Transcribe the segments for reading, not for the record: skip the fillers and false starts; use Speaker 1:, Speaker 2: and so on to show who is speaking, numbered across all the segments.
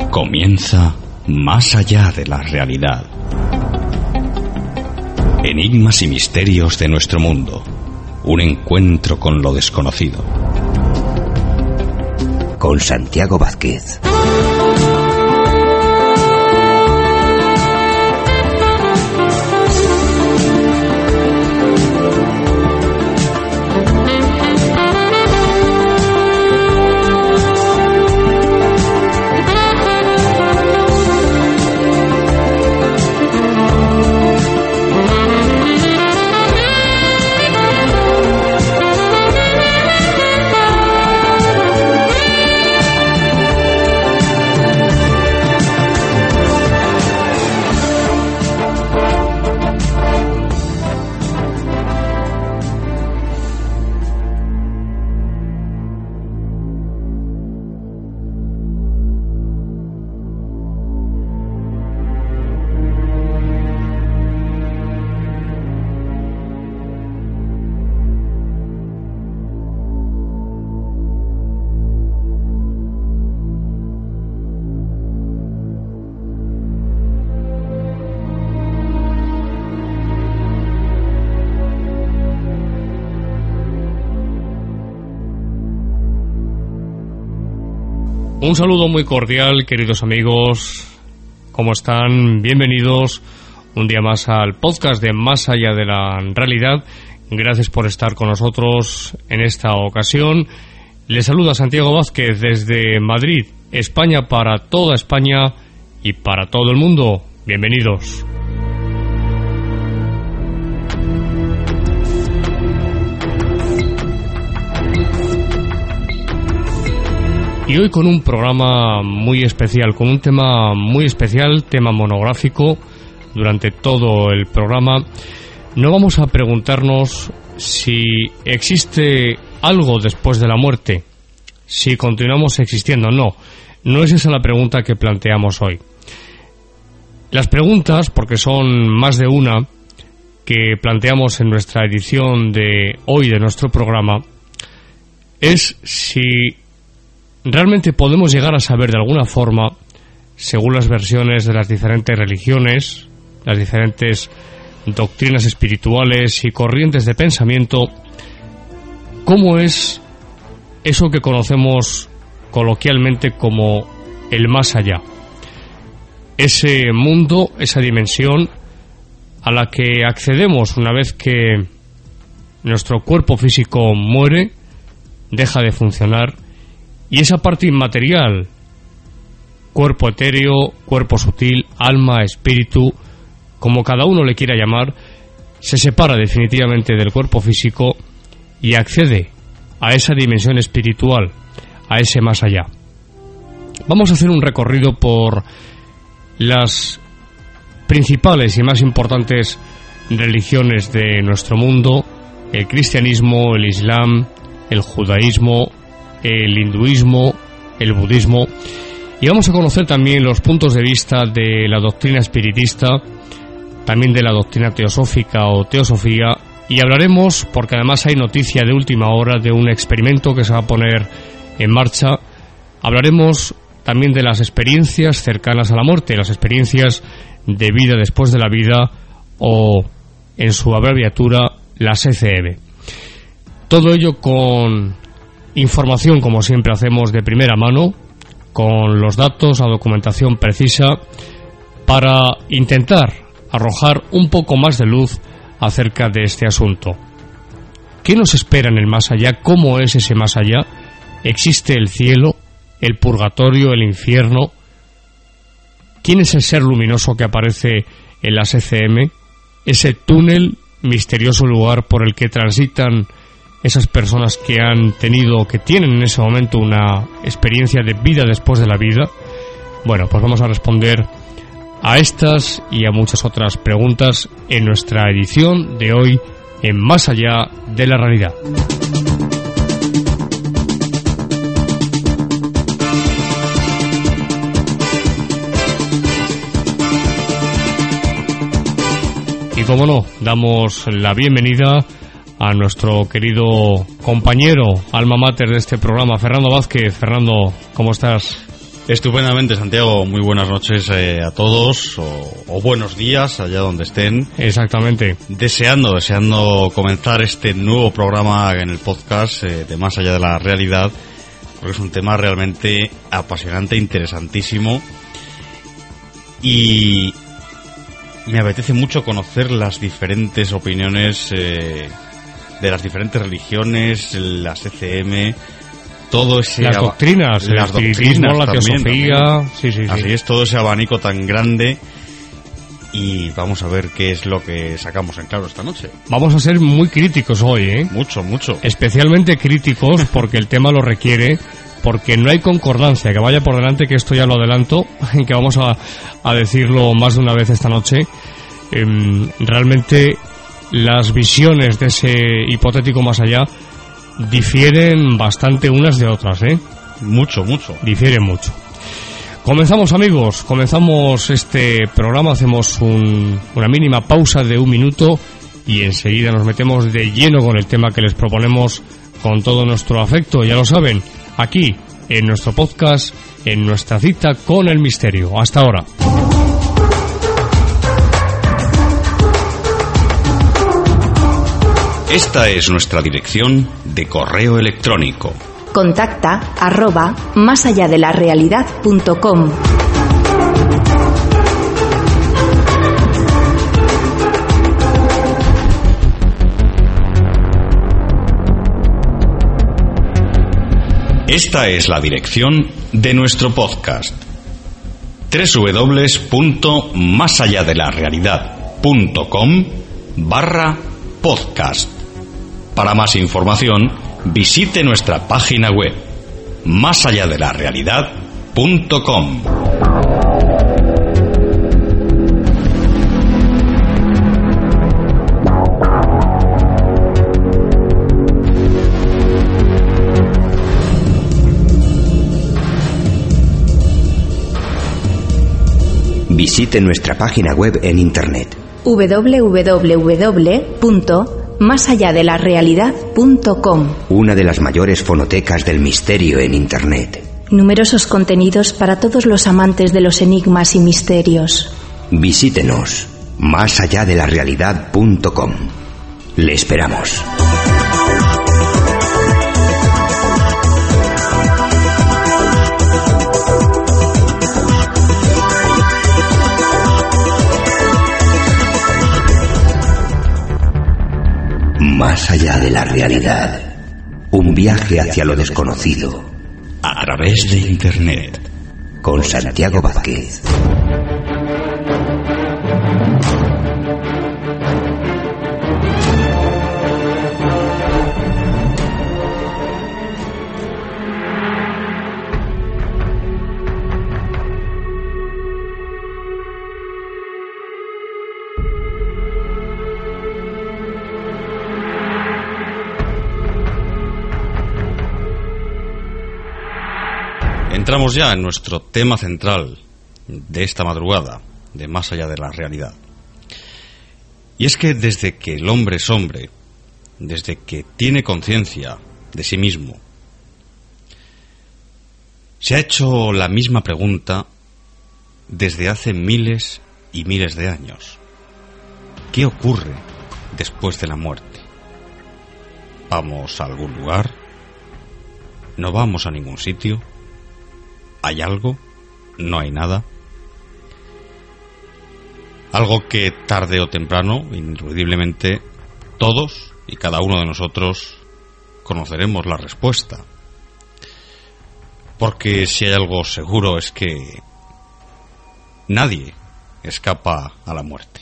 Speaker 1: Comienza Más allá de la realidad. Enigmas y misterios de nuestro mundo. Un encuentro con lo desconocido.
Speaker 2: Con Santiago Vázquez.
Speaker 3: Un saludo muy cordial, queridos amigos. ¿Cómo están? Bienvenidos un día más al podcast de Más allá de la realidad. Gracias por estar con nosotros en esta ocasión. Les saluda Santiago Vázquez desde Madrid, España, para toda España y para todo el mundo. Bienvenidos. Y hoy con un programa muy especial, con un tema muy especial, tema monográfico. Durante todo el programa no vamos a preguntarnos si existe algo después de la muerte, si continuamos existiendo. No es esa la pregunta que planteamos hoy. Las preguntas, porque son más de una, que planteamos en nuestra edición de hoy de nuestro programa, es si realmente podemos llegar a saber de alguna forma, según las versiones de las diferentes religiones, las diferentes doctrinas espirituales y corrientes de pensamiento, cómo es eso que conocemos coloquialmente como el más allá. Ese mundo, esa dimensión a la que accedemos una vez que nuestro cuerpo físico muere, deja de funcionar. Y esa parte inmaterial, cuerpo etéreo, cuerpo sutil, alma, espíritu, como cada uno le quiera llamar, se separa definitivamente del cuerpo físico y accede a esa dimensión espiritual, a ese más allá. Vamos a hacer un recorrido por las principales y más importantes religiones de nuestro mundo: el cristianismo, el islam, el judaísmo, el hinduismo, el budismo, y vamos a conocer también los puntos de vista de la doctrina espiritista, también de la doctrina teosófica o teosofía, y hablaremos, porque además hay noticia de última hora de un experimento que se va a poner en marcha. Hablaremos también de las experiencias cercanas a la muerte, las experiencias de vida después de la vida, o en su abreviatura las ECM. Todo ello con información, como siempre hacemos, de primera mano, con los datos, la documentación precisa, para intentar arrojar un poco más de luz acerca de este asunto. ¿Qué nos espera en el más allá? ¿Cómo es ese más allá? ¿Existe el cielo, el purgatorio, el infierno? ¿Quién es el ser luminoso que aparece en las ECM? Ese túnel, misterioso lugar por el que transitan esas personas que han tenido, que tienen en ese momento una experiencia de vida después de la vida. Bueno, pues vamos a responder a estas y a muchas otras preguntas en nuestra edición de hoy en Más allá de la realidad. Y como no, damos la bienvenida a nuestro querido compañero, alma mater de este programa, Fernando Vázquez. Fernando, ¿cómo estás?
Speaker 4: Estupendamente, Santiago. Muy buenas noches a todos, o buenos días allá donde estén.
Speaker 3: Exactamente.
Speaker 4: Deseando comenzar este nuevo programa en el podcast de Más Allá de la Realidad, porque es un tema realmente apasionante, interesantísimo, y me apetece mucho conocer las diferentes opiniones de las diferentes religiones, las ECM, todo ese
Speaker 3: las doctrinas, el espiritismo, la teosofía, sí.
Speaker 4: Así es, todo ese abanico tan grande, y vamos a ver qué es lo que sacamos en claro esta noche.
Speaker 3: Vamos a ser muy críticos hoy, ¿eh?
Speaker 4: Mucho.
Speaker 3: Especialmente críticos porque el tema lo requiere, porque no hay concordancia, que vaya por delante, que esto ya lo adelanto, que vamos a decirlo más de una vez esta noche. Realmente las visiones de ese hipotético más allá difieren bastante unas de otras, ¿eh?
Speaker 4: Mucho.
Speaker 3: Difieren mucho. Comenzamos, amigos, este programa, hacemos una mínima pausa de 1 minuto y enseguida nos metemos de lleno con el tema que les proponemos con todo nuestro afecto, ya lo saben, aquí, en nuestro podcast, en nuestra cita con el misterio. Hasta ahora.
Speaker 1: Esta es nuestra dirección de correo electrónico.
Speaker 5: Contacta @masalládelarealidad.com.
Speaker 1: Esta es la dirección de nuestro podcast. www.masalládelarealidad.com/podcast. Para más información, visite nuestra página web, masalládelarealidad.com.
Speaker 2: Visite nuestra página web en internet
Speaker 5: www.masalládelarealidad.com.
Speaker 2: Una de las mayores fonotecas del misterio en internet.
Speaker 5: Numerosos contenidos para todos los amantes de los enigmas y misterios.
Speaker 2: Visítenos, masalládelarealidad.com. Le esperamos. Más allá de la realidad. Un viaje hacia lo desconocido.
Speaker 1: A través de Internet.
Speaker 2: Con Santiago Vázquez.
Speaker 4: Entramos ya en nuestro tema central de esta madrugada, de Más Allá de la Realidad. Y es que desde que el hombre es hombre, desde que tiene conciencia de sí mismo, se ha hecho la misma pregunta desde hace miles y miles de años. ¿Qué ocurre después de la muerte? ¿Vamos a algún lugar? ¿No vamos a ningún sitio? ¿Hay algo? ¿No hay nada? Algo que tarde o temprano, ineludiblemente, todos y cada uno de nosotros conoceremos la respuesta. Porque si hay algo seguro es que nadie escapa a la muerte.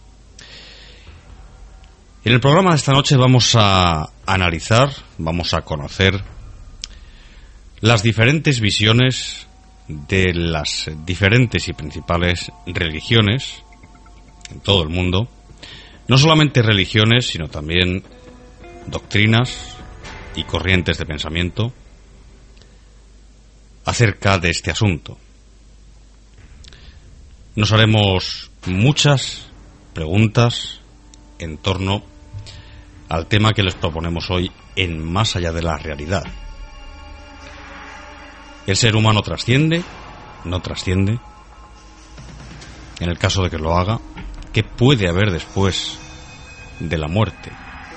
Speaker 4: En el programa de esta noche vamos a analizar, vamos a conocer las diferentes visiones de las diferentes y principales religiones en todo el mundo. No solamente religiones, sino también doctrinas y corrientes de pensamiento acerca de este asunto. Nos haremos muchas preguntas en torno al tema que les proponemos hoy en Más Allá de la Realidad. ¿El ser humano trasciende no trasciende? En el caso de que lo haga, ¿qué puede haber después de la muerte?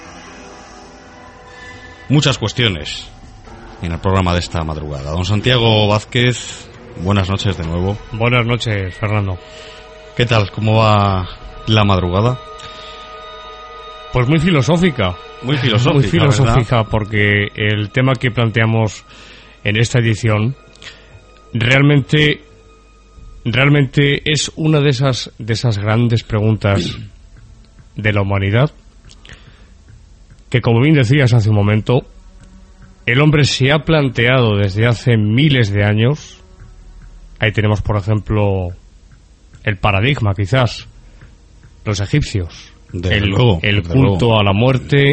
Speaker 4: Muchas cuestiones en el programa de esta madrugada. Don Santiago Vázquez, buenas noches de nuevo.
Speaker 3: Buenas noches, Fernando.
Speaker 4: ¿Qué tal? ¿Cómo va la madrugada?
Speaker 3: Pues muy filosófica.
Speaker 4: Muy filosófica,
Speaker 3: porque el tema que planteamos en esta edición realmente es una de esas grandes preguntas de la humanidad que, como bien decías hace un momento, el hombre se ha planteado desde hace miles de años. Ahí tenemos, por ejemplo, el paradigma, quizás, los egipcios, el culto a la muerte,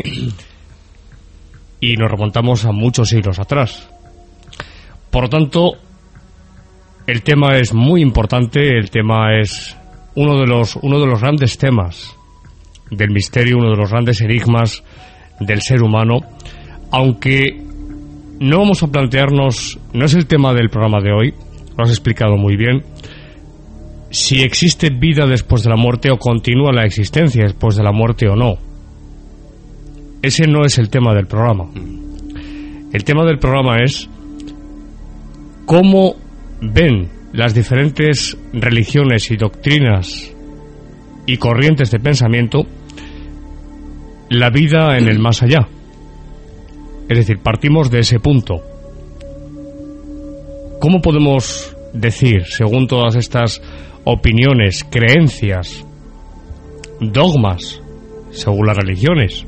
Speaker 3: y nos remontamos a muchos siglos atrás. Por lo tanto, el tema es muy importante, el tema es uno de los grandes temas del misterio, uno de los grandes enigmas del ser humano, aunque no vamos a plantearnos, no es el tema del programa de hoy, lo has explicado muy bien, si existe vida después de la muerte o continúa la existencia después de la muerte o no. Ese no es el tema del programa. El tema del programa es cómo ven las diferentes religiones y doctrinas y corrientes de pensamiento la vida en el más allá. Es decir, partimos de ese punto. ¿Cómo podemos decir, según todas estas opiniones, creencias, dogmas, según las religiones,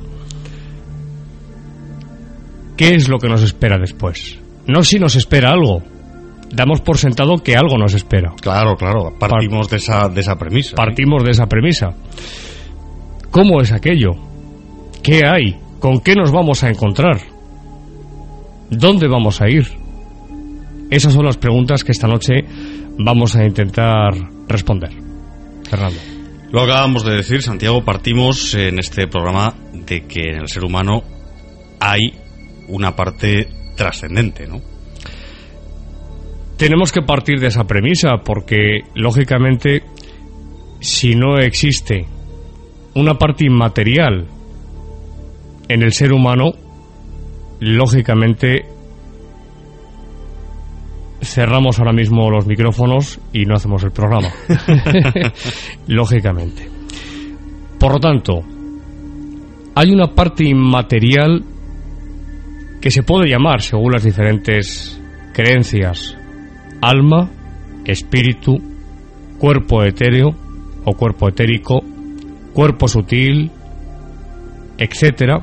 Speaker 3: qué es lo que nos espera después? No si nos espera algo. Damos por sentado que algo nos espera.
Speaker 4: Claro, partimos de esa premisa.
Speaker 3: Partimos de esa premisa. ¿Cómo es aquello? ¿Qué hay? ¿Con qué nos vamos a encontrar? ¿Dónde vamos a ir? Esas son las preguntas que esta noche vamos a intentar responder. Fernando.
Speaker 4: Lo acabamos de decir, Santiago, partimos en este programa de que en el ser humano hay una parte trascendente, ¿no?
Speaker 3: Tenemos que partir de esa premisa porque, lógicamente, si no existe una parte inmaterial en el ser humano, lógicamente cerramos ahora mismo los micrófonos y no hacemos el programa. Lógicamente. Por lo tanto, hay una parte inmaterial que se puede llamar, según las diferentes creencias, alma, espíritu, cuerpo etéreo o cuerpo etérico, cuerpo sutil, etcétera.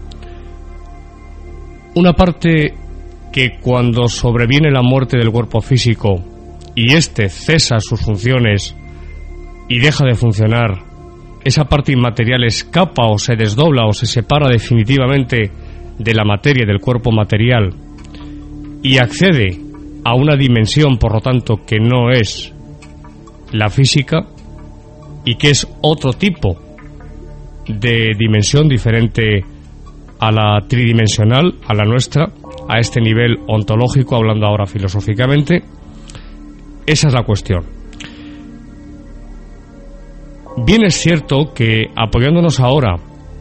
Speaker 3: Una parte que, cuando sobreviene la muerte del cuerpo físico y éste cesa sus funciones y deja de funcionar, esa parte inmaterial escapa o se desdobla o se separa definitivamente de la materia, del cuerpo material, y accede a una dimensión, por lo tanto, que no es la física y que es otro tipo de dimensión diferente a la tridimensional, a la nuestra, a este nivel ontológico, hablando ahora filosóficamente. Esa es la cuestión. Bien es cierto que, apoyándonos ahora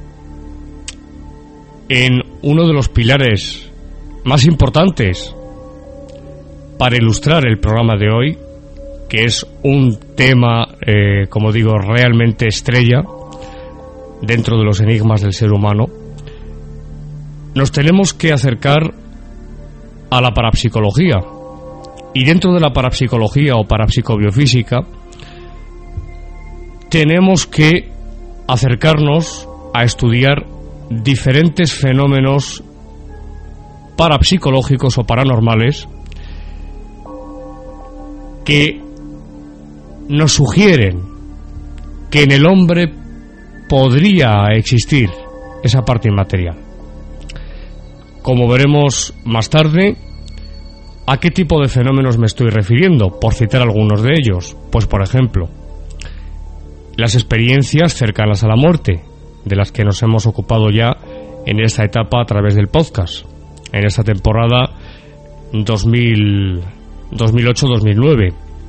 Speaker 3: en uno de los pilares más importantes para ilustrar el programa de hoy, que es un tema, como digo, realmente estrella dentro de los enigmas del ser humano, nos tenemos que acercar a la parapsicología. Y dentro de la parapsicología o parapsicobiofísica tenemos que acercarnos a estudiar diferentes fenómenos parapsicológicos o paranormales que nos sugieren que en el hombre podría existir esa parte inmaterial. Como veremos más tarde, ¿a qué tipo de fenómenos me estoy refiriendo? Por citar algunos de ellos. Pues, por ejemplo, las experiencias cercanas a la muerte, de las que nos hemos ocupado ya en esta etapa a través del podcast, en esta temporada 2008-2009.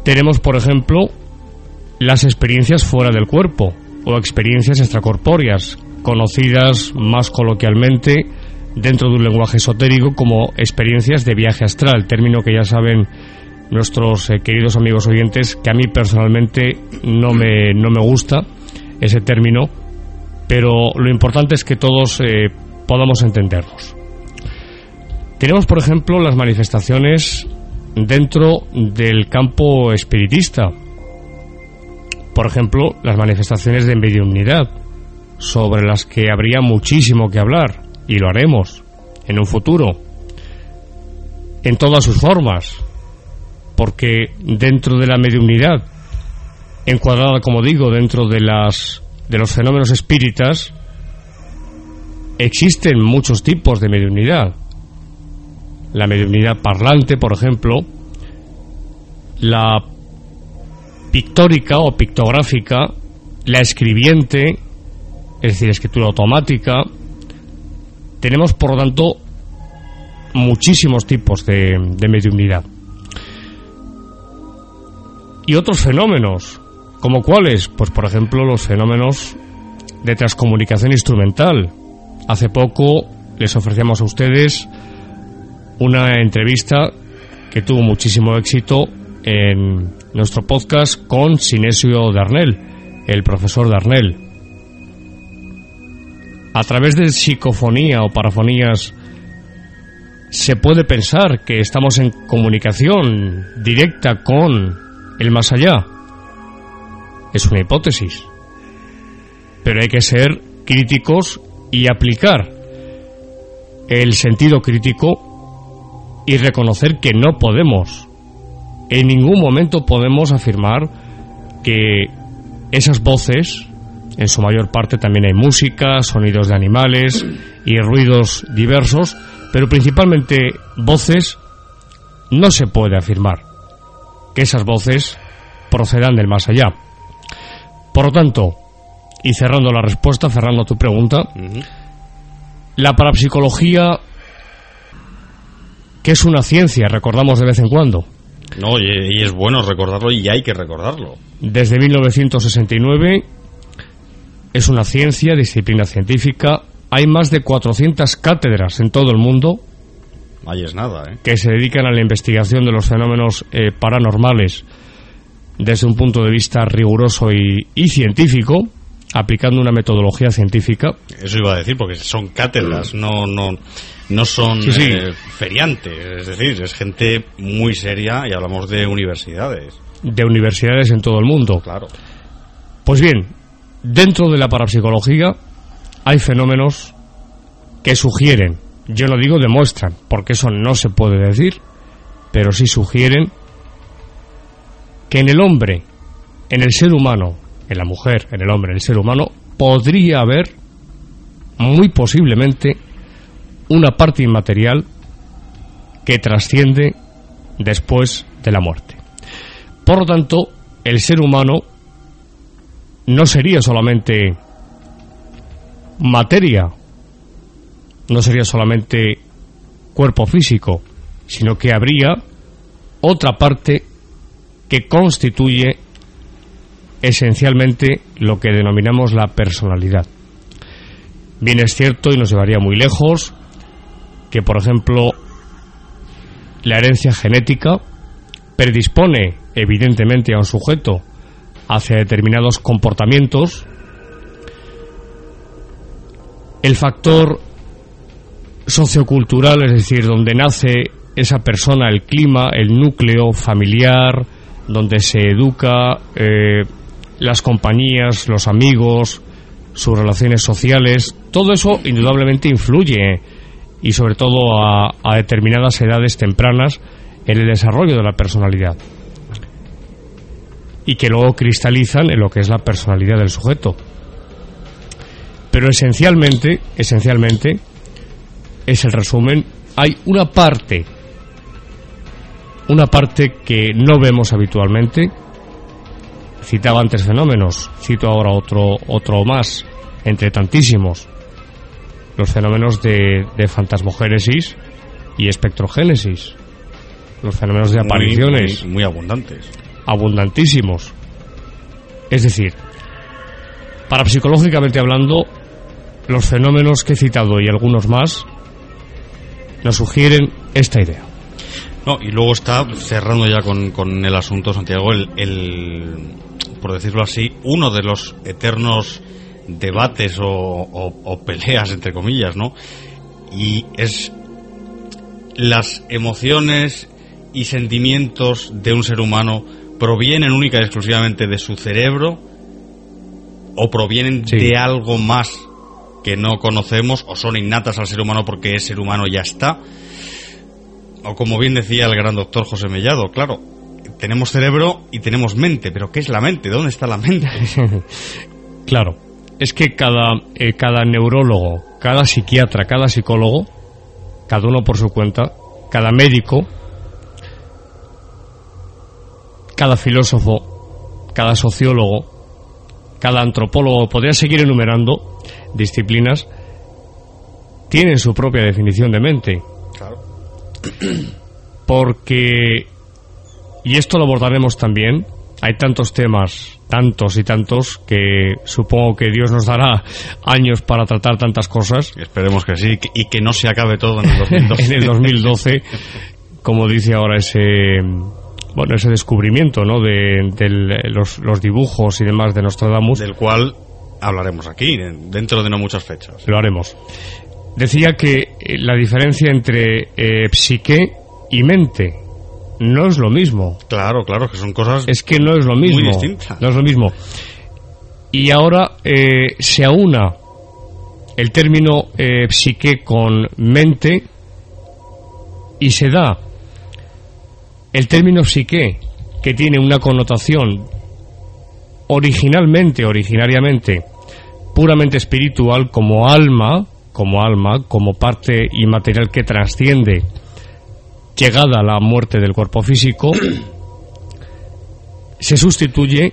Speaker 3: Tenemos, por ejemplo, las experiencias fuera del cuerpo o experiencias extracorpóreas, conocidas más coloquialmente dentro de un lenguaje esotérico como experiencias de viaje astral, término que ya saben nuestros queridos amigos oyentes que a mí personalmente no me gusta ese término, pero lo importante es que todos podamos entendernos. Tenemos, por ejemplo, las manifestaciones dentro del campo espiritista. Por ejemplo, las manifestaciones de mediumnidad, sobre las que habría muchísimo que hablar, y lo haremos en un futuro, en todas sus formas, porque dentro de la mediumnidad, encuadrada, como digo, dentro de los fenómenos espíritas, existen muchos tipos de mediumnidad. La mediumnidad parlante, por ejemplo, la pictórica o pictográfica, la escribiente, es decir, escritura automática. Tenemos, por lo tanto, muchísimos tipos de mediumnidad. Y otros fenómenos, ¿como cuáles? Pues, por ejemplo, los fenómenos de transcomunicación instrumental. Hace poco les ofrecíamos a ustedes una entrevista que tuvo muchísimo éxito en nuestro podcast con Sinesio Darnell, el profesor Darnell. A través de psicofonía o parafonías se puede pensar que estamos en comunicación directa con el más allá. Es una hipótesis, pero hay que ser críticos y aplicar el sentido crítico y reconocer que no podemos, en ningún momento podemos afirmar que esas voces, en su mayor parte también hay música, sonidos de animales y ruidos diversos, pero principalmente voces, no se puede afirmar que esas voces procedan del más allá. Por lo tanto, y cerrando la respuesta, cerrando tu pregunta, la parapsicología, que es una ciencia, recordamos de vez en cuando.
Speaker 4: No, y es bueno recordarlo y hay que recordarlo.
Speaker 3: Desde 1969 es una ciencia, disciplina científica. Hay más de 400 cátedras en todo el mundo.
Speaker 4: Ahí es nada,
Speaker 3: que se dedican a la investigación de los fenómenos paranormales desde un punto de vista riguroso y científico, aplicando una metodología científica.
Speaker 4: Eso iba a decir, porque son cátedras, no son feriantes, es decir, es gente muy seria y hablamos de universidades.
Speaker 3: De universidades en todo el mundo.
Speaker 4: Claro.
Speaker 3: Pues bien, dentro de la parapsicología hay fenómenos que sugieren, yo no digo demuestran, porque eso no se puede decir, pero sí sugieren que en el hombre, en el ser humano, en la mujer, en el hombre, en el ser humano, podría haber, muy posiblemente, una parte inmaterial que trasciende después de la muerte. Por lo tanto, el ser humano no sería solamente materia, no sería solamente cuerpo físico, sino que habría otra parte que constituye esencialmente lo que denominamos la personalidad. Bien es cierto, y nos llevaría muy lejos, que por ejemplo la herencia genética predispone evidentemente a un sujeto hacia determinados comportamientos. El factor sociocultural, es decir, donde nace esa persona, el clima, el núcleo familiar, donde se educa, las compañías, los amigos, sus relaciones sociales, todo eso indudablemente influye, y sobre todo a determinadas edades tempranas, en el desarrollo de la personalidad, y que luego cristalizan en lo que es la personalidad del sujeto. Pero esencialmente es el resumen. Hay una parte que no vemos habitualmente. Citaba antes fenómenos, cito ahora otro más, entre tantísimos: los fenómenos de fantasmogénesis y espectrogénesis, los fenómenos de apariciones
Speaker 4: muy abundantes.
Speaker 3: abundantísimos. Es decir, parapsicológicamente hablando, los fenómenos que he citado y algunos más nos sugieren esta idea.
Speaker 4: No, y luego está, cerrando ya con el asunto, Santiago, por decirlo así, uno de los eternos debates o peleas, entre comillas, ¿no? Y es las emociones y sentimientos de un ser humano provienen única y exclusivamente de su cerebro o provienen de algo más que no conocemos o son innatas al ser humano porque es ser humano ya está. O como bien decía el gran doctor José Mellado, claro, tenemos cerebro y tenemos mente, pero ¿qué es la mente? ¿Dónde está la mente?
Speaker 3: Claro, es que cada neurólogo, cada psiquiatra, cada psicólogo, cada uno por su cuenta, cada médico, cada filósofo, cada sociólogo, cada antropólogo, podría seguir enumerando disciplinas, tienen su propia definición de mente.
Speaker 4: Claro.
Speaker 3: Porque, y esto lo abordaremos también, hay tantos temas, tantos y tantos, que supongo que Dios nos dará años para tratar tantas cosas.
Speaker 4: Esperemos que sí, y que no se acabe todo en el 2012.
Speaker 3: En el 2012, como dice ahora ese descubrimiento, ¿no?, de los dibujos y demás de Nostradamus,
Speaker 4: del cual hablaremos aquí dentro de no muchas fechas.
Speaker 3: Lo haremos. Decía que la diferencia entre psique y mente no es lo mismo.
Speaker 4: Claro, que son cosas.
Speaker 3: Es que no es lo mismo.
Speaker 4: Muy distintas.
Speaker 3: No es lo mismo. Y ahora se aúna el término psique con mente y se da el término psique, que tiene una connotación originariamente puramente espiritual, como alma, como parte inmaterial que trasciende llegada a la muerte del cuerpo físico, se sustituye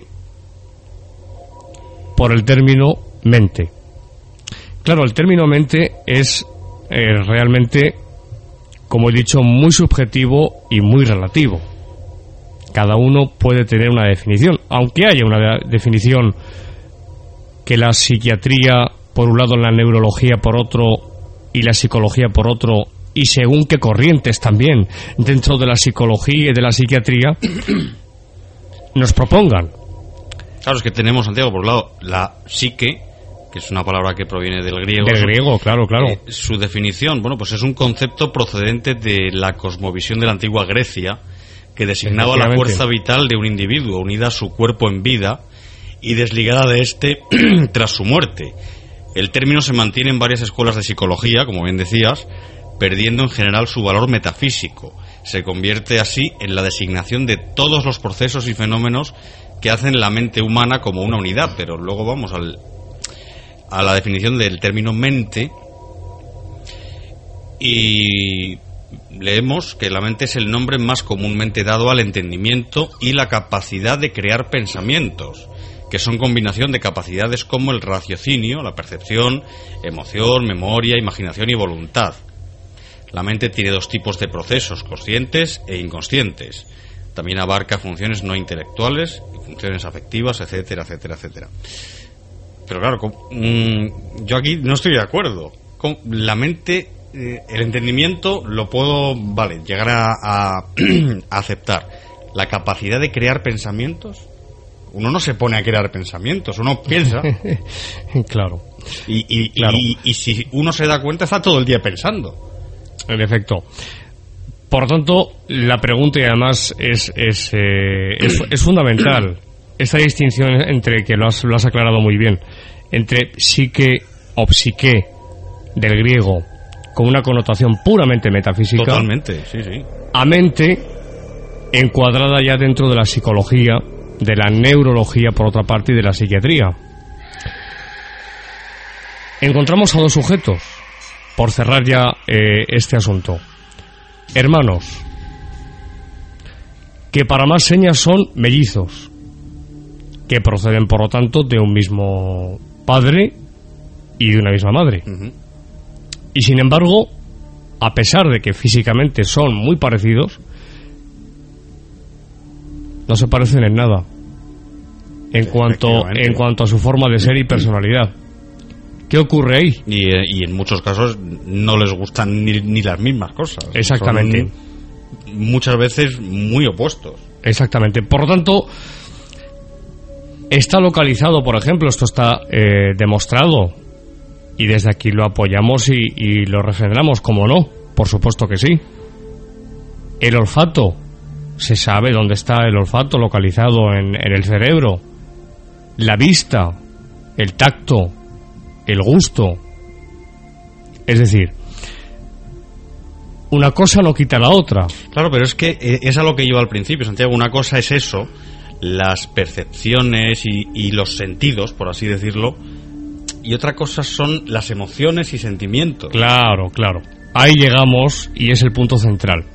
Speaker 3: por el término mente. Claro, el término mente es realmente, como he dicho, muy subjetivo y muy relativo. Cada uno puede tener una definición, aunque haya una definición que la psiquiatría por un lado, la neurología por otro y la psicología por otro, y según qué corrientes también dentro de la psicología y de la psiquiatría nos propongan.
Speaker 4: Claro, es que tenemos, Santiago, por un lado la psique, que es una palabra que proviene del griego.
Speaker 3: Del griego, claro.
Speaker 4: Su definición, bueno, pues es un concepto procedente de la cosmovisión de la antigua Grecia, que designaba la fuerza vital de un individuo unida a su cuerpo en vida y desligada de éste tras su muerte. El término se mantiene en varias escuelas de psicología, como bien decías, perdiendo en general su valor metafísico. Se convierte así en la designación de todos los procesos y fenómenos que hacen la mente humana como una unidad. Pero luego vamos a la definición del término mente y leemos que la mente es el nombre más comúnmente dado al entendimiento y la capacidad de crear pensamientos, que son combinación de capacidades como el raciocinio, la percepción, emoción, memoria, imaginación y voluntad. La mente tiene dos tipos de procesos, conscientes e inconscientes. También abarca funciones no intelectuales, funciones afectivas, etcétera, etcétera, etcétera. Pero claro, yo aquí no estoy de acuerdo. La mente, el entendimiento lo puedo, llegar a aceptar. La capacidad de crear pensamientos, uno no se pone a crear pensamientos, uno piensa.
Speaker 3: Claro.
Speaker 4: Y si uno se da cuenta, está todo el día pensando.
Speaker 3: En efecto. Por lo tanto, la pregunta, y además es fundamental, esta distinción entre, que lo has aclarado muy bien, entre psique o psique del griego, con una connotación puramente metafísica.
Speaker 4: Totalmente, sí.
Speaker 3: A mente, encuadrada ya dentro de la psicología, de la neurología, por otra parte, y de la psiquiatría. Encontramos a dos sujetos, por cerrar ya este asunto. Hermanos, que para más señas son mellizos, que proceden, por lo tanto, de un mismo padre y de una misma madre. Uh-huh. Y sin embargo, a pesar de que físicamente son muy parecidos, No se parecen en nada en cuanto a su forma de ser y personalidad. ¿Qué ocurre ahí?
Speaker 4: Y en muchos casos no les gustan ni las mismas cosas.
Speaker 3: Exactamente.
Speaker 4: Son muchas veces muy opuestos.
Speaker 3: Exactamente. Por lo tanto, está localizado, por ejemplo, esto está demostrado, y desde aquí lo apoyamos y lo refrendamos, como no, por supuesto que sí. El olfato, se sabe dónde está el olfato localizado en el cerebro. La vista, el tacto, el gusto. Es decir, una cosa no quita la otra.
Speaker 4: Claro, pero es que es a lo que iba al principio, Santiago. Una cosa es eso, las percepciones y los sentidos, por así decirlo, y otra cosa son las emociones y sentimientos.
Speaker 3: Claro, claro. Ahí llegamos y es el punto central.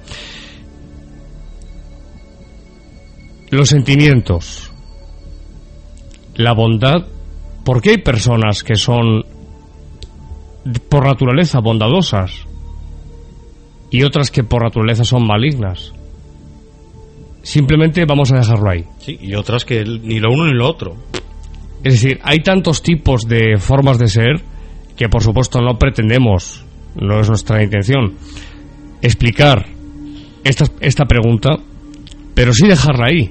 Speaker 3: Los sentimientos, la bondad. ¿Por qué hay personas que son por naturaleza bondadosas y otras que por naturaleza son malignas? Simplemente vamos a dejarlo ahí.
Speaker 4: Sí, y otras que ni lo uno ni lo otro.
Speaker 3: Es decir, hay tantos tipos de formas de ser que por supuesto no pretendemos, no es nuestra intención, explicar esta pregunta, pero sí dejarla ahí,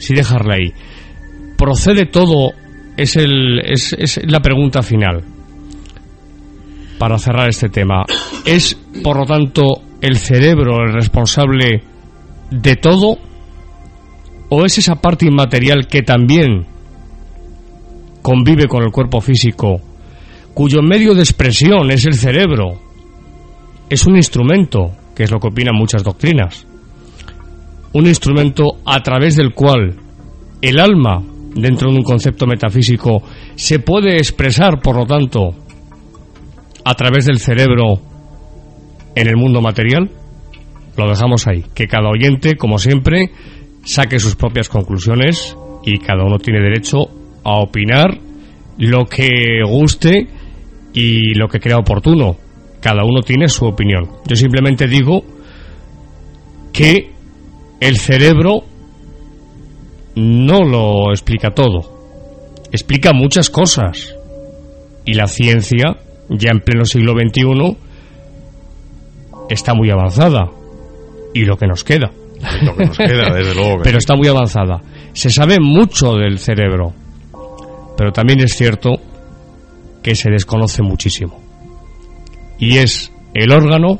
Speaker 3: Procede todo, es la pregunta final para cerrar este tema. ¿Es, por lo tanto, el cerebro el responsable de todo, o es esa parte inmaterial que también convive con el cuerpo físico, cuyo medio de expresión es el cerebro? Es un instrumento, que es lo que opinan muchas doctrinas, un instrumento a través del cual el alma, dentro de un concepto metafísico, se puede expresar, por lo tanto, a través del cerebro en el mundo material. Lo dejamos ahí, que cada oyente, como siempre, saque sus propias conclusiones, y cada uno tiene derecho a opinar lo que guste y lo que crea oportuno. Cada uno tiene su opinión. Yo simplemente digo que el cerebro no lo explica todo, explica muchas cosas, y la ciencia, ya en pleno siglo XXI, está muy avanzada, y lo que nos queda,
Speaker 4: desde luego que
Speaker 3: pero
Speaker 4: sí.
Speaker 3: Está muy avanzada. Se sabe mucho del cerebro, pero también es cierto que se desconoce muchísimo, y es el órgano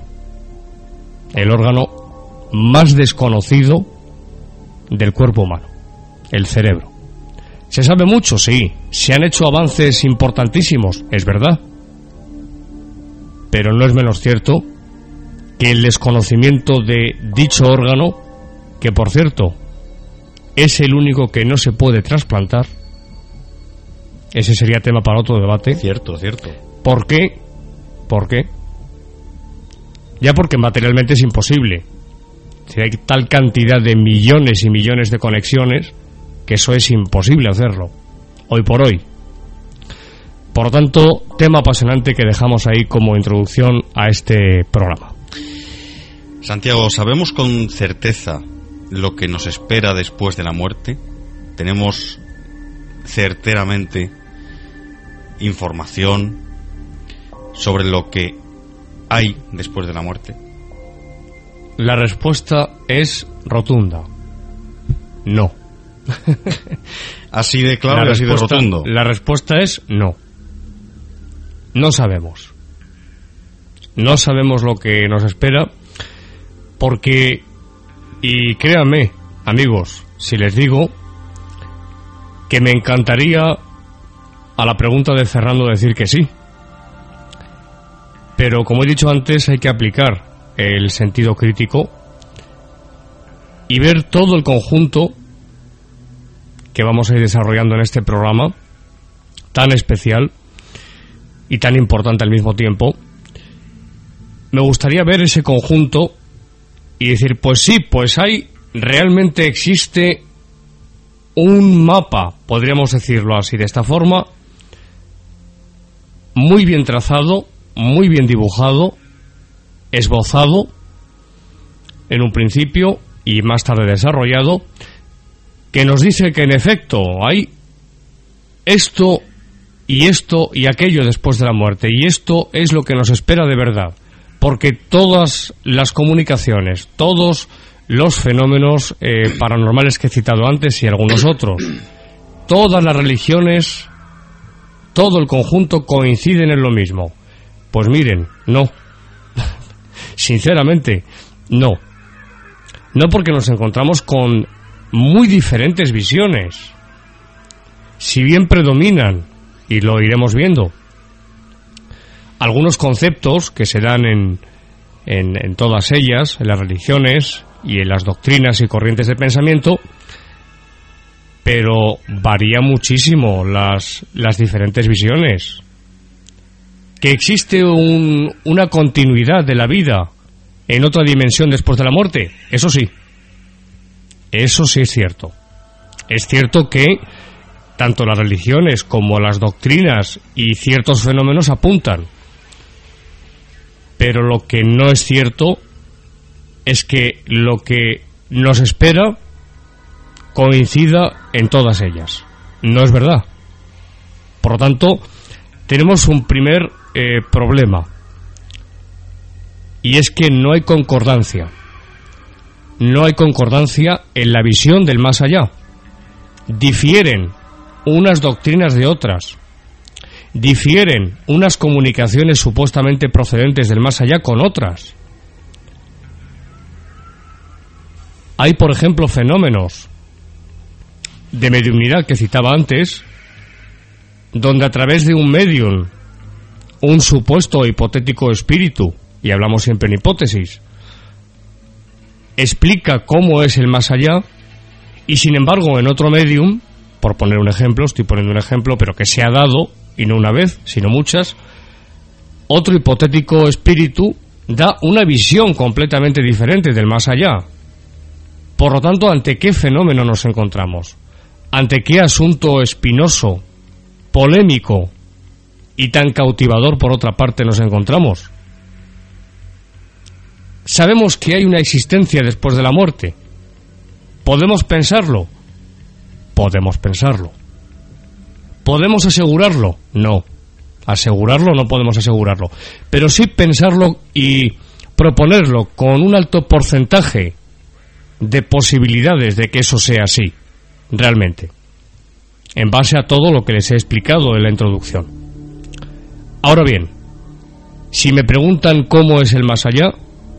Speaker 3: más desconocido del cuerpo humano, el cerebro. ¿Se sabe mucho? Sí. ¿Se han hecho avances importantísimos? Es verdad. Pero no es menos cierto que el desconocimiento de dicho órgano, que por cierto es el único que no se puede trasplantar, ese sería tema para otro debate.
Speaker 4: Cierto.
Speaker 3: ¿Por qué? Ya porque materialmente es imposible. Si hay tal cantidad de millones y millones de conexiones que eso es imposible hacerlo hoy por hoy. Por lo tanto, tema apasionante que dejamos ahí como introducción a este programa.
Speaker 4: Santiago, ¿sabemos con certeza lo que nos espera después de la muerte? ¿Tenemos certeramente información sobre lo que hay después de la muerte?
Speaker 3: La respuesta es rotunda. No.
Speaker 4: Así de claro y así de rotundo.
Speaker 3: La respuesta es no. No sabemos. No sabemos lo que nos espera, porque, y créanme, amigos, si les digo que me encantaría a la pregunta de Fernando decir que sí. Pero como he dicho antes, hay que aplicar el sentido crítico y ver todo el conjunto que vamos a ir desarrollando en este programa tan especial y tan importante al mismo tiempo. Me gustaría ver ese conjunto y decir, pues sí, pues realmente existe un mapa, podríamos decirlo así, de esta forma, muy bien trazado, muy bien dibujado, esbozado en un principio y más tarde desarrollado, que nos dice que en efecto hay esto y aquello después de la muerte, y esto es lo que nos espera de verdad, porque todas las comunicaciones, todos los fenómenos paranormales que he citado antes y algunos otros, todas las religiones, todo el conjunto coinciden en lo mismo. Pues miren, no. Sinceramente, no. No, porque nos encontramos con muy diferentes visiones. Si bien predominan, y lo iremos viendo, algunos conceptos que se dan en todas ellas, en las religiones y en las doctrinas y corrientes de pensamiento, pero varía muchísimo las diferentes visiones. Que existe una continuidad de la vida en otra dimensión después de la muerte, eso sí es cierto. Es cierto que tanto las religiones como las doctrinas y ciertos fenómenos apuntan, pero lo que no es cierto es que lo que nos espera coincida en todas ellas. No es verdad. Por lo tanto, tenemos un primer problema, y es que no hay concordancia. No hay concordancia en la visión del más allá. Difieren unas doctrinas de otras. Difieren unas comunicaciones supuestamente procedentes del más allá con otras. Hay, por ejemplo, fenómenos de mediumnidad que citaba antes, donde a través de un medium, un supuesto hipotético espíritu, y hablamos siempre en hipótesis, explica cómo es el más allá, y sin embargo en otro medium, por poner un ejemplo, estoy poniendo un ejemplo, pero que se ha dado, y no una vez, sino muchas, otro hipotético espíritu da una visión completamente diferente del más allá. Por lo tanto, ¿ante qué fenómeno nos encontramos? ¿Ante qué asunto espinoso, polémico y tan cautivador por otra parte nos encontramos? Sabemos que hay una existencia después de la muerte. ¿Podemos pensarlo? Podemos pensarlo. ¿Podemos asegurarlo? No. Asegurarlo no podemos asegurarlo. Pero sí pensarlo y proponerlo con un alto porcentaje de posibilidades de que eso sea así, realmente, en base a todo lo que les he explicado en la introducción. Ahora bien, si me preguntan cómo es el más allá,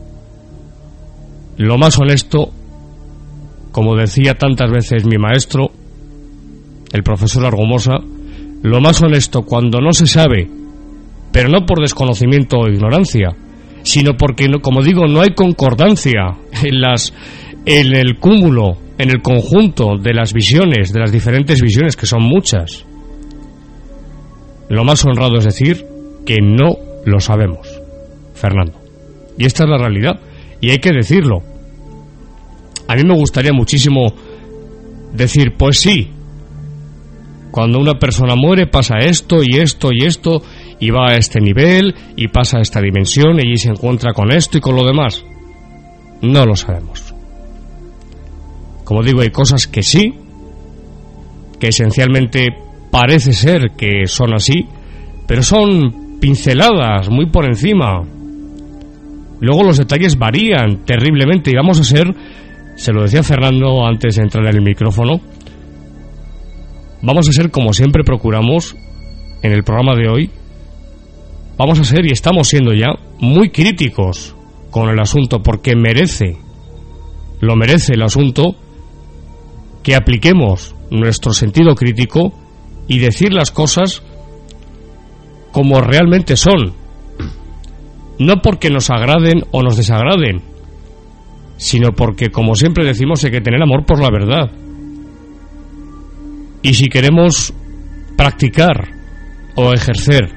Speaker 3: lo más honesto, como decía tantas veces mi maestro, el profesor Argumosa, lo más honesto cuando no se sabe, pero no por desconocimiento o ignorancia, sino porque, como digo, no hay concordancia en el cúmulo, en el conjunto de las visiones, de las diferentes visiones, que son muchas. Lo más honrado es decir que no lo sabemos, Fernando. Y esta es la realidad, y hay que decirlo. A mí me gustaría muchísimo decir, pues sí, cuando una persona muere pasa esto y esto y esto, y va a este nivel, y pasa a esta dimensión, y allí se encuentra con esto y con lo demás. No lo sabemos. Como digo, hay cosas que sí, que esencialmente parece ser que son así, pero son pinceladas muy por encima. Luego los detalles varían terriblemente, y vamos a ser, se lo decía Fernando antes de entrar en el micrófono, vamos a ser, como siempre procuramos en el programa de hoy, vamos a ser, y estamos siendo ya, muy críticos con el asunto, porque lo merece el asunto, que apliquemos nuestro sentido crítico y decir las cosas como realmente son, no porque nos agraden o nos desagraden, sino porque, como siempre decimos, hay que tener amor por la verdad. Y si queremos practicar o ejercer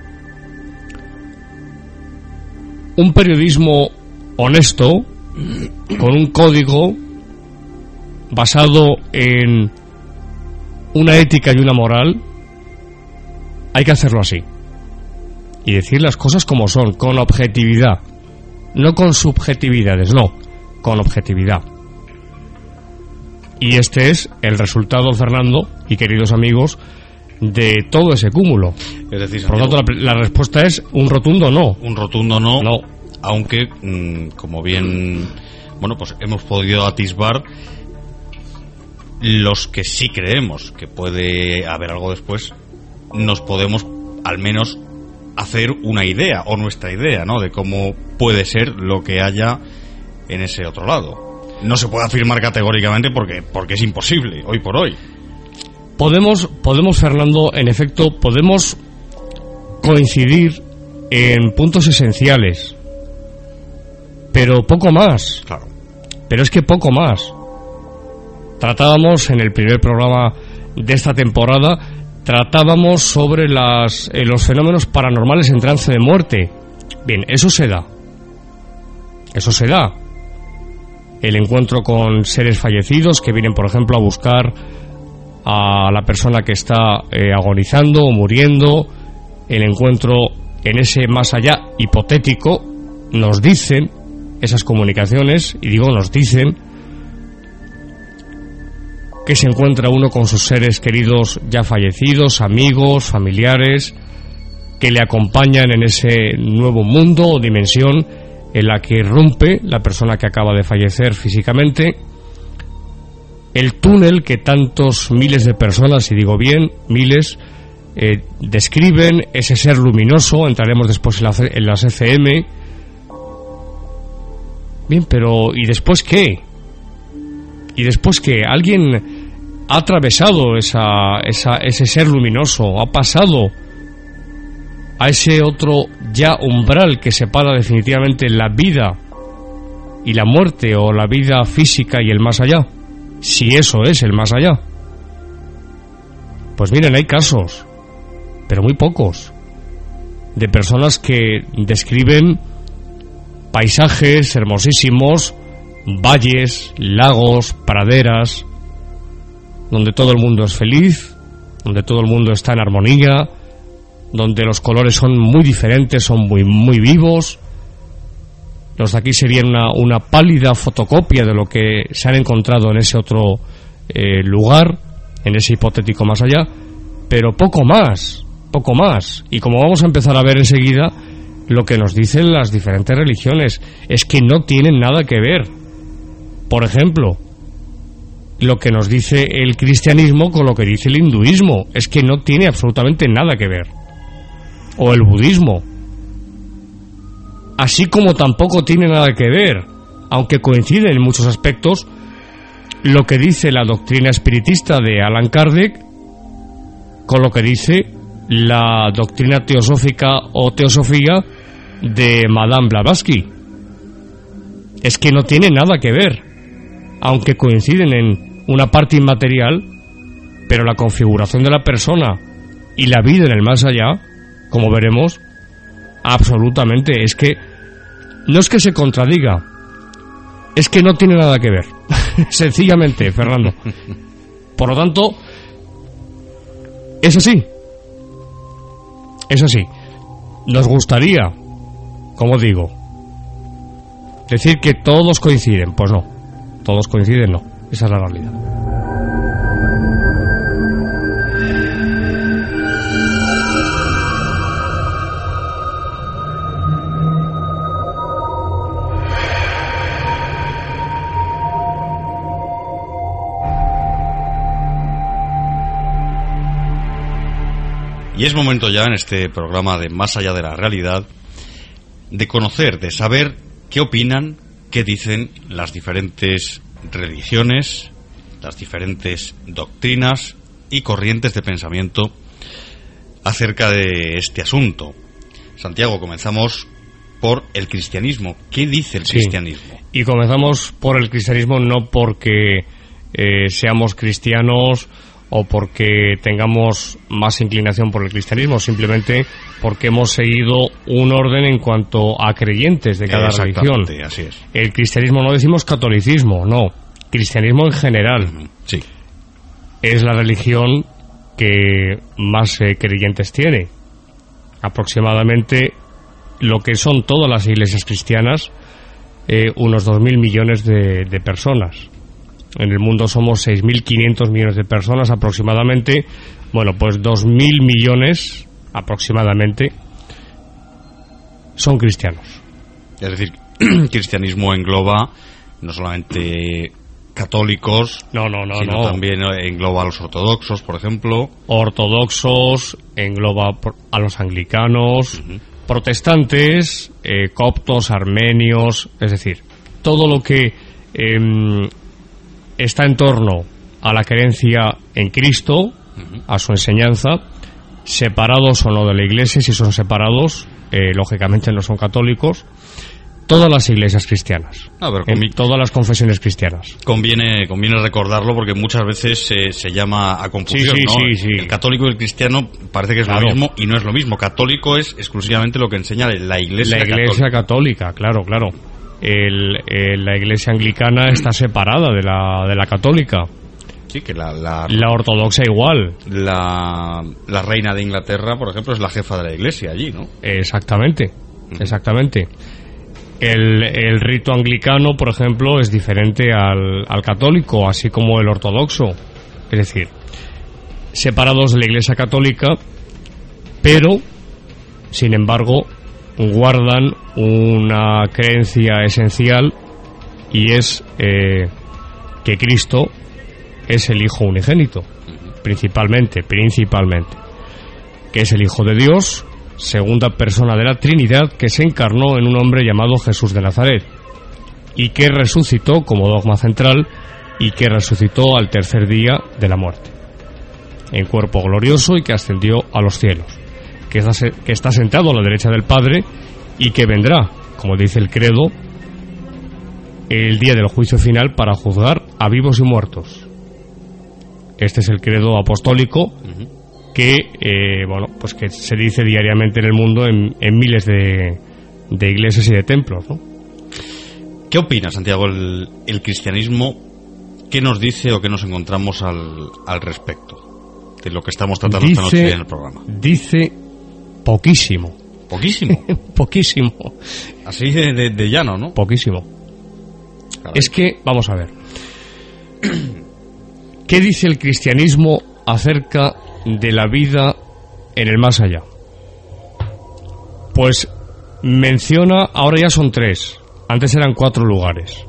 Speaker 3: un periodismo honesto, con un código basado en una ética y una moral, hay que hacerlo así y decir las cosas como son, con objetividad, no con subjetividades, no, con objetividad. Y este es el resultado, Fernando y queridos amigos, de todo ese cúmulo.
Speaker 4: Es decir,
Speaker 3: por lo tanto, la respuesta es un rotundo no.
Speaker 4: Un rotundo no.
Speaker 3: No.
Speaker 4: Aunque, como bien, pues hemos podido atisbar, los que sí creemos que puede haber algo después, nos podemos al menos hacer una idea, o nuestra idea, ¿no?, de cómo puede ser lo que haya en ese otro lado. No se puede afirmar categóricamente porque es imposible, hoy por hoy.
Speaker 3: Podemos, Fernando, en efecto, podemos coincidir en puntos esenciales, pero poco más.
Speaker 4: Claro.
Speaker 3: Pero es que poco más. Tratábamos en el primer programa de esta temporada, tratábamos sobre los fenómenos paranormales en trance de muerte. Bien, eso se da. El encuentro con seres fallecidos que vienen, por ejemplo, a buscar a la persona que está agonizando o muriendo. El encuentro en ese más allá hipotético. Nos dicen esas comunicaciones, y digo nos dicen, que se encuentra uno con sus seres queridos ya fallecidos, amigos, familiares, que le acompañan en ese nuevo mundo o dimensión en la que irrumpe la persona que acaba de fallecer físicamente. El túnel que tantos miles de personas, y digo bien, miles, describen, ese ser luminoso, entraremos después en las ECM. Bien, pero ¿y después qué? ¿Y después qué? ¿Alguien ha atravesado ese ser luminoso? ¿Ha pasado a ese otro ya umbral que separa definitivamente la vida y la muerte, o la vida física y el más allá? Si eso es el más allá. Pues miren, hay casos, pero muy pocos, de personas que describen paisajes hermosísimos, valles, lagos, praderas, donde todo el mundo es feliz, donde todo el mundo está en armonía, donde los colores son muy diferentes, son muy, muy vivos. Los de aquí serían una pálida fotocopia de lo que se han encontrado en ese otro lugar, en ese hipotético más allá, pero poco más. Y como vamos a empezar a ver enseguida, lo que nos dicen las diferentes religiones es que no tienen nada que ver. Por ejemplo, lo que nos dice el cristianismo con lo que dice el hinduismo es que no tiene absolutamente nada que ver. O el budismo. Así como tampoco tiene nada que ver, aunque coinciden en muchos aspectos, lo que dice la doctrina espiritista de Allan Kardec con lo que dice la doctrina teosófica o teosofía de Madame Blavatsky. Es que no tiene nada que ver, aunque coinciden en una parte inmaterial, pero la configuración de la persona y la vida en el más allá, como veremos, absolutamente, es que no es que se contradiga, es que no tiene nada que ver. Sencillamente, Fernando. Por lo tanto, es así. Nos gustaría, como digo, decir que todos coinciden. Pues no, todos coinciden no. Esa es la realidad.
Speaker 4: Y es momento ya en este programa de Más allá de la realidad de conocer, de saber qué opinan, qué dicen las diferentes religiones, las diferentes doctrinas y corrientes de pensamiento acerca de este asunto. Santiago, comenzamos por el cristianismo. ¿Qué dice el cristianismo?
Speaker 3: Y comenzamos por el cristianismo no porque seamos cristianos o porque tengamos más inclinación por el cristianismo, simplemente porque hemos seguido un orden en cuanto a creyentes de cada religión.
Speaker 4: Así es.
Speaker 3: El cristianismo, no decimos catolicismo, no, cristianismo en general.
Speaker 4: Sí.
Speaker 3: Es la religión que más creyentes tiene. Aproximadamente lo que son todas las iglesias cristianas, unos 2.000 millones de personas. En el mundo somos 6.500 millones de personas aproximadamente. Bueno, pues 2.000 millones aproximadamente son cristianos.
Speaker 4: Es decir, cristianismo engloba no solamente católicos, sino también engloba a los ortodoxos, por ejemplo.
Speaker 3: Ortodoxos, engloba a los anglicanos, protestantes, coptos, armenios, es decir, todo lo que está en torno a la creencia en Cristo, a su enseñanza, separados o no de la Iglesia. Si son separados, lógicamente no son católicos. Todas las iglesias cristianas, todas las confesiones cristianas.
Speaker 4: Conviene recordarlo porque muchas veces se llama a confusión, ¿no?
Speaker 3: Sí.
Speaker 4: El católico y el cristiano parece que es lo mismo y no es lo mismo. Católico es exclusivamente lo que enseña la Iglesia Católica.
Speaker 3: La Iglesia Católica, claro. La Iglesia anglicana está separada de la católica.
Speaker 4: Sí, que la
Speaker 3: ortodoxa igual.
Speaker 4: La reina de Inglaterra, por ejemplo, es la jefa de la Iglesia allí, ¿no?
Speaker 3: Exactamente. El rito anglicano, por ejemplo, es diferente al católico, así como el ortodoxo. Es decir, separados de la Iglesia Católica, pero, sin embargo, guardan una creencia esencial, y es que Cristo es el Hijo unigénito, principalmente, que es el Hijo de Dios, segunda persona de la Trinidad, que se encarnó en un hombre llamado Jesús de Nazaret, y que resucitó como dogma central, y que resucitó al tercer día de la muerte, en cuerpo glorioso, y que ascendió a los cielos, que está sentado a la derecha del Padre, y que vendrá, como dice el credo, el día del juicio final para juzgar a vivos y muertos. Este es el credo apostólico que pues que se dice diariamente en el mundo en miles de iglesias y de templos, ¿no?
Speaker 4: ¿Qué opina, Santiago, el cristianismo? ¿Qué nos dice o qué nos encontramos al respecto de lo que estamos tratando esta noche en el programa? Dice
Speaker 3: poquísimo.
Speaker 4: ¿Poquísimo?
Speaker 3: Poquísimo.
Speaker 4: Así de llano, ¿no?
Speaker 3: Poquísimo. Caray. Es que, vamos a ver, ¿qué dice el cristianismo acerca de la vida en el más allá? Pues menciona, ahora ya son 3, antes eran 4 lugares.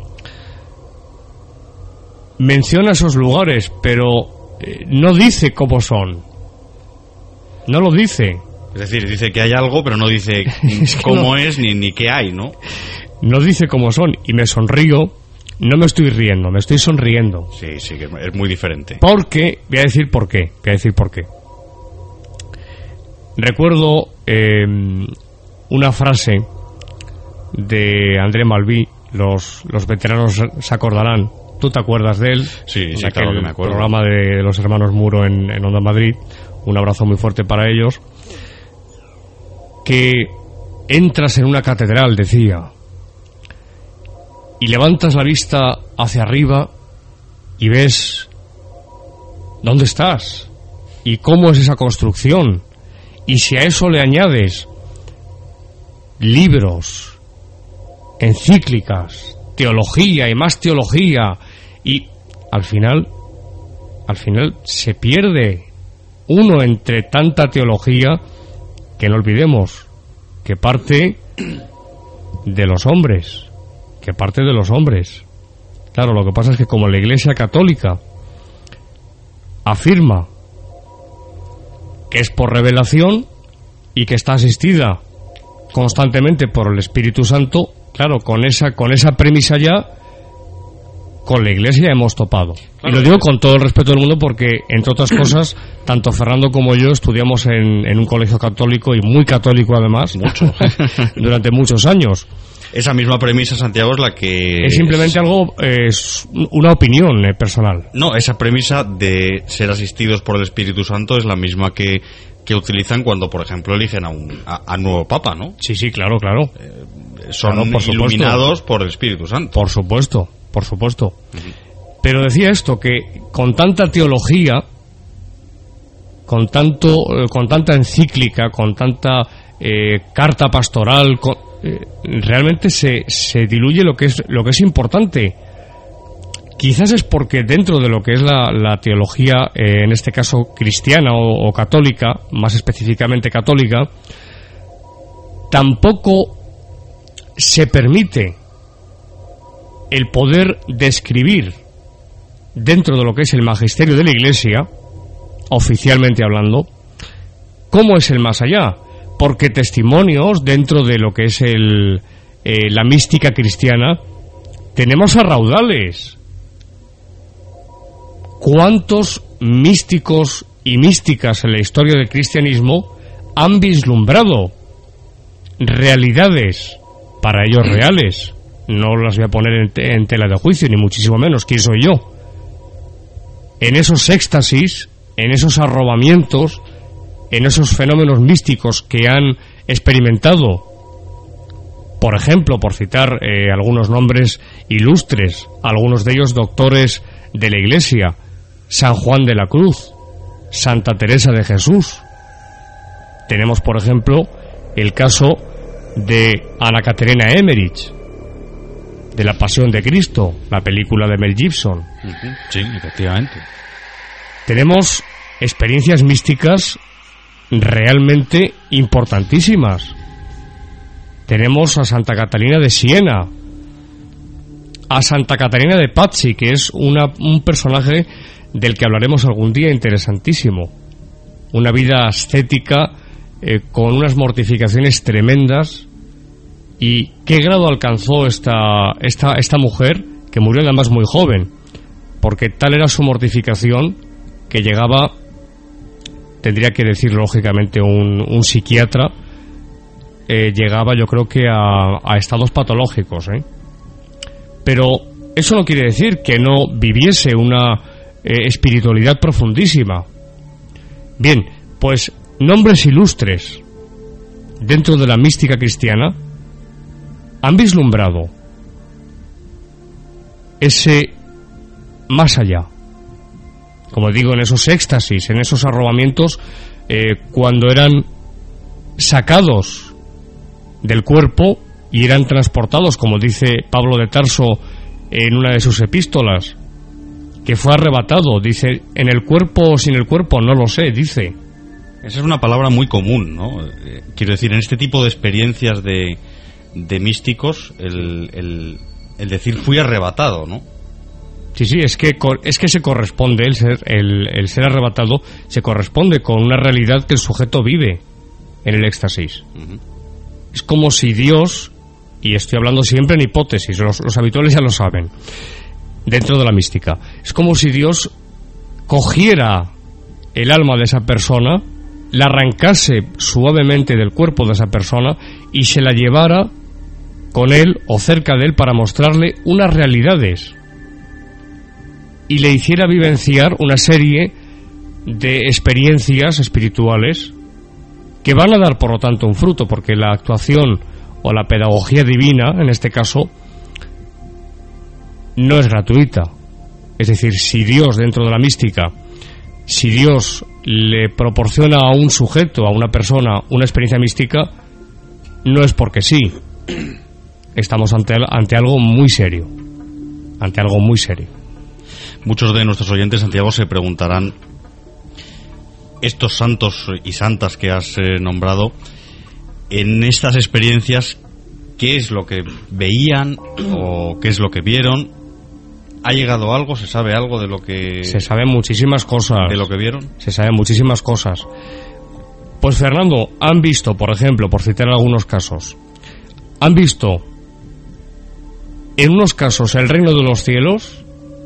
Speaker 3: Menciona esos lugares, pero no dice cómo son. No lo dice.
Speaker 4: Es decir, dice que hay algo, pero no dice cómo es ni qué hay, ¿no?
Speaker 3: No dice cómo son, y me sonrío. No me estoy riendo, me estoy sonriendo.
Speaker 4: Sí, que es muy diferente.
Speaker 3: Porque, voy a decir por qué. Recuerdo una frase de André Malví, los veteranos se acordarán. ¿Tú te acuerdas de él?
Speaker 4: Sí, claro que me acuerdo.
Speaker 3: El programa de los hermanos Muro en Onda Madrid. Un abrazo muy fuerte para ellos. Que entras en una catedral, decía, y levantas la vista hacia arriba y ves dónde estás y cómo es esa construcción, y si a eso le añades libros, encíclicas, teología y más teología, y al final se pierde uno entre tanta teología, que no olvidemos que parte de los hombres. Claro, lo que pasa es que como la Iglesia Católica afirma que es por revelación y que está asistida constantemente por el Espíritu Santo, claro, con esa premisa ya, con la Iglesia hemos topado. Claro. Y lo digo con todo el respeto del mundo porque, entre otras cosas, tanto Fernando como yo estudiamos en un colegio católico, y muy católico además, durante muchos años.
Speaker 4: Esa misma premisa, Santiago, es la que...
Speaker 3: Es simplemente algo, es una opinión personal.
Speaker 4: No, esa premisa de ser asistidos por el Espíritu Santo es la misma que utilizan cuando, por ejemplo, eligen a nuevo Papa, ¿no?
Speaker 3: Sí, claro.
Speaker 4: Son iluminados por el Espíritu Santo.
Speaker 3: Por supuesto. Pero decía esto, que con tanta teología, con tanta encíclica, con tanta carta pastoral, realmente se diluye lo que es importante, Quizás es porque dentro de lo que es la teología, en este caso cristiana o católica, más específicamente católica, tampoco se permite el poder describir dentro de lo que es el magisterio de la Iglesia, oficialmente hablando, cómo es el más allá, porque testimonios dentro de lo que es la mística cristiana tenemos a raudales. ¿Cuántos místicos y místicas en la historia del cristianismo han vislumbrado realidades, para ellos reales? No las voy a poner en tela de juicio, ni muchísimo menos. ¿Quién soy yo? En esos éxtasis, en esos arrobamientos, en esos fenómenos místicos que han experimentado, por ejemplo, por citar algunos nombres ilustres, algunos de ellos doctores de la Iglesia, San Juan de la Cruz, Santa Teresa de Jesús. Tenemos, por ejemplo, el caso de Ana Caterina Emmerich, de La Pasión de Cristo, la película de Mel Gibson.
Speaker 4: Sí, efectivamente.
Speaker 3: Tenemos experiencias místicas realmente importantísimas. Tenemos a Santa Catalina de Siena, a Santa Catalina de Pazzi, que es un personaje del que hablaremos algún día, interesantísimo. Una vida ascética con unas mortificaciones tremendas. ¿Y qué grado alcanzó esta mujer, que murió además muy joven? Porque tal era su mortificación que llegaba, tendría que decir lógicamente un psiquiatra, llegaba yo creo que a estados patológicos, Pero eso no quiere decir que no viviese una espiritualidad profundísima. Bien, pues nombres ilustres dentro de la mística cristiana han vislumbrado ese más allá, como digo, en esos éxtasis, en esos arrobamientos, cuando eran sacados del cuerpo y eran transportados, como dice Pablo de Tarso en una de sus epístolas, que fue arrebatado, dice, en el cuerpo o sin el cuerpo, no lo sé, dice.
Speaker 4: Esa es una palabra muy común, ¿no? Quiero decir, en este tipo de experiencias de místicos, el decir fui arrebatado, ¿no?
Speaker 3: Sí, es que se corresponde, el ser arrebatado se corresponde con una realidad que el sujeto vive en el éxtasis. Uh-huh. Es como si Dios, y estoy hablando siempre en hipótesis, los habituales ya lo saben, dentro de la mística, es como si Dios cogiera el alma de esa persona, la arrancase suavemente del cuerpo de esa persona y se la llevara con él o cerca de él para mostrarle unas realidades y le hiciera vivenciar una serie de experiencias espirituales que van a dar por lo tanto un fruto, porque la actuación o la pedagogía divina, en este caso, no es gratuita. Es decir, si Dios, dentro de la mística, si Dios le proporciona a un sujeto, a una persona, una experiencia mística, no es porque sí. Estamos ante algo muy serio. Ante algo muy serio.
Speaker 4: Muchos de nuestros oyentes, Santiago, se preguntarán, estos santos y santas que has nombrado, en estas experiencias, ¿qué es lo que veían o qué es lo que vieron? ¿Ha llegado algo? ¿Se sabe algo de lo que...?
Speaker 3: Se saben muchísimas cosas.
Speaker 4: ¿De lo que vieron?
Speaker 3: Se saben muchísimas cosas. Pues, Fernando, han visto, por ejemplo, por citar algunos casos, han visto, en unos casos, el reino de los cielos,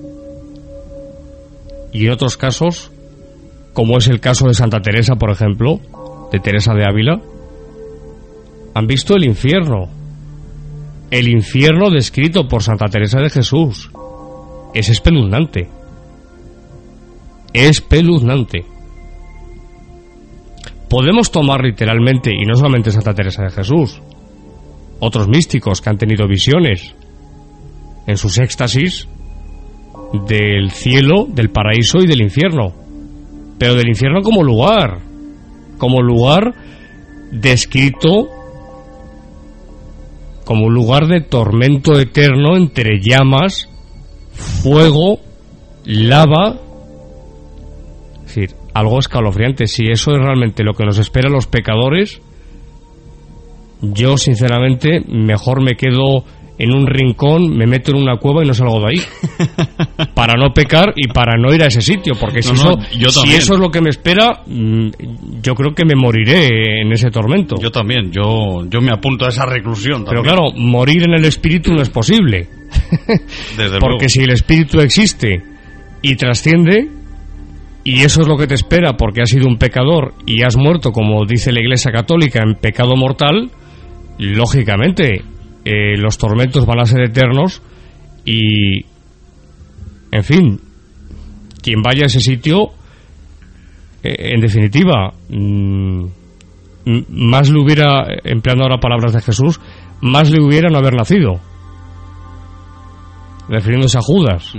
Speaker 3: y en otros casos, como es el caso de Santa Teresa, por ejemplo, de Teresa de Ávila, han visto el infierno descrito por Santa Teresa de Jesús. Es espeluznante. Espeluznante. Podemos tomar literalmente, y no solamente Santa Teresa de Jesús, otros místicos que han tenido visiones en sus éxtasis del cielo, del paraíso y del infierno, pero del infierno como lugar descrito como un lugar de tormento eterno entre llamas, fuego, lava, es decir, algo escalofriante. Si eso es realmente lo que nos espera a los pecadores, yo sinceramente mejor me quedo en un rincón, me meto en una cueva y no salgo de ahí, para no pecar y para no ir a ese sitio, porque si eso es lo que me espera, yo creo que me moriré en ese tormento.
Speaker 4: Yo también, yo me apunto a esa reclusión también.
Speaker 3: Pero claro, morir en el espíritu no es posible.
Speaker 4: Desde
Speaker 3: porque
Speaker 4: luego.
Speaker 3: Si el espíritu existe y trasciende, y eso es lo que te espera porque has sido un pecador y has muerto, como dice la Iglesia Católica, en pecado mortal, lógicamente los tormentos van a ser eternos y, en fin, quien vaya a ese sitio, en definitiva, más le hubiera, empleando ahora palabras de Jesús, más le hubiera no haber nacido, refiriéndose a Judas.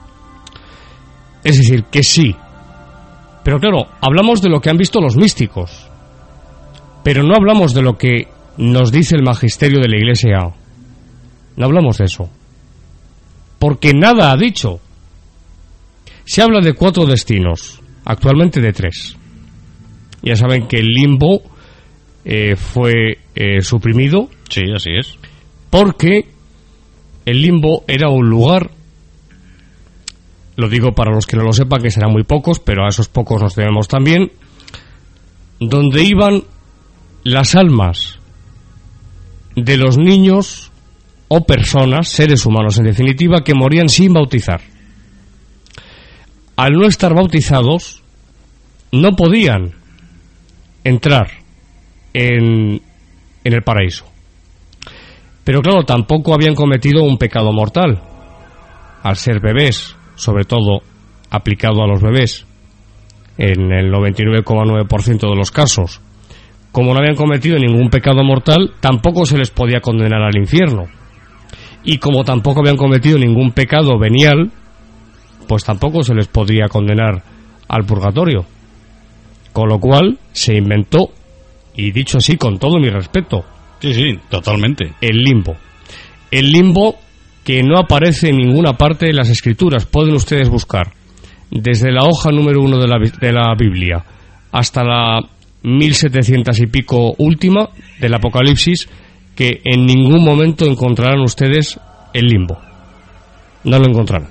Speaker 3: Es decir, que sí. Pero claro, hablamos de lo que han visto los místicos, pero no hablamos de lo que nos dice el magisterio de la Iglesia. No hablamos de eso, porque nada ha dicho. Se habla de 4 destinos, actualmente de 3. Ya saben que el limbo fue suprimido.
Speaker 4: Sí, así es.
Speaker 3: Porque el limbo era un lugar, lo digo para los que no lo sepan, que serán muy pocos, pero a esos pocos nos debemos también, donde iban las almas de los niños o personas, seres humanos en definitiva, que morían sin bautizar. Al no estar bautizados, no podían entrar en el paraíso. Pero claro, tampoco habían cometido un pecado mortal, al ser bebés, sobre todo aplicado a los bebés, en el 99,9% de los casos. Como no habían cometido ningún pecado mortal, tampoco se les podía condenar al infierno. Y como tampoco habían cometido ningún pecado venial, pues tampoco se les podía condenar al purgatorio. Con lo cual se inventó, y dicho así con todo mi respeto,
Speaker 4: sí, totalmente,
Speaker 3: el limbo. El limbo que no aparece en ninguna parte de las Escrituras. Pueden ustedes buscar desde la hoja número 1 de la Biblia hasta la 1700 y pico última del Apocalipsis, que en ningún momento encontrarán ustedes el limbo. No lo encontrarán.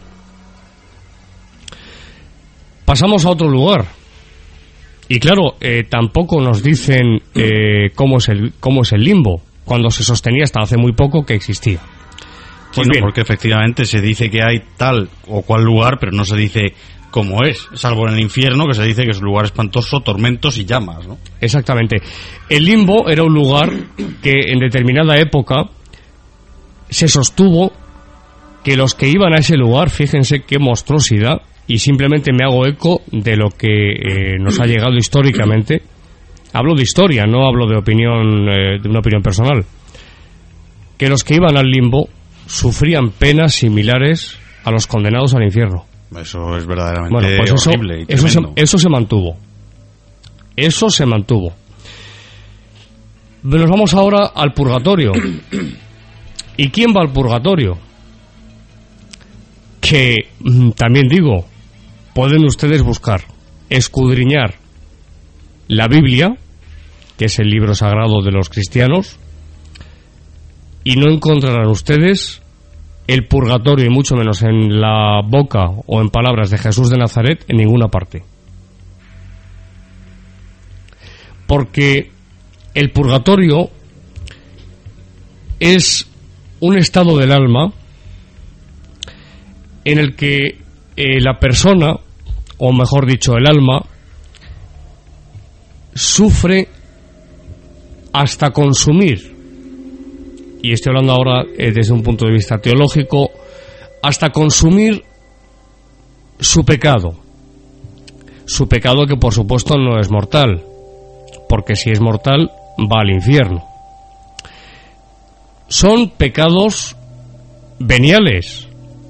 Speaker 3: Pasamos a otro lugar. Y claro, tampoco nos dicen cómo es el limbo, cuando se sostenía hasta hace muy poco que existía. Pues
Speaker 4: bueno,
Speaker 3: bien,
Speaker 4: porque efectivamente se dice que hay tal o cual lugar, pero no se dice cómo es, salvo en el infierno, que se dice que es un lugar espantoso, tormentos y llamas, ¿no?
Speaker 3: Exactamente. El limbo era un lugar que en determinada época se sostuvo que los que iban a ese lugar, fíjense qué monstruosidad, y simplemente me hago eco de lo que nos ha llegado históricamente. Hablo de historia, no hablo de opinión, de una opinión personal. Que los que iban al limbo sufrían penas similares a los condenados al infierno.
Speaker 4: Eso es verdaderamente horrible y tremendo.
Speaker 3: Eso se mantuvo. Eso se mantuvo. Nos vamos ahora al purgatorio. ¿Y quién va al purgatorio? Que, también digo, pueden ustedes buscar, escudriñar la Biblia, que es el libro sagrado de los cristianos, y no encontrarán ustedes el purgatorio, y mucho menos en la boca o en palabras de Jesús de Nazaret, en ninguna parte. Porque el purgatorio es un estado del alma en el que la persona, o mejor dicho, el alma, sufre hasta consumir, y estoy hablando ahora desde un punto de vista teológico, hasta consumir su pecado que por supuesto no es mortal, porque si es mortal va al infierno. Son pecados veniales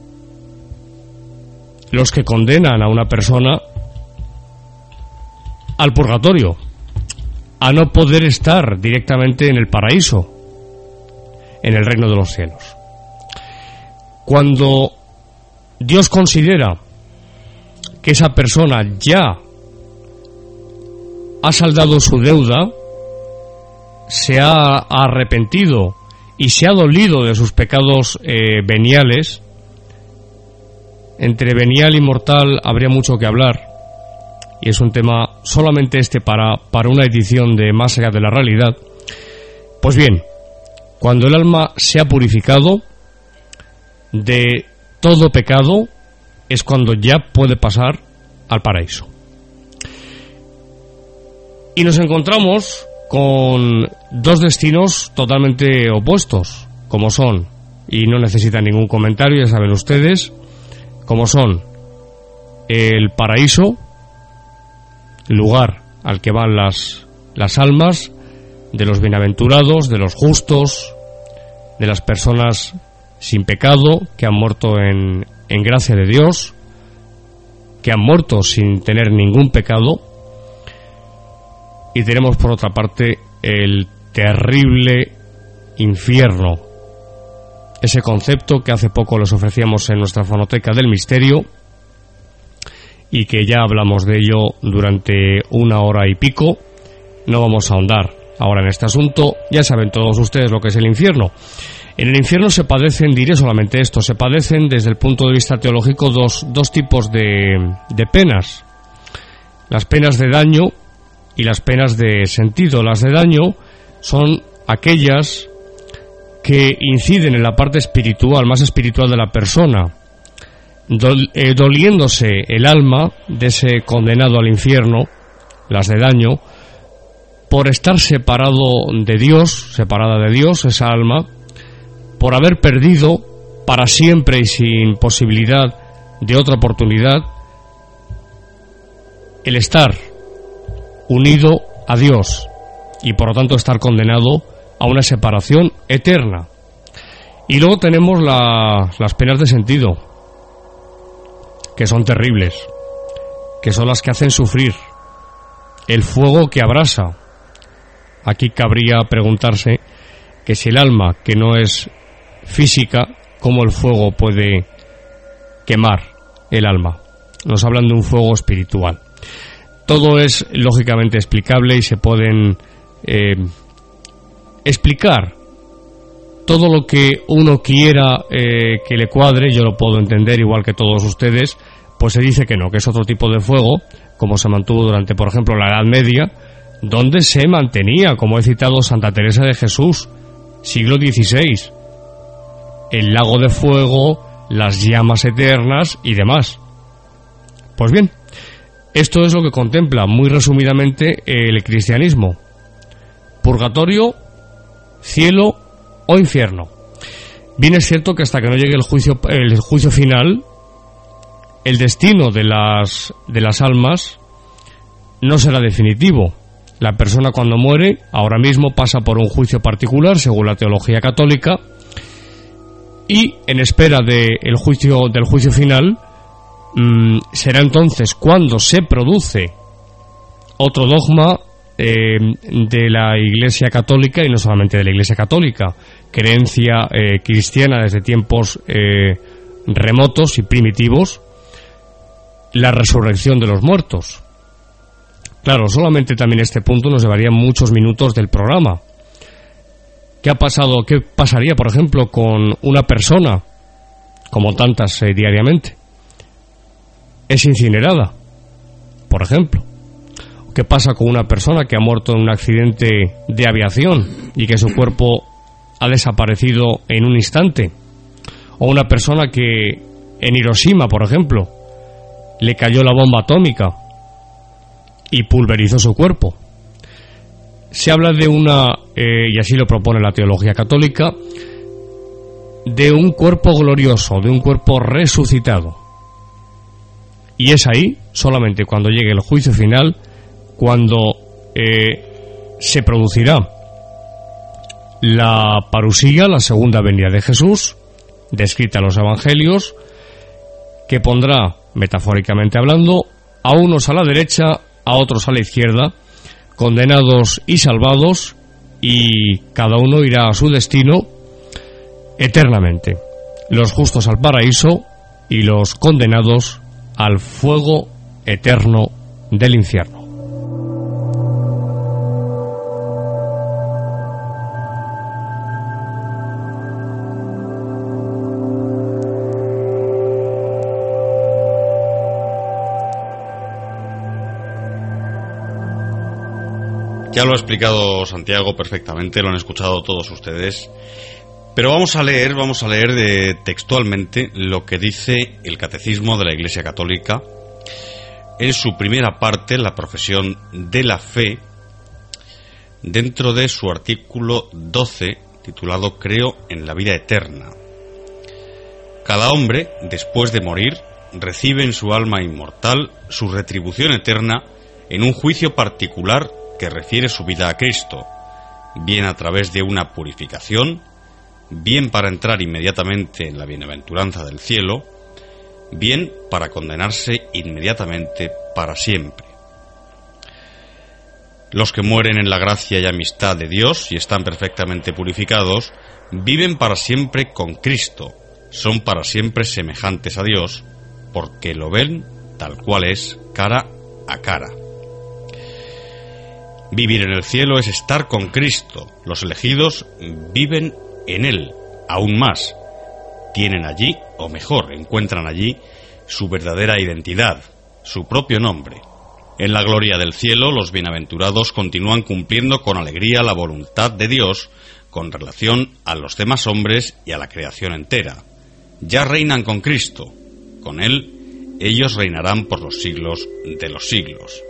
Speaker 3: los que condenan a una persona al purgatorio, a no poder estar directamente en el paraíso, en el reino de los cielos. Cuando Dios considera que esa persona ya ha saldado su deuda, se ha arrepentido y se ha dolido de sus pecados veniales. Entre venial y mortal habría mucho que hablar, y es un tema solamente para una edición de Más allá de la realidad. Pues bien, cuando el alma se ha purificado de todo pecado, es cuando ya puede pasar al paraíso. Y nos encontramos con dos destinos totalmente opuestos, como son, y no necesitan ningún comentario, ya saben ustedes, como son el paraíso, lugar al que van las almas de los bienaventurados, de los justos, de las personas sin pecado, que han muerto en gracia de Dios, que han muerto sin tener ningún pecado. Y tenemos por otra parte el terrible infierno, ese concepto que hace poco les ofrecíamos en nuestra fonoteca del misterio y que ya hablamos de ello durante 1 hora y pico. No vamos a ahondar ahora en este asunto. Ya saben todos ustedes lo que es el infierno. En el infierno se padecen, diré solamente esto, se padecen desde el punto de vista teológico dos tipos de penas. Las penas de daño y las penas de sentido. Las de daño son aquellas que inciden en la parte espiritual, más espiritual de la persona, doliéndose el alma de ese condenado al infierno, las de daño, por estar separada de Dios, esa alma, por haber perdido para siempre y sin posibilidad de otra oportunidad el estar unido a Dios y por lo tanto estar condenado a una separación eterna. Y luego tenemos las penas de sentido, que son terribles, que son las que hacen sufrir, el fuego que abrasa. Aquí cabría preguntarse que si el alma, que no es física, ¿cómo el fuego puede quemar el alma? Nos hablan de un fuego espiritual. Todo es lógicamente explicable y se pueden explicar todo lo que uno quiera que le cuadre. Yo lo puedo entender igual que todos ustedes. Pues se dice que no, que es otro tipo de fuego, como se mantuvo durante, por ejemplo, la Edad Media, donde se mantenía, como he citado, Santa Teresa de Jesús, siglo XVI, el lago de fuego, las llamas eternas y demás. Pues bien, esto es lo que contempla muy resumidamente el cristianismo: purgatorio, cielo o infierno. Bien es cierto que hasta que no llegue el juicio final, el destino de las almas no será definitivo. La persona cuando muere, ahora mismo pasa por un juicio particular, según la teología católica, y en espera del juicio final, será entonces cuando se produce otro dogma de la Iglesia Católica, y no solamente de la Iglesia Católica, creencia cristiana desde tiempos remotos y primitivos, la resurrección de los muertos. Claro, solamente también este punto nos llevaría muchos minutos del programa. ¿Qué ha pasado? ¿Qué pasaría, por ejemplo, con una persona, como tantas diariamente? Es incinerada, por ejemplo. ¿Qué pasa con una persona que ha muerto en un accidente de aviación y que su cuerpo ha desaparecido en un instante? O una persona que en Hiroshima, por ejemplo, le cayó la bomba atómica y pulverizó su cuerpo. Se habla de y así lo propone la teología católica, de un cuerpo glorioso, de un cuerpo resucitado. Y es ahí, solamente cuando llegue el juicio final, cuando se producirá la parusía, la segunda venida de Jesús, descrita en los evangelios, que pondrá, metafóricamente hablando, a unos a la derecha, a otros a la izquierda, condenados y salvados, y cada uno irá a su destino eternamente. Los justos al paraíso y los condenados al fuego eterno del infierno.
Speaker 4: Ya lo ha explicado Santiago perfectamente, lo han escuchado todos ustedes, pero vamos a leer textualmente lo que dice el Catecismo de la Iglesia Católica en su primera parte, la profesión de la fe, dentro de su artículo 12, titulado Creo en la vida eterna. Cada hombre, después de morir, recibe en su alma inmortal su retribución eterna en un juicio particular que refiere su vida a Cristo, bien a través de una purificación, bien para entrar inmediatamente en la bienaventuranza del cielo, bien para condenarse inmediatamente para siempre. Los que mueren en la gracia y amistad de Dios y están perfectamente purificados, viven para siempre con Cristo, son para siempre semejantes a Dios, porque lo ven tal cual es, cara a cara. Vivir en el cielo es estar con Cristo. Los elegidos viven en Él, aún más. Tienen allí, o mejor, encuentran allí, su verdadera identidad, su propio nombre. En la gloria del cielo, los bienaventurados continúan cumpliendo con alegría la voluntad de Dios con relación a los demás hombres y a la creación entera. Ya reinan con Cristo. Con Él, ellos reinarán por los siglos de los siglos.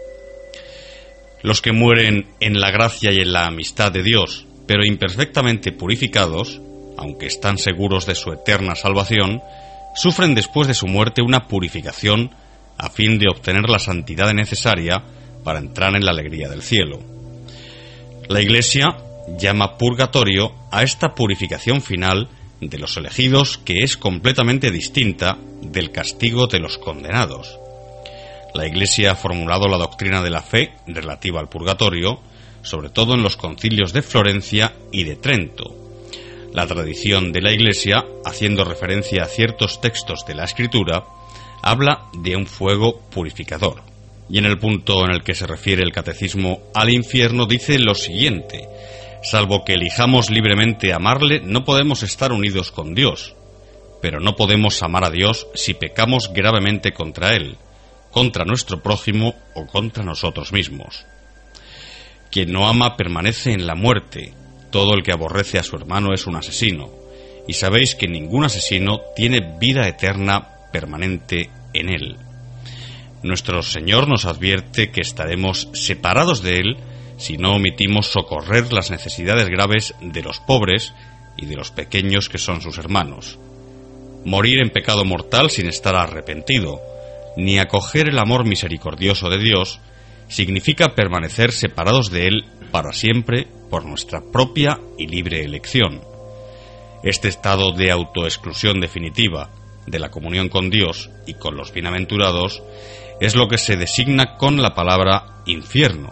Speaker 4: Los que mueren en la gracia y en la amistad de Dios, pero imperfectamente purificados, aunque están seguros de su eterna salvación, sufren después de su muerte una purificación a fin de obtener la santidad necesaria para entrar en la alegría del cielo. La Iglesia llama purgatorio a esta purificación final de los elegidos, que es completamente distinta del castigo de los condenados. La Iglesia ha formulado la doctrina de la fe relativa al purgatorio, sobre todo en los concilios de Florencia y de Trento. La tradición de la Iglesia, haciendo referencia a ciertos textos de la Escritura, habla de un fuego purificador. Y en el punto en el que se refiere el Catecismo al infierno dice lo siguiente: salvo que elijamos libremente amarle, no podemos estar unidos con Dios, pero no podemos amar a Dios si pecamos gravemente contra Él, contra nuestro prójimo o contra nosotros mismos. Quien no ama permanece en la muerte. Todo el que aborrece a su hermano es un asesino, y sabéis que ningún asesino tiene vida eterna permanente en él. Nuestro Señor nos advierte que estaremos separados de Él si no omitimos socorrer las necesidades graves de los pobres y de los pequeños que son sus hermanos. Morir en pecado mortal sin estar arrepentido, ni acoger el amor misericordioso de Dios, significa permanecer separados de Él para siempre por nuestra propia y libre elección. Este estado de autoexclusión definitiva de la comunión con Dios y con los bienaventurados es lo que se designa con la palabra infierno.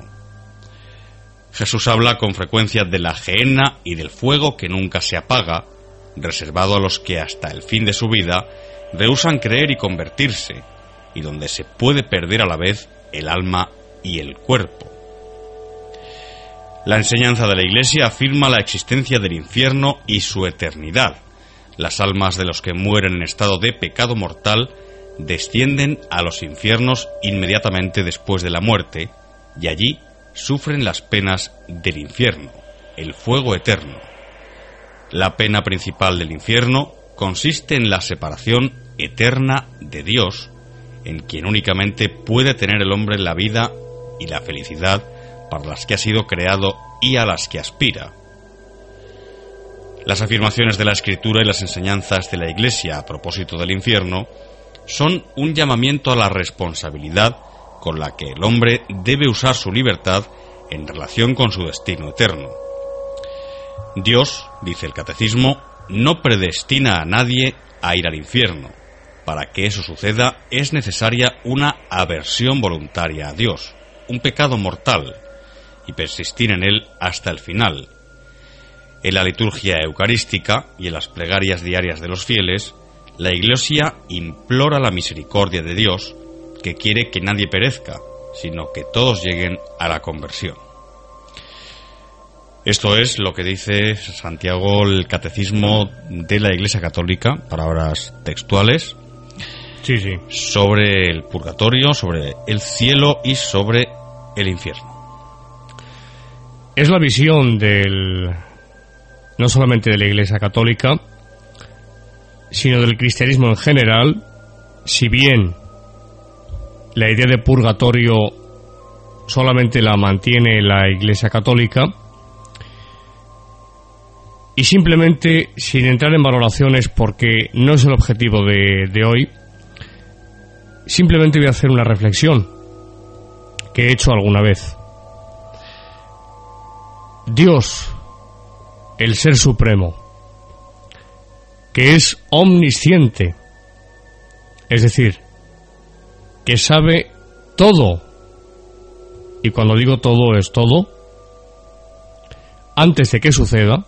Speaker 4: Jesús habla con frecuencia de la gehenna y del fuego que nunca se apaga, reservado a los que hasta el fin de su vida rehúsan creer y convertirse, y donde se puede perder a la vez el alma y el cuerpo. La enseñanza de la Iglesia afirma la existencia del infierno y su eternidad. Las almas de los que mueren en estado de pecado mortal descienden a los infiernos inmediatamente después de la muerte, y allí sufren las penas del infierno, el fuego eterno. La pena principal del infierno consiste en la separación eterna de Dios, en quien únicamente puede tener el hombre la vida y la felicidad para las que ha sido creado y a las que aspira. Las afirmaciones de la Escritura y las enseñanzas de la Iglesia a propósito del infierno son un llamamiento a la responsabilidad con la que el hombre debe usar su libertad en relación con su destino eterno. Dios, dice el Catecismo, no predestina a nadie a ir al infierno. Para que eso suceda es necesaria una aversión voluntaria a Dios, un pecado mortal, y persistir en él hasta el final. En la liturgia eucarística y en las plegarias diarias de los fieles, la Iglesia implora la misericordia de Dios, que quiere que nadie perezca, sino que todos lleguen a la conversión. Esto es lo que dice Santiago, el Catecismo de la Iglesia Católica, palabras textuales,
Speaker 3: Sí, sí.
Speaker 4: sobre el purgatorio, sobre el cielo y sobre el infierno.
Speaker 3: Es la visión no solamente de la Iglesia Católica, sino del cristianismo en general, si bien la idea de purgatorio solamente la mantiene la Iglesia Católica, y simplemente, sin entrar en valoraciones porque no es el objetivo de hoy, simplemente voy a hacer una reflexión que he hecho alguna vez. Dios, el Ser Supremo, que es omnisciente, es decir, que sabe todo, y cuando digo todo es todo, antes de que suceda,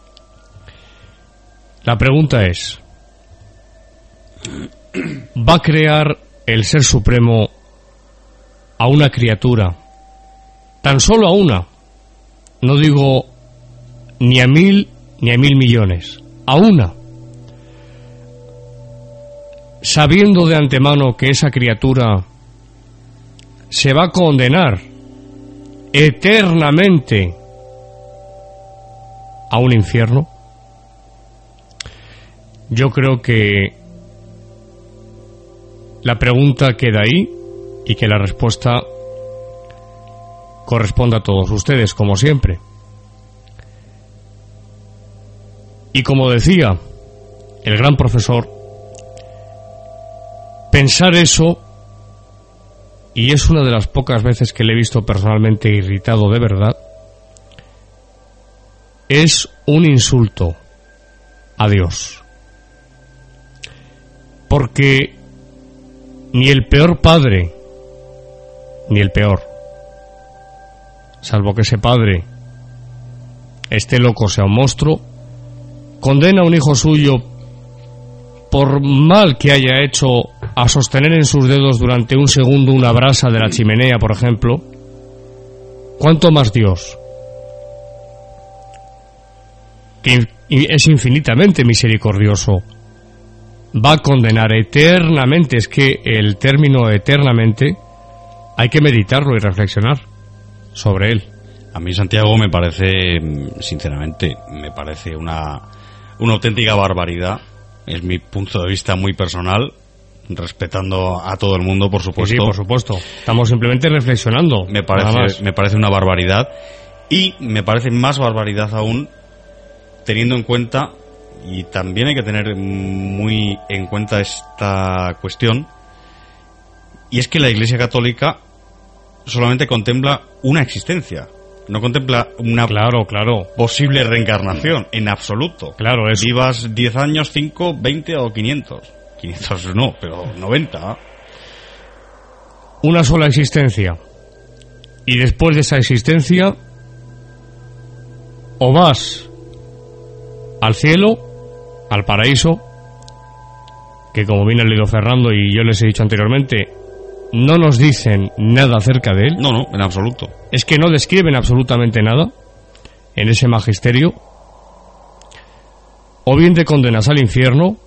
Speaker 3: la pregunta es, ¿va a crear el Ser Supremo a una criatura, tan solo a una? No digo ni a 1000 ni a 1000 millones, a una, sabiendo de antemano que esa criatura se va a condenar eternamente a un infierno. Yo creo que la pregunta queda ahí y que la respuesta corresponde a todos ustedes, como siempre. Y como decía el gran profesor, pensar eso, y es una de las pocas veces que le he visto personalmente irritado de verdad, es un insulto a Dios. Porque ni el peor padre, ni el peor, salvo que ese padre esté loco, sea un monstruo, condena a un hijo suyo por mal que haya hecho a sostener en sus dedos durante un segundo una brasa de la chimenea, por ejemplo. ¿Cuánto más Dios, que es infinitamente misericordioso, va a condenar eternamente? Es que el término eternamente hay que meditarlo y reflexionar sobre él.
Speaker 4: A mí, Santiago, me parece, sinceramente, me parece una auténtica barbaridad. Es mi punto de vista muy personal, respetando a todo el mundo, por supuesto.
Speaker 3: Sí, por supuesto. Estamos simplemente reflexionando.
Speaker 4: Me parece una barbaridad, y me parece más barbaridad aún teniendo en cuenta, y también hay que tener muy en cuenta esta cuestión, y es que la Iglesia Católica solamente contempla una existencia. No contempla una posible reencarnación, en absoluto.
Speaker 3: Claro, eso.
Speaker 4: Vivas 10 años, 5, 20 o 500. 500 no, pero 90.
Speaker 3: Una sola existencia. Y después de esa existencia, o vas al cielo, al paraíso, que como bien ha leído Fernando y yo les he dicho anteriormente, no nos dicen nada acerca de él.
Speaker 4: No, en absoluto.
Speaker 3: Es que no describen absolutamente nada en ese magisterio. O bien te condenas al infierno,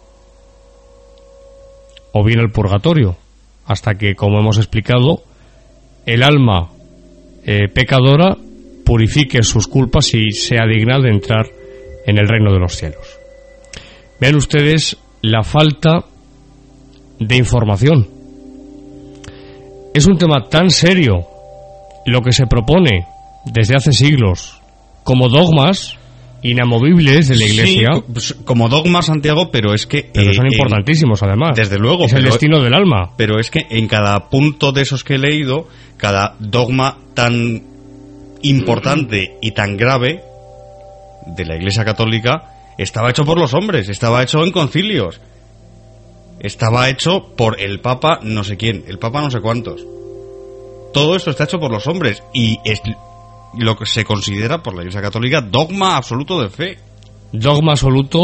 Speaker 3: o bien al purgatorio, hasta que, como hemos explicado, el alma pecadora purifique sus culpas y sea digna de entrar en el reino de los cielos. Vean ustedes la falta de información. Es un tema tan serio lo que se propone desde hace siglos como dogmas inamovibles de la Iglesia.
Speaker 4: Sí, como dogmas, Santiago, pero es que...
Speaker 3: Pero son importantísimos, además.
Speaker 4: Desde luego.
Speaker 3: Es el destino del alma.
Speaker 4: Pero es que en cada punto de esos que he leído, cada dogma tan importante y tan grave de la Iglesia Católica estaba hecho por los hombres, estaba hecho en concilios. Estaba hecho por el Papa no sé quién, el Papa no sé cuántos. Todo esto está hecho por los hombres y es lo que se considera por la Iglesia Católica dogma absoluto de fe.
Speaker 3: Dogma absoluto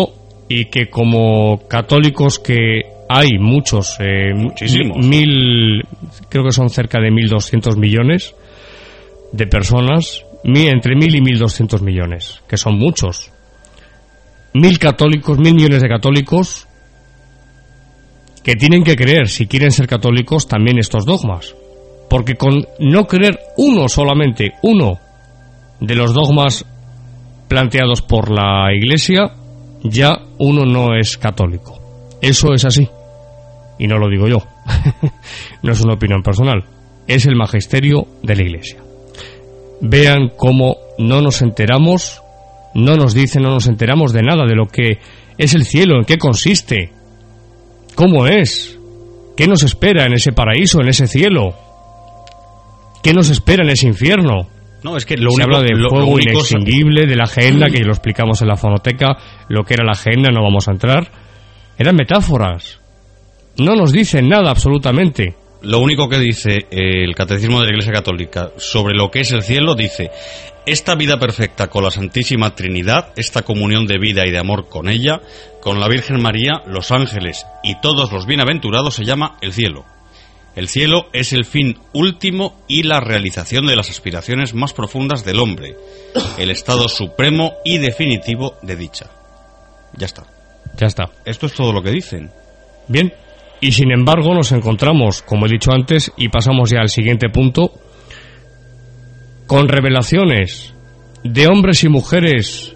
Speaker 3: y que como católicos, que hay muchos,
Speaker 4: muchísimos,
Speaker 3: creo que son cerca de 1.200 millones de personas, entre 1.000 y 1.200 millones, que son muchos. 1.000 millones de católicos que tienen que creer, si quieren ser católicos, también estos dogmas. Porque con no creer solamente uno de los dogmas planteados por la Iglesia, ya uno no es católico. Eso es así. Y no lo digo yo. No es una opinión personal. Es el magisterio de la Iglesia. Vean cómo no nos enteramos, no nos enteramos de nada de lo que es el cielo, en qué consiste, cómo es, qué nos espera en ese paraíso, en ese cielo, qué nos espera en ese infierno.
Speaker 4: No, es que
Speaker 3: se habla de fuego inextinguible, de la gehenna, que lo explicamos en la fonoteca, lo que era la gehenna, no vamos a entrar. Eran metáforas. No nos dicen nada absolutamente.
Speaker 4: Lo único que dice el Catecismo de la Iglesia Católica sobre lo que es el cielo, dice: esta vida perfecta con la Santísima Trinidad, esta comunión de vida y de amor con ella, con la Virgen María, los ángeles y todos los bienaventurados, se llama el cielo. El cielo es el fin último y la realización de las aspiraciones más profundas del hombre, el estado supremo y definitivo de dicha. Ya está.
Speaker 3: Ya está.
Speaker 4: Esto es todo lo que dicen.
Speaker 3: Bien. Y sin embargo nos encontramos, como he dicho antes, y pasamos ya al siguiente punto, con revelaciones de hombres y mujeres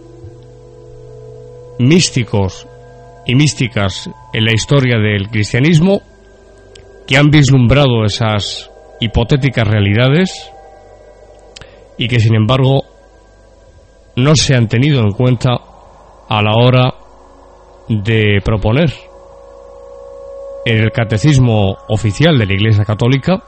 Speaker 3: místicos y místicas en la historia del cristianismo, que han vislumbrado esas hipotéticas realidades y que sin embargo no se han tenido en cuenta a la hora de proponer en el catecismo oficial de la Iglesia Católica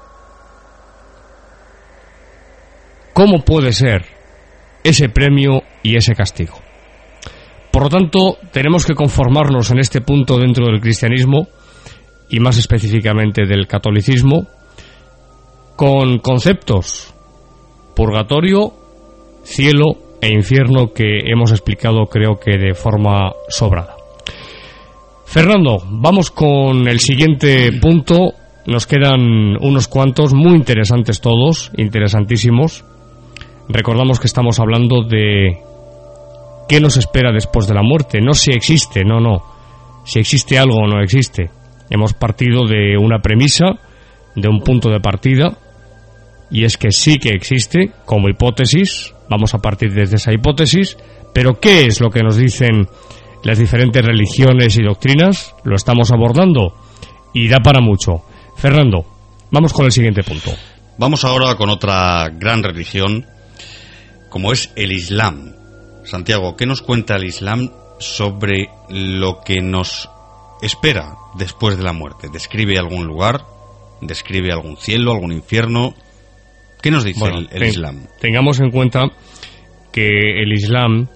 Speaker 3: cómo puede ser ese premio y ese castigo. Por lo tanto, tenemos que conformarnos en este punto dentro del cristianismo, y más específicamente del catolicismo, con conceptos: purgatorio, cielo e infierno, que hemos explicado, creo que de forma sobrada. Fernando, vamos con el siguiente punto. Nos quedan unos cuantos, muy interesantes todos, interesantísimos. Recordamos que estamos hablando de qué nos espera después de la muerte, no si existe, no, si existe algo o no existe. Hemos partido de una premisa, de un punto de partida, y es que sí que existe, como hipótesis. Vamos a partir desde esa hipótesis, pero ¿qué es lo que nos dicen las diferentes religiones y doctrinas? Lo estamos abordando y da para mucho. Fernando, vamos con el siguiente punto.
Speaker 4: Vamos ahora con otra gran religión, como es el Islam. Santiago, ¿qué nos cuenta el Islam sobre lo que nos espera después de la muerte? ¿Describe algún lugar? ¿Describe algún cielo, algún infierno? ¿Qué nos dice el Islam? Tengamos en cuenta que el Islam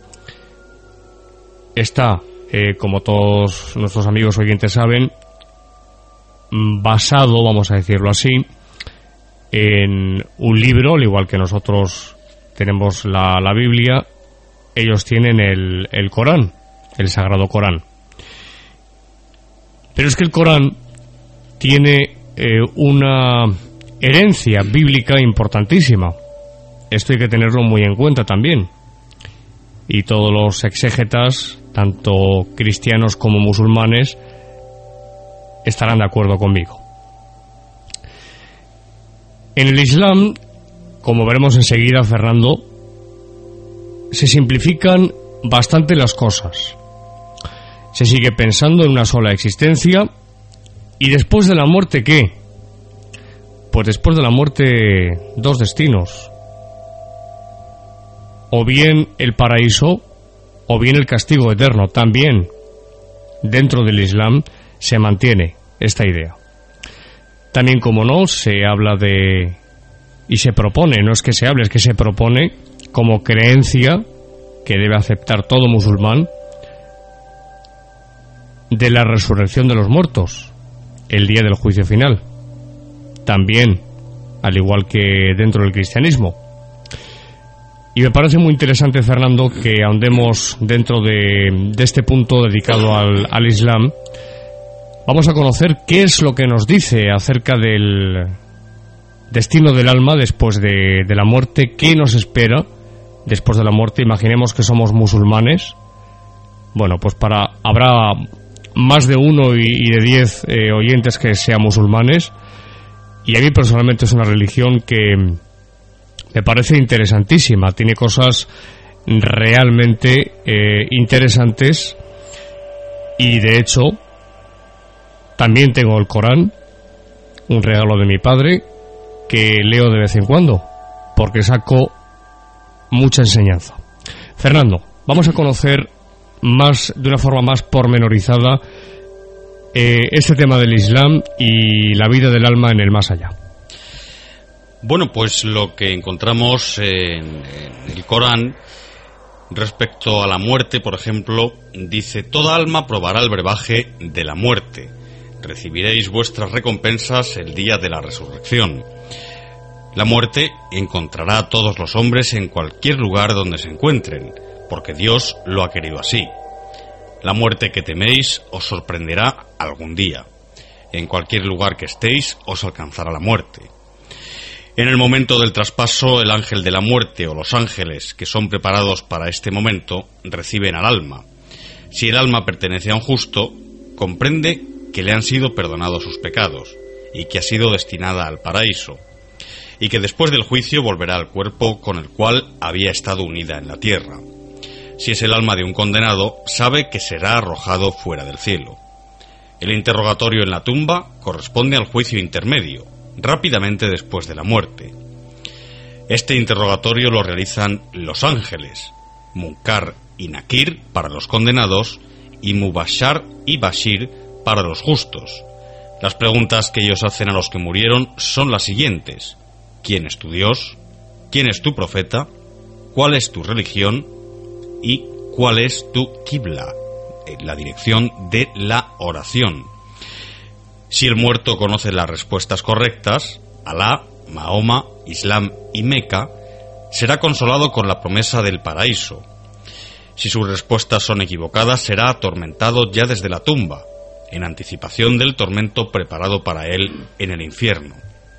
Speaker 4: está, como todos nuestros amigos oyentes saben, basado, vamos a decirlo así, en un libro, al igual que nosotros tenemos la Biblia. Ellos tienen el Corán, el Sagrado Corán. Pero es que el Corán tiene una herencia bíblica importantísima. Esto hay que tenerlo muy en cuenta también. Y todos los exégetas, tanto cristianos como musulmanes, estarán de acuerdo conmigo. En el Islam, como veremos enseguida, Fernando, se simplifican bastante las cosas. Se sigue pensando en una sola existencia. ¿Y después de la muerte qué? Pues después de la muerte, dos destinos: o bien el paraíso o bien el castigo eterno. También dentro del Islam se mantiene esta idea. También, como no, se habla de, y se propone, no es que se hable, es que se propone como creencia que debe aceptar todo musulmán, de la resurrección de los muertos el día del juicio final. También, al igual que dentro del cristianismo.
Speaker 3: Y me parece muy interesante, Fernando, que ahondemos dentro de este punto dedicado al Islam. Vamos a conocer qué es lo que nos dice acerca del destino del alma después de la muerte, qué nos espera después de la muerte. Imaginemos que somos musulmanes. Bueno, pues habrá más de uno y de 10 oyentes que sean musulmanes, y a mí personalmente es una religión que me parece interesantísima, tiene cosas realmente interesantes, y de hecho también tengo el Corán, un regalo de mi padre, que leo de vez en cuando, porque saco mucha enseñanza. Fernando, vamos a conocer de una forma más pormenorizada este tema del Islam y la vida del alma en el más allá.
Speaker 4: Bueno, pues lo que encontramos en el Corán respecto a la muerte, por ejemplo, dice: toda alma probará el brebaje de la muerte, recibiréis vuestras recompensas el día de la resurrección. La muerte encontrará a todos los hombres en cualquier lugar donde se encuentren, porque Dios lo ha querido así. La muerte que teméis os sorprenderá algún día. En cualquier lugar que estéis os alcanzará la muerte. En el momento del traspaso, el ángel de la muerte o los ángeles que son preparados para este momento reciben al alma. Si el alma pertenece a un justo, comprende que le han sido perdonados sus pecados y que ha sido destinada al paraíso, y que después del juicio volverá al cuerpo con el cual había estado unida en la tierra. Si es el alma de un condenado, sabe que será arrojado fuera del cielo. El interrogatorio en la tumba corresponde al juicio intermedio, rápidamente después de la muerte. Este interrogatorio lo realizan los ángeles, Munkar y Nakir para los condenados, y Mubashar y Bashir para los justos. Las preguntas que ellos hacen a los que murieron son las siguientes: ¿quién es tu Dios? ¿Quién es tu profeta? ¿Cuál es tu religión? ¿Y cuál es tu qibla? La dirección de la oración. Si el muerto conoce las respuestas correctas, Alá, Mahoma, Islam y Meca, será consolado con la promesa del paraíso. Si sus respuestas son equivocadas, será atormentado ya desde la tumba, en anticipación del tormento preparado para él en el infierno.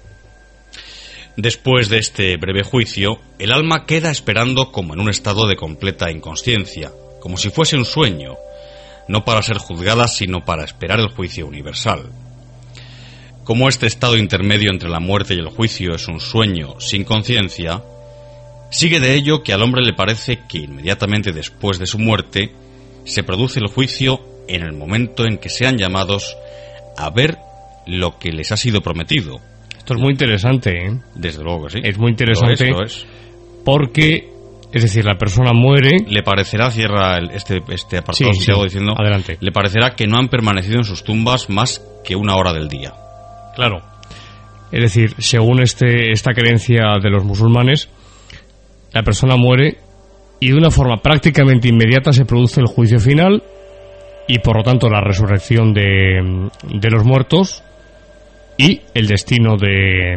Speaker 4: Después de este breve juicio, el alma queda esperando como en un estado de completa inconsciencia, como si fuese un sueño, no para ser juzgada, sino para esperar el juicio universal. Como este estado intermedio entre la muerte y el juicio es un sueño sin conciencia, sigue de ello que al hombre le parece que inmediatamente después de su muerte se produce el juicio en el momento en que sean llamados a ver lo que les ha sido prometido.
Speaker 3: Esto es muy interesante, ¿eh?
Speaker 4: Desde luego que sí.
Speaker 3: Es muy interesante
Speaker 4: lo es.
Speaker 3: Porque, es decir, la persona muere...
Speaker 4: Le parecerá, cierra este apartado,
Speaker 3: sí,
Speaker 4: diciendo,
Speaker 3: adelante.
Speaker 4: Le parecerá que no han permanecido en sus tumbas más que una hora del día.
Speaker 3: Claro. Es decir, según esta creencia de los musulmanes, la persona muere y de una forma prácticamente inmediata se produce el juicio final y por lo tanto la resurrección de los muertos y el destino de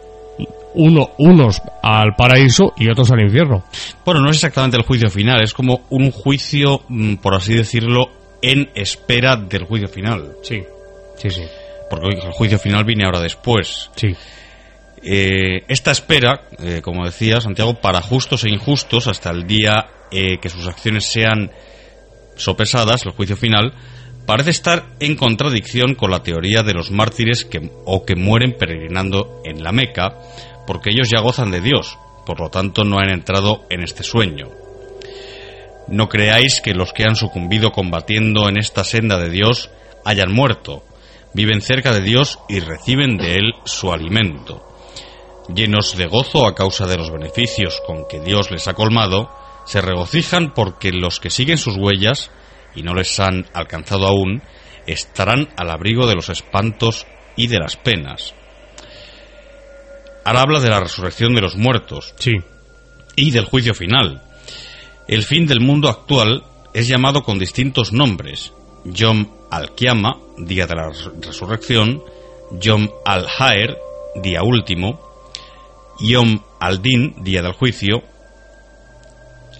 Speaker 3: unos al paraíso y otros al infierno.
Speaker 4: Bueno, no es exactamente el juicio final, es como un juicio, por así decirlo, en espera del juicio final.
Speaker 3: Sí.
Speaker 4: Porque el juicio final viene ahora después.
Speaker 3: Sí.
Speaker 4: Esta espera, como decía Santiago, para justos e injustos hasta el día que sus acciones sean sopesadas, el juicio final, parece estar en contradicción con la teoría de los mártires que mueren peregrinando en la Meca, porque ellos ya gozan de Dios, por lo tanto no han entrado en este sueño. No creáis que los que han sucumbido combatiendo en esta senda de Dios hayan muerto. Viven cerca de Dios y reciben de Él su alimento. Llenos de gozo a causa de los beneficios con que Dios les ha colmado, se regocijan porque los que siguen sus huellas y no les han alcanzado aún, estarán al abrigo de los espantos y de las penas. Ahora habla de la resurrección de los muertos.
Speaker 3: Sí.
Speaker 4: Y del juicio final. El fin del mundo actual es llamado con distintos nombres: Yom al-Qiyama, día de la resurrección; Yom al-Haer, día último; Yom al-Din, día del juicio;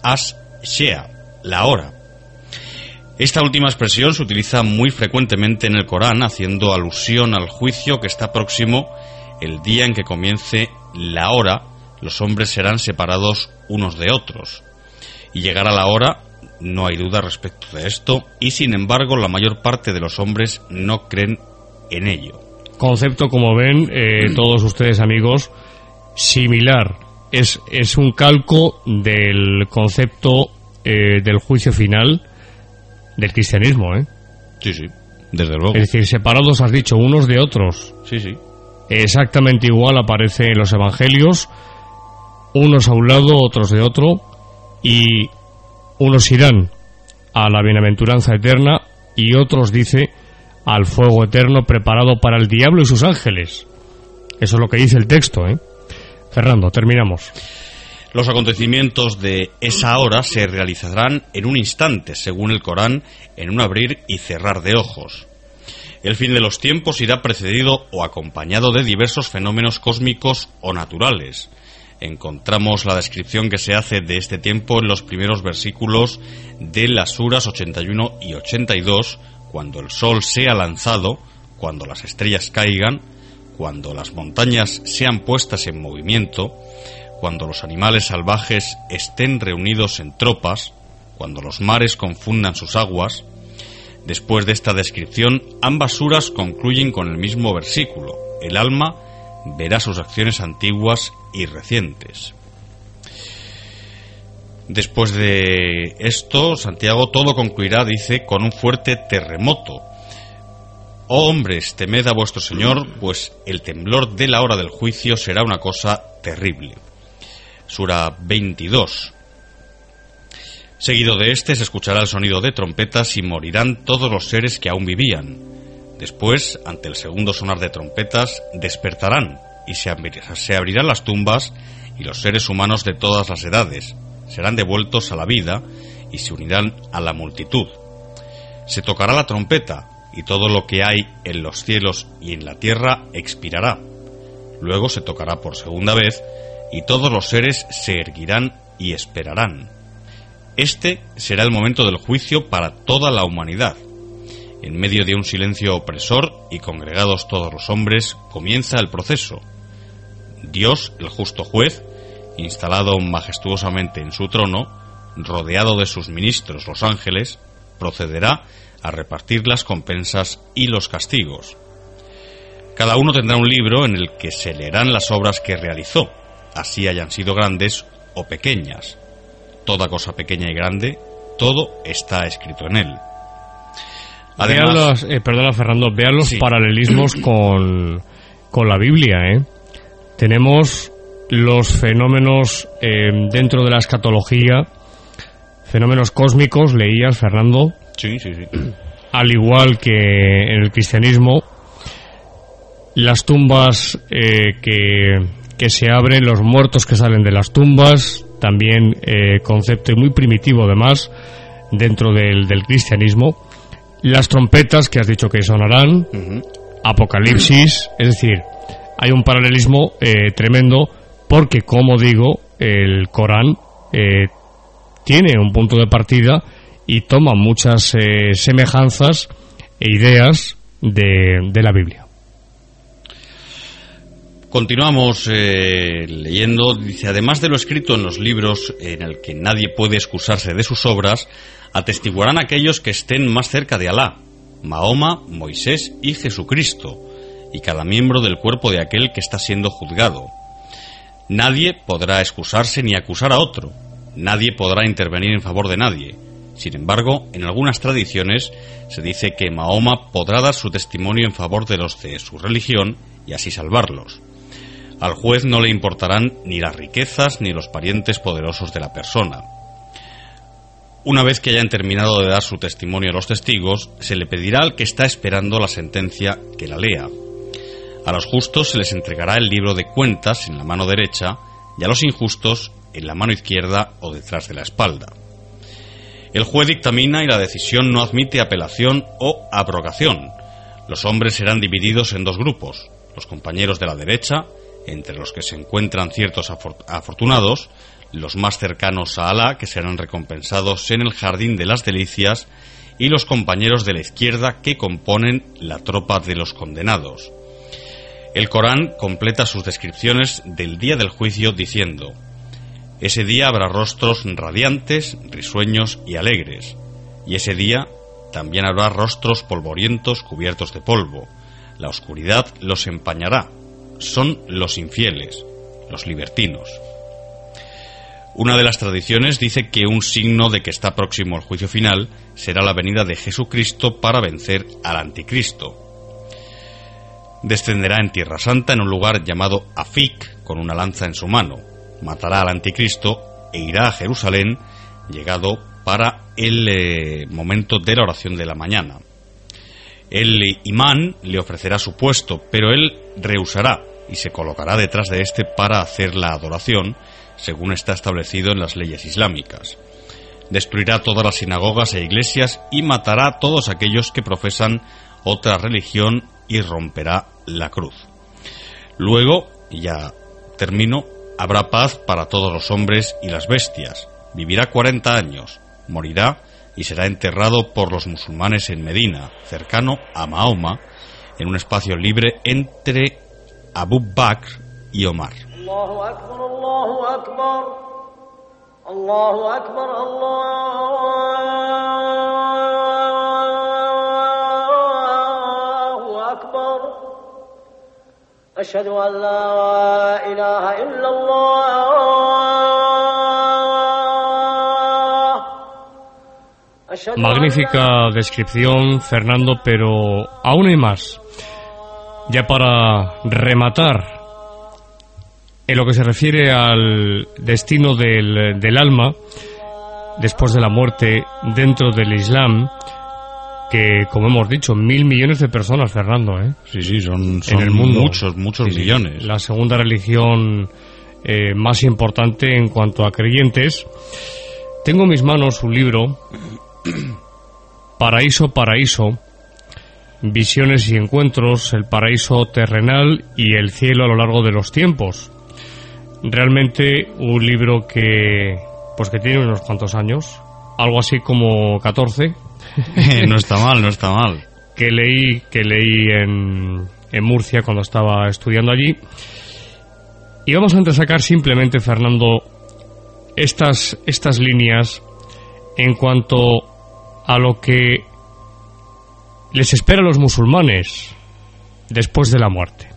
Speaker 4: As-Shea, la hora. Esta última expresión se utiliza muy frecuentemente en el Corán, haciendo alusión al juicio que está próximo. El día en que comience la hora, los hombres serán separados unos de otros. Y llegará la hora, no hay duda respecto de esto, y sin embargo la mayor parte de los hombres no creen en ello.
Speaker 3: Concepto, como ven todos ustedes, amigos, similar. Es un calco del concepto del juicio final del cristianismo, ¿eh?
Speaker 4: Sí, sí, desde luego.
Speaker 3: Es decir, separados, has dicho, unos de otros.
Speaker 4: Sí, sí.
Speaker 3: Exactamente igual aparece en los evangelios, unos a un lado, otros de otro, y unos irán a la bienaventuranza eterna y otros, dice, al fuego eterno preparado para el diablo y sus ángeles. Eso es lo que dice el texto, ¿eh? Fernando, terminamos.
Speaker 4: Los acontecimientos de esa hora se realizarán en un instante, según el Corán, en un abrir y cerrar de ojos. El fin de los tiempos irá precedido o acompañado de diversos fenómenos cósmicos o naturales. Encontramos la descripción que se hace de este tiempo en los primeros versículos de las suras 81 y 82, cuando el sol sea lanzado, cuando las estrellas caigan, cuando las montañas sean puestas en movimiento, cuando los animales salvajes estén reunidos en tropas, cuando los mares confundan sus aguas. Después de esta descripción, ambas suras concluyen con el mismo versículo: el alma verá sus acciones antiguas y recientes. Después de esto, Santiago, todo concluirá, dice, con un fuerte terremoto. Oh hombres, temed a vuestro Señor, pues el temblor de la hora del juicio será una cosa terrible. Sura 22. Seguido de este se escuchará el sonido de trompetas y morirán todos los seres que aún vivían. Después, ante el segundo sonar de trompetas, despertarán y se abrirán las tumbas, y los seres humanos de todas las edades serán devueltos a la vida y se unirán a la multitud. Se tocará la trompeta y todo lo que hay en los cielos y en la tierra expirará. Luego se tocará por segunda vez y todos los seres se erguirán y esperarán. Este será el momento del juicio para toda la humanidad. En medio de un silencio opresor y congregados todos los hombres, comienza el proceso. Dios, el justo juez, instalado majestuosamente en su trono, rodeado de sus ministros, los ángeles, procederá a repartir las compensas y los castigos. Cada uno tendrá un libro en el que se leerán las obras que realizó, así hayan sido grandes o pequeñas. Toda cosa pequeña y grande, todo está escrito en él. Además,
Speaker 3: perdona, Fernando, vean los
Speaker 4: sí.
Speaker 3: paralelismos con la Biblia, ¿eh? Tenemos los fenómenos dentro de la escatología, fenómenos cósmicos, leías, Fernando.
Speaker 4: Sí, sí, sí.
Speaker 3: Al igual que en el cristianismo, las tumbas que se abren, los muertos que salen de las tumbas, también concepto muy primitivo además dentro del cristianismo. Las trompetas que has dicho que sonarán, Apocalipsis, es decir, hay un paralelismo tremendo porque, como digo, el Corán tiene un punto de partida y toma muchas semejanzas e ideas de la Biblia.
Speaker 4: Continuamos leyendo. Dice: además de lo escrito en los libros, en el que nadie puede excusarse de sus obras, atestiguarán aquellos que estén más cerca de Alá, Mahoma, Moisés y Jesucristo, y cada miembro del cuerpo de aquel que está siendo juzgado. Nadie podrá excusarse ni acusar a otro, nadie podrá intervenir en favor de nadie. Sin embargo, en algunas tradiciones se dice que Mahoma podrá dar su testimonio en favor de los de su religión y así salvarlos. Al juez no le importarán ni las riquezas ni los parientes poderosos de la persona. Una vez que hayan terminado de dar su testimonio a los testigos, se le pedirá al que está esperando la sentencia que la lea. A los justos se les entregará el libro de cuentas en la mano derecha y a los injustos en la mano izquierda o detrás de la espalda. El juez dictamina y la decisión no admite apelación o abrogación. Los hombres serán divididos en dos grupos: los compañeros de la derecha, entre los que se encuentran ciertos afortunados, los más cercanos a Alá, que serán recompensados en el jardín de las delicias, y los compañeros de la izquierda, que componen la tropa de los condenados. El Corán completa sus descripciones del día del juicio diciendo: ese día habrá rostros radiantes, risueños y alegres, y ese día también habrá rostros polvorientos cubiertos de polvo. La oscuridad los empañará. Son los infieles, los libertinos. Una de las tradiciones dice que un signo de que está próximo el juicio final será la venida de Jesucristo para vencer al anticristo. Descenderá en Tierra Santa, en un lugar llamado Afik, con una lanza en su mano. Matará al anticristo e irá a Jerusalén, llegado para el momento de la oración de la mañana. El imán le ofrecerá su puesto, pero él rehusará y se colocará detrás de éste para hacer la adoración, según está establecido en las leyes islámicas. Destruirá todas las sinagogas e iglesias y matará a todos aquellos que profesan otra religión y romperá la cruz. Luego, y ya termino, habrá paz para todos los hombres y las bestias. Vivirá 40 años, morirá y será enterrado por los musulmanes en Medina, cercano a Mahoma, en un espacio libre entre Abu Bakr y Omar.
Speaker 6: Allahu Akbar, Allahu Akbar, Allahu Akbar, Allahu Akbar. Ashhadu an la ilaha illa Allah.
Speaker 3: Magnífica descripción, Fernando, pero aún hay más. Ya para rematar, en lo que se refiere al destino del alma después de la muerte dentro del Islam, que, como hemos dicho, 1.000 millones de personas, Fernando,
Speaker 4: Sí, son
Speaker 3: en el mundo.
Speaker 4: Muchos millones.
Speaker 3: La segunda religión más importante en cuanto a creyentes. Tengo en mis manos un libro, Paraíso, visiones y encuentros, el paraíso terrenal y el cielo a lo largo de los tiempos. Realmente un libro que tiene unos cuantos años, algo así como 14.
Speaker 4: No está mal.
Speaker 3: Que leí en Murcia cuando estaba estudiando allí. Y vamos a entresacar simplemente, Fernando, estas líneas en cuanto a lo que les espera a los musulmanes después de la muerte.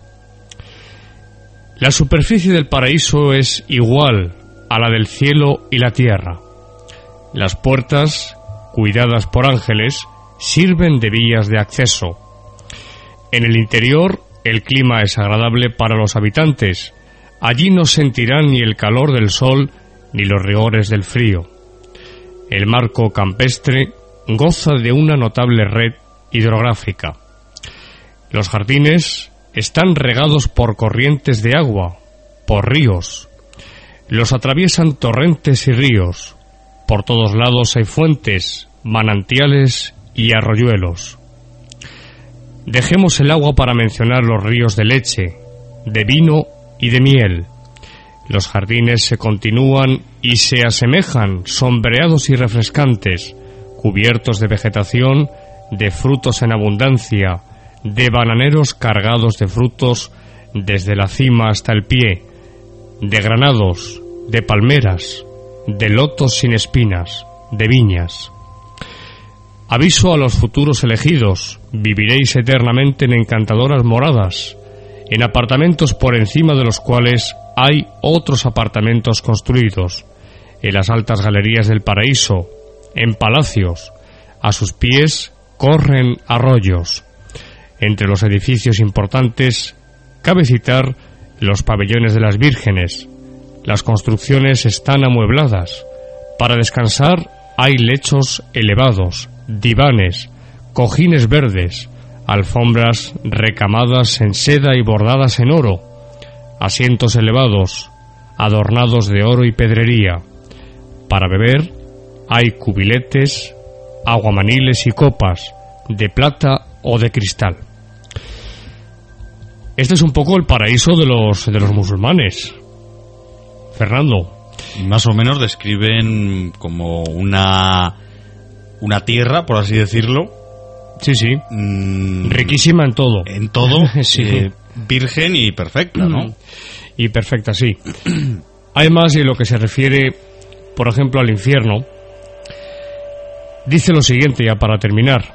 Speaker 3: La superficie del paraíso es igual a la del cielo y la tierra. Las puertas, cuidadas por ángeles, sirven de vías de acceso. En el interior, el clima es agradable para los habitantes. Allí no sentirán ni el calor del sol ni los rigores del frío. El marco campestre goza de una notable red hidrográfica. Los jardines están regados por corrientes de agua, por ríos. Los atraviesan torrentes y ríos. Por todos lados hay fuentes, manantiales y arroyuelos. Dejemos el agua para mencionar los ríos de leche, de vino y de miel. Los jardines se continúan y se asemejan, sombreados y refrescantes, cubiertos de vegetación, de frutos en abundancia, de bananeros cargados de frutos desde la cima hasta el pie, de granados, de palmeras, de lotos sin espinas, de viñas. Aviso a los futuros elegidos: viviréis eternamente en encantadoras moradas, en apartamentos por encima de los cuales hay otros apartamentos construidos, en las altas galerías del paraíso, en palacios. A sus pies corren arroyos. Entre los edificios importantes cabe citar los pabellones de las vírgenes. Las construcciones están amuebladas. Para descansar hay lechos elevados, divanes, cojines verdes, alfombras recamadas en seda y bordadas en oro, asientos elevados, adornados de oro y pedrería. Para beber hay cubiletes, aguamaniles y copas, de plata o de cristal. Este es un poco el paraíso de los musulmanes. Fernando.
Speaker 4: Más o menos describen como una tierra, por así decirlo.
Speaker 3: Sí, sí. Riquísima en todo.
Speaker 4: En todo.
Speaker 3: Sí.
Speaker 4: Virgen y perfecta, ¿no?
Speaker 3: Y perfecta, sí. Además, en lo que se refiere, por ejemplo, al infierno, dice lo siguiente, ya para terminar.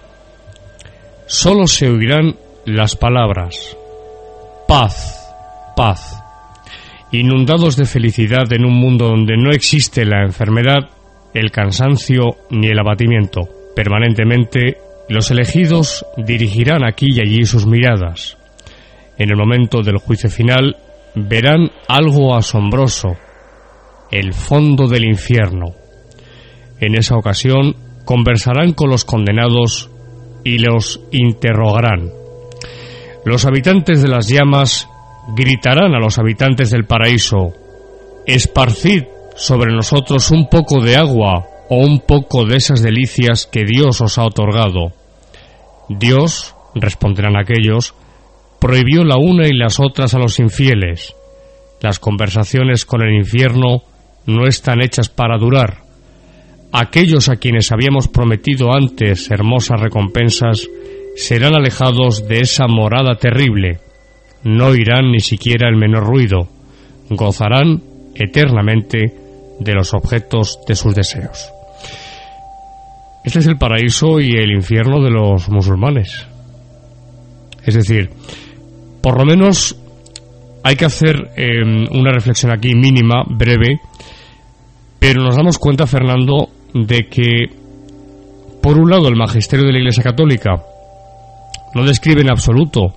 Speaker 3: Solo se oirán las palabras paz, paz. Inundados de felicidad en un mundo donde no existe la enfermedad, el cansancio ni el abatimiento. Permanentemente, los elegidos dirigirán aquí y allí sus miradas. En el momento del juicio final, verán algo asombroso, el fondo del infierno. En esa ocasión, conversarán con los condenados y los interrogarán. Los habitantes de las llamas gritarán a los habitantes del paraíso: esparcid sobre nosotros un poco de agua o un poco de esas delicias que Dios os ha otorgado. Dios, responderán aquellos, prohibió la una y las otras a los infieles. Las conversaciones con el infierno no están hechas para durar. Aquellos a quienes habíamos prometido antes hermosas recompensas serán alejados de esa morada terrible. No oirán ni siquiera el menor ruido. Gozarán eternamente de los objetos de sus deseos. Este es el paraíso y el infierno de los musulmanes. Es decir, por lo menos hay que hacer una reflexión aquí mínima, breve, pero nos damos cuenta, Fernando, de que, por un lado, el magisterio de la Iglesia Católica no describe en absoluto,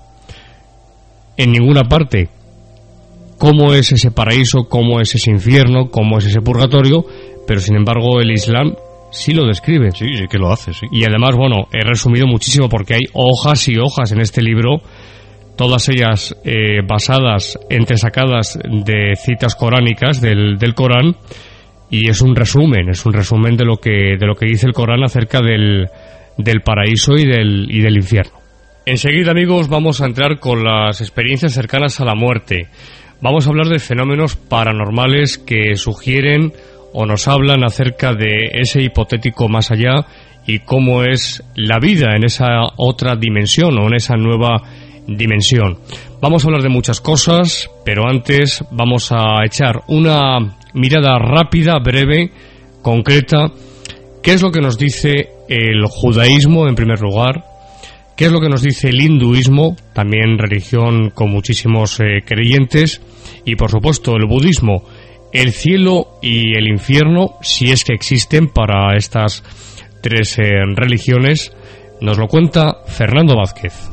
Speaker 3: en ninguna parte, cómo es ese paraíso, cómo es ese infierno, cómo es ese purgatorio, pero sin embargo el Islam sí lo describe.
Speaker 4: Sí, sí que lo hace, sí.
Speaker 3: Y además, bueno, he resumido muchísimo porque hay hojas y hojas en este libro, todas ellas basadas, entresacadas de citas coránicas del Corán, y es un resumen de lo que dice el Corán acerca del paraíso y del infierno. Enseguida, amigos, vamos a entrar con las experiencias cercanas a la muerte. Vamos a hablar de fenómenos paranormales que sugieren o nos hablan acerca de ese hipotético más allá y cómo es la vida en esa otra dimensión o en esa nueva dimensión. Vamos a hablar de muchas cosas, pero antes vamos a echar una mirada rápida, breve, concreta. ¿Qué es lo que nos dice el judaísmo en primer lugar? ¿Qué es lo que nos dice el hinduismo, también religión con muchísimos creyentes? Y por supuesto el budismo, el cielo y el infierno, si es que existen para estas tres religiones. Nos lo cuenta Fernando Vázquez.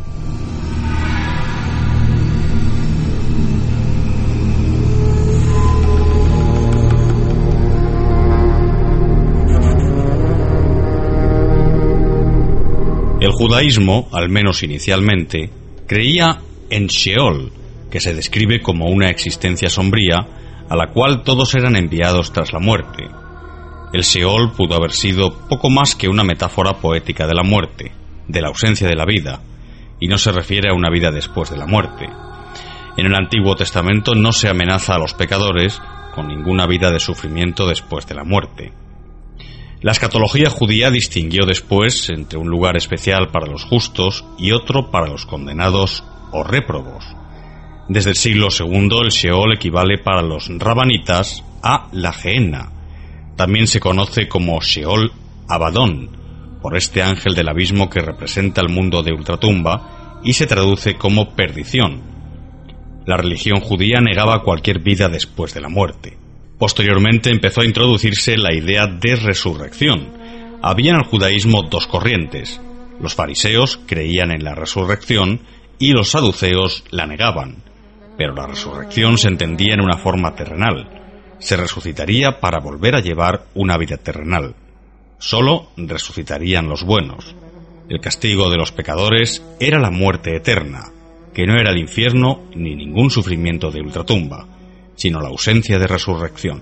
Speaker 4: El judaísmo, al menos inicialmente, creía en Sheol, que se describe como una existencia sombría a la cual todos eran enviados tras la muerte. El Sheol pudo haber sido poco más que una metáfora poética de la muerte, de la ausencia de la vida, y no se refiere a una vida después de la muerte. En el Antiguo Testamento no se amenaza a los pecadores con ninguna vida de sufrimiento después de la muerte. La escatología judía distinguió después entre un lugar especial para los justos y otro para los condenados o réprobos. Desde el siglo II el Sheol equivale para los rabanitas a la Gehenna. También se conoce como Sheol Abadón, por este ángel del abismo que representa el mundo de ultratumba, y se traduce como perdición. La religión judía negaba cualquier vida después de la muerte. Posteriormente empezó a introducirse la idea de resurrección. Había en el judaísmo dos corrientes. Los fariseos creían en la resurrección y los saduceos la negaban. Pero la resurrección se entendía en una forma terrenal. Se resucitaría para volver a llevar una vida terrenal. Solo resucitarían los buenos. El castigo de los pecadores era la muerte eterna, que no era el infierno ni ningún sufrimiento de ultratumba, sino la ausencia de resurrección.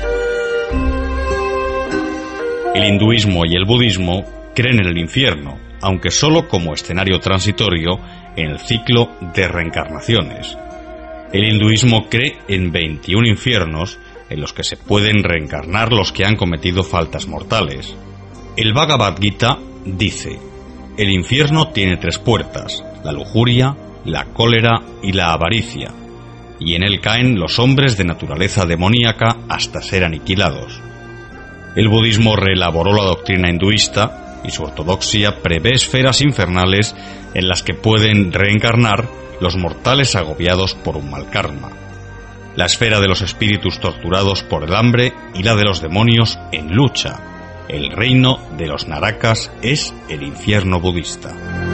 Speaker 4: El hinduismo y el budismo creen en el infierno aunque solo como escenario transitorio en el ciclo de reencarnaciones. El hinduismo cree en 21 infiernos en los que se pueden reencarnar los que han cometido faltas mortales. El Bhagavad Gita dice: el infierno tiene 3 puertas, la lujuria, la cólera y la avaricia, y en él caen los hombres de naturaleza demoníaca hasta ser aniquilados. El budismo reelaboró la doctrina hinduista y su ortodoxia prevé esferas infernales en las que pueden reencarnar los mortales agobiados por un mal karma. La esfera de los espíritus torturados por el hambre y la de los demonios en lucha. El reino de los narakas es el infierno budista.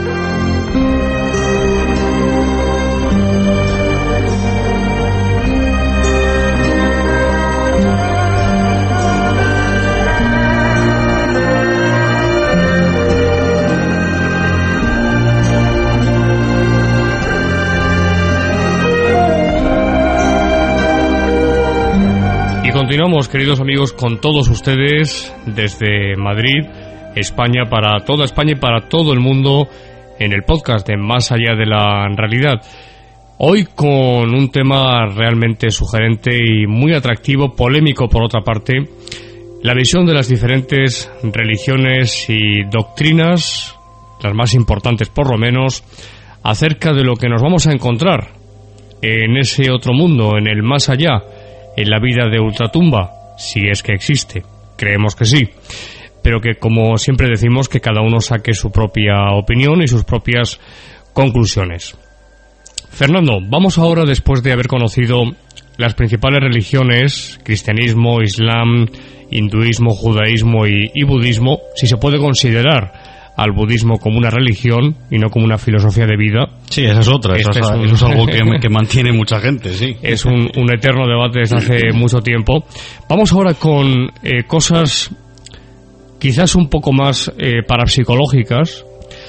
Speaker 3: Continuamos, queridos amigos, con todos ustedes desde Madrid, España, para toda España y para todo el mundo, en el podcast de Más Allá de la Realidad. Hoy con un tema realmente sugerente y muy atractivo, polémico por otra parte, la visión de las diferentes religiones y doctrinas, las más importantes por lo menos, acerca de lo que nos vamos a encontrar en ese otro mundo, en el más allá, en la vida de ultratumba, si es que existe. Creemos que sí, pero que, como siempre decimos, que cada uno saque su propia opinión y sus propias conclusiones. Fernando, vamos ahora, después de haber conocido las principales religiones, cristianismo, islam, hinduismo, judaísmo y budismo, si se puede considerar al budismo como una religión y no como una filosofía de vida.
Speaker 4: Sí, esa es otra, eso es algo que mantiene mucha gente, sí.
Speaker 3: Es un eterno debate desde hace mucho tiempo. Vamos ahora con cosas quizás un poco más parapsicológicas,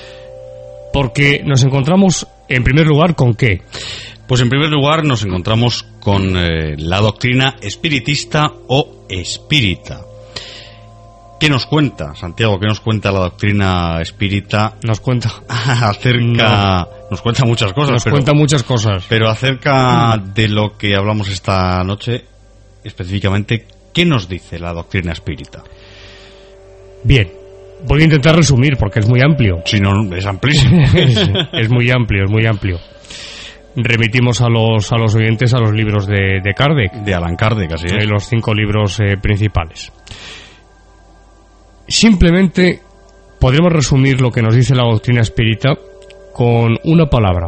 Speaker 3: porque nos encontramos, en primer lugar, ¿con qué?
Speaker 4: Pues en primer lugar nos encontramos con la doctrina espiritista o espírita. ¿Qué nos cuenta, Santiago? ¿Qué nos cuenta la doctrina espírita?
Speaker 3: Nos cuenta
Speaker 4: acerca... No. Nos cuenta muchas cosas.
Speaker 3: Cuenta muchas cosas.
Speaker 4: Pero acerca de lo que hablamos esta noche, específicamente, ¿qué nos dice la doctrina espírita? Bien,
Speaker 3: voy a intentar resumir porque es muy amplio.
Speaker 4: Si no, es amplísimo.
Speaker 3: es muy amplio, es muy amplio. Remitimos a los oyentes a los libros de Kardec.
Speaker 4: De Allan Kardec, así es.
Speaker 3: Los 5 libros principales. Simplemente podríamos resumir lo que nos dice la doctrina espírita con una palabra: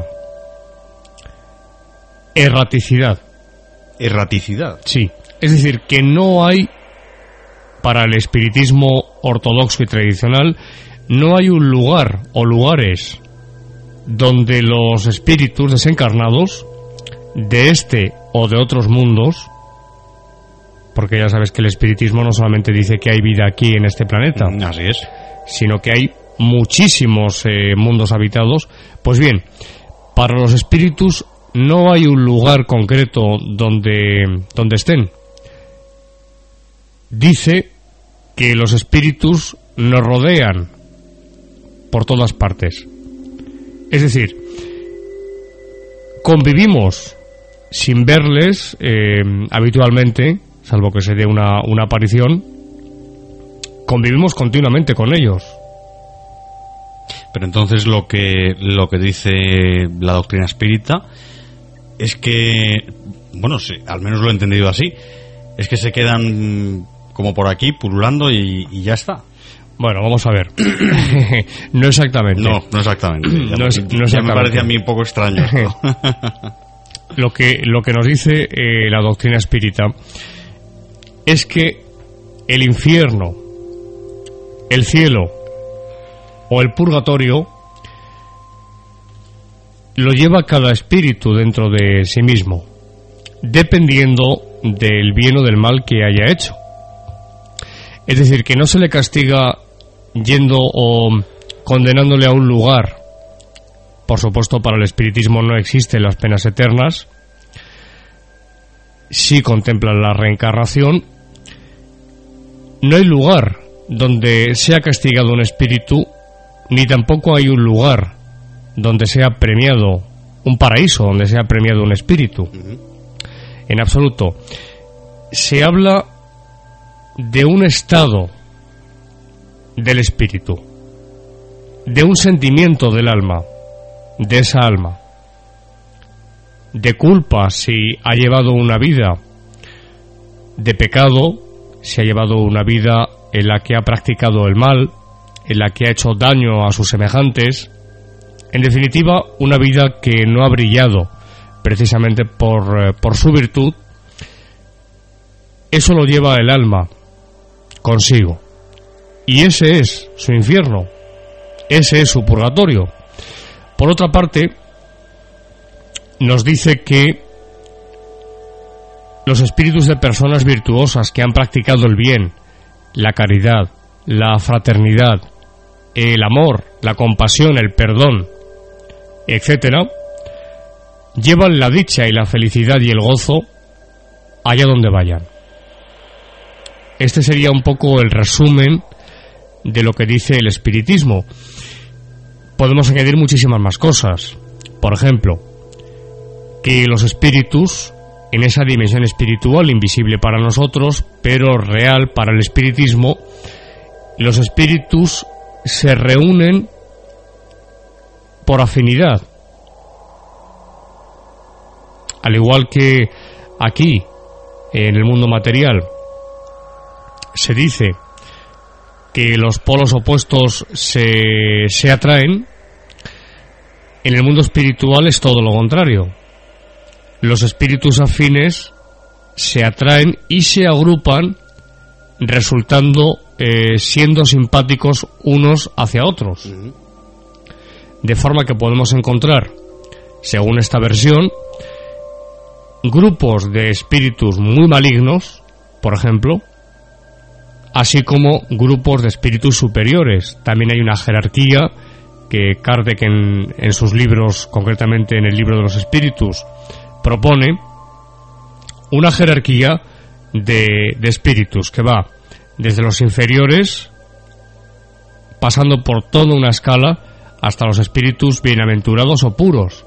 Speaker 3: erraticidad.
Speaker 4: ¿Erraticidad?
Speaker 3: Sí, es decir, que no hay, para el espiritismo ortodoxo y tradicional, no hay un lugar o lugares donde los espíritus desencarnados de este o de otros mundos, porque ya sabes que el espiritismo no solamente dice que hay vida aquí en este planeta,
Speaker 4: así es,
Speaker 3: sino que hay muchísimos mundos habitados. Pues bien, para los espíritus no hay un lugar concreto donde estén. Dice que los espíritus nos rodean por todas partes. Es decir, convivimos sin verles habitualmente, salvo que se dé una aparición, convivimos continuamente con ellos.
Speaker 4: Pero entonces lo que dice la doctrina espírita es que, bueno, sí, al menos lo he entendido así, es que se quedan como por aquí pululando y ya está.
Speaker 3: Bueno, vamos a ver. No exactamente.
Speaker 4: No exactamente.
Speaker 3: No exactamente.
Speaker 4: Ya me parece a mí un poco extraño esto.
Speaker 3: Lo que nos dice la doctrina espírita es que el infierno, el cielo o el purgatorio lo lleva cada espíritu dentro de sí mismo, dependiendo del bien o del mal que haya hecho. Es decir, que no se le castiga yendo o condenándole a un lugar. Por supuesto, para el espiritismo no existen las penas eternas. Sí contemplan la reencarnación. No hay lugar donde sea castigado un espíritu ni tampoco hay un lugar donde sea premiado un paraíso, donde sea premiado un espíritu. En absoluto. Se habla de un estado del espíritu, de un sentimiento del alma, de esa alma, de culpa si ha llevado una vida de pecado, si ha llevado una vida en la que ha practicado el mal, en la que ha hecho daño a sus semejantes, en definitiva, una vida que no ha brillado precisamente por su virtud. Eso lo lleva el alma consigo, y ese es su infierno, ese es su purgatorio. Por otra parte, nos dice que los espíritus de personas virtuosas que han practicado el bien, la caridad, la fraternidad, el amor, la compasión, el perdón, etcétera, llevan la dicha y la felicidad y el gozo allá donde vayan. Este sería un poco el resumen de lo que dice el espiritismo. Podemos añadir muchísimas más cosas. Por ejemplo, que los espíritus, en esa dimensión espiritual invisible para nosotros, pero real para el espiritismo, los espíritus se reúnen por afinidad. Al igual que aquí, en el mundo material, se dice que los polos opuestos se atraen, en el mundo espiritual es todo lo contrario. Los espíritus afines se atraen y se agrupan, resultando siendo simpáticos unos hacia otros. De forma que podemos encontrar, según esta versión, grupos de espíritus muy malignos, por ejemplo, así como grupos de espíritus superiores. También hay una jerarquía que Kardec en sus libros, concretamente en el libro de los espíritus, propone una jerarquía de espíritus que va desde los inferiores, pasando por toda una escala hasta los espíritus bienaventurados o puros,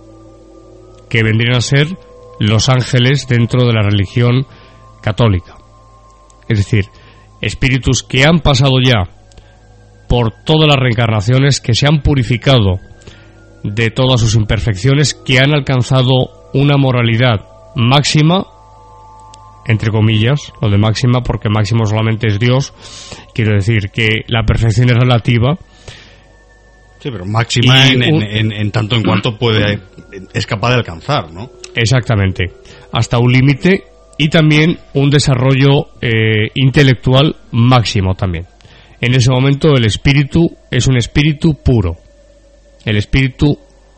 Speaker 3: que vendrían a ser los ángeles dentro de la religión católica. Es decir, espíritus que han pasado ya por todas las reencarnaciones, que se han purificado de todas sus imperfecciones, que han alcanzado una moralidad máxima, entre comillas, lo de máxima, porque máximo solamente es Dios. Quiero decir que la perfección es relativa.
Speaker 4: Sí, pero máxima en tanto en cuanto es capaz de alcanzar, ¿no? Exactamente, hasta un límite, y también un desarrollo intelectual máximo también. En ese momento el espíritu es un espíritu puro, el espíritu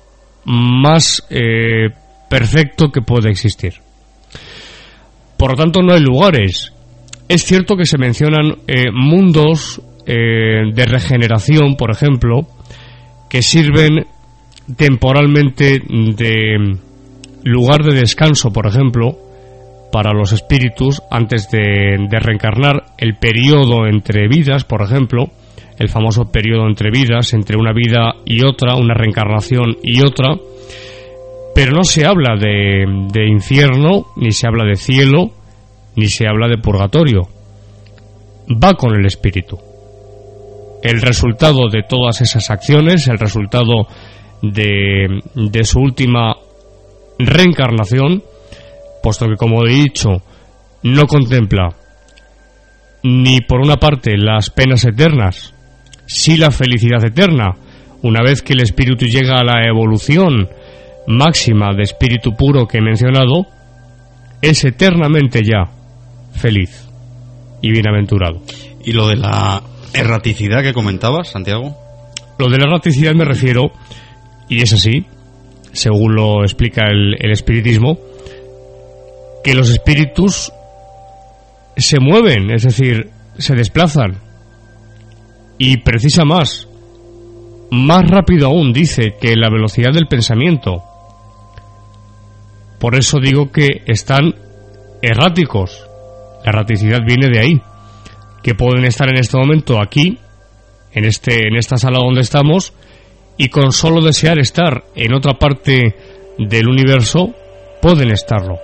Speaker 4: más perfecto que puede existir. Por lo tanto, no hay lugares. Es cierto que se mencionan mundos de regeneración, por ejemplo, que sirven temporalmente de lugar de descanso, por ejemplo, para los espíritus antes de reencarnar. El periodo entre vidas, por ejemplo, el famoso periodo entre vidas, entre una vida y otra, una reencarnación y otra. Pero no se habla de infierno, ni se habla de cielo, ni se habla de purgatorio. Va con el espíritu. El resultado de todas esas acciones, el resultado de su última reencarnación, puesto que, como he dicho, no contempla ni por una parte las penas eternas, sí la felicidad eterna. Una vez que el espíritu llega a la evolución máxima de espíritu puro que he mencionado, es eternamente ya feliz y bienaventurado. ¿Y lo de la erraticidad que comentabas, Santiago?
Speaker 3: Lo de la erraticidad me refiero, y es así, según lo explica el espiritismo, que los espíritus se mueven, es decir, se desplazan, y precisa más rápido aún, dice, que la velocidad del pensamiento. Por eso digo que están erráticos. La erraticidad viene de ahí, que pueden estar en este momento aquí, en esta sala donde estamos, y con solo desear estar en otra parte del universo pueden estarlo.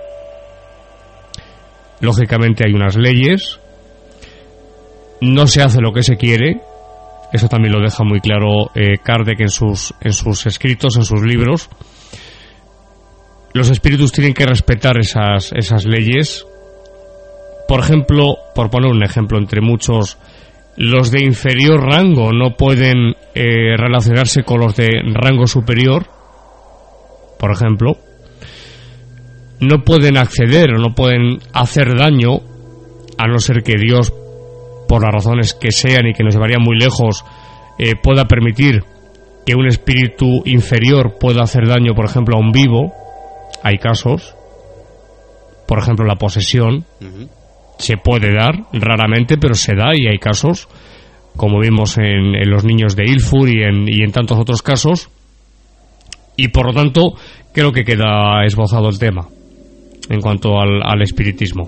Speaker 3: Lógicamente hay unas leyes, no se hace lo que se quiere, eso también lo deja muy claro Kardec en sus escritos, en sus libros. Los espíritus tienen que respetar esas leyes. Por ejemplo, por poner un ejemplo entre muchos, los de inferior rango no pueden relacionarse con los de rango superior, por ejemplo. No pueden acceder o no pueden hacer daño, a no ser que Dios, por las razones que sean y que nos llevarían muy lejos, pueda permitir que un espíritu inferior pueda hacer daño, por ejemplo, a un vivo. Hay casos, por ejemplo, la posesión se puede dar, raramente, pero se da, y hay casos, como vimos en los niños de Ilfur y en tantos otros casos, y por lo tanto creo que queda esbozado el tema en cuanto al espiritismo.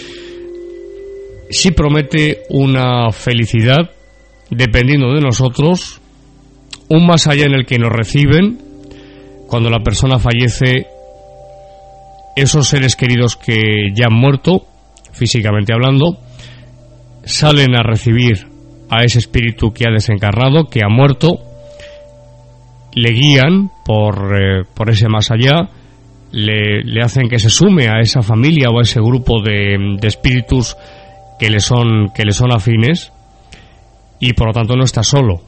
Speaker 3: Sí promete una felicidad, dependiendo de nosotros, un más allá en el que nos reciben cuando la persona fallece. Esos seres queridos que ya han muerto, físicamente hablando, salen a recibir a ese espíritu que ha desencarnado, que ha muerto, le guían por ese más allá, le hacen que se sume a esa familia o a ese grupo de espíritus que le son afines, y por lo tanto no está solo.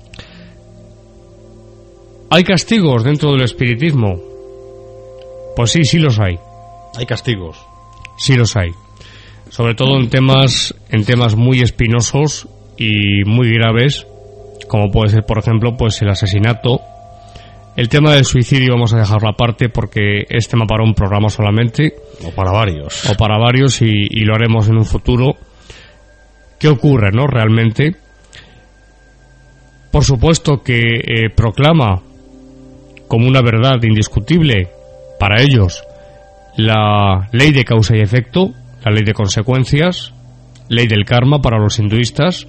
Speaker 3: ¿Hay castigos dentro del espiritismo? Pues sí los hay.
Speaker 4: Hay castigos.
Speaker 3: Sí los hay. Sobre todo en temas muy espinosos y muy graves, como puede ser, por ejemplo, pues el asesinato. El tema del suicidio vamos a dejarlo aparte porque es tema para un programa solamente.
Speaker 4: O para varios.
Speaker 3: Y lo haremos en un futuro. ¿Qué ocurre, no? Realmente. Por supuesto que proclama como una verdad indiscutible para ellos la ley de causa y efecto, la ley de consecuencias, ley del karma para los hinduistas,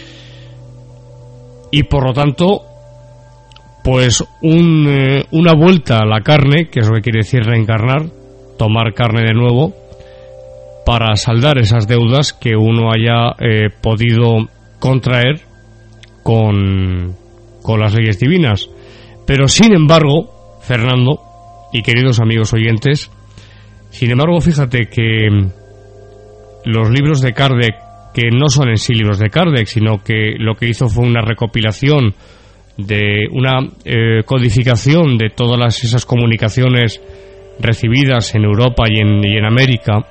Speaker 3: y por lo tanto, pues una vuelta a la carne, que es lo que quiere decir reencarnar, tomar carne de nuevo, para saldar esas deudas que uno haya podido contraer con las leyes divinas. Pero sin embargo, Fernando y queridos amigos oyentes, sin embargo, fíjate que los libros de Kardec, que no son en sí libros de Kardec, sino que lo que hizo fue una recopilación de una codificación de todas esas comunicaciones recibidas en Europa y en América,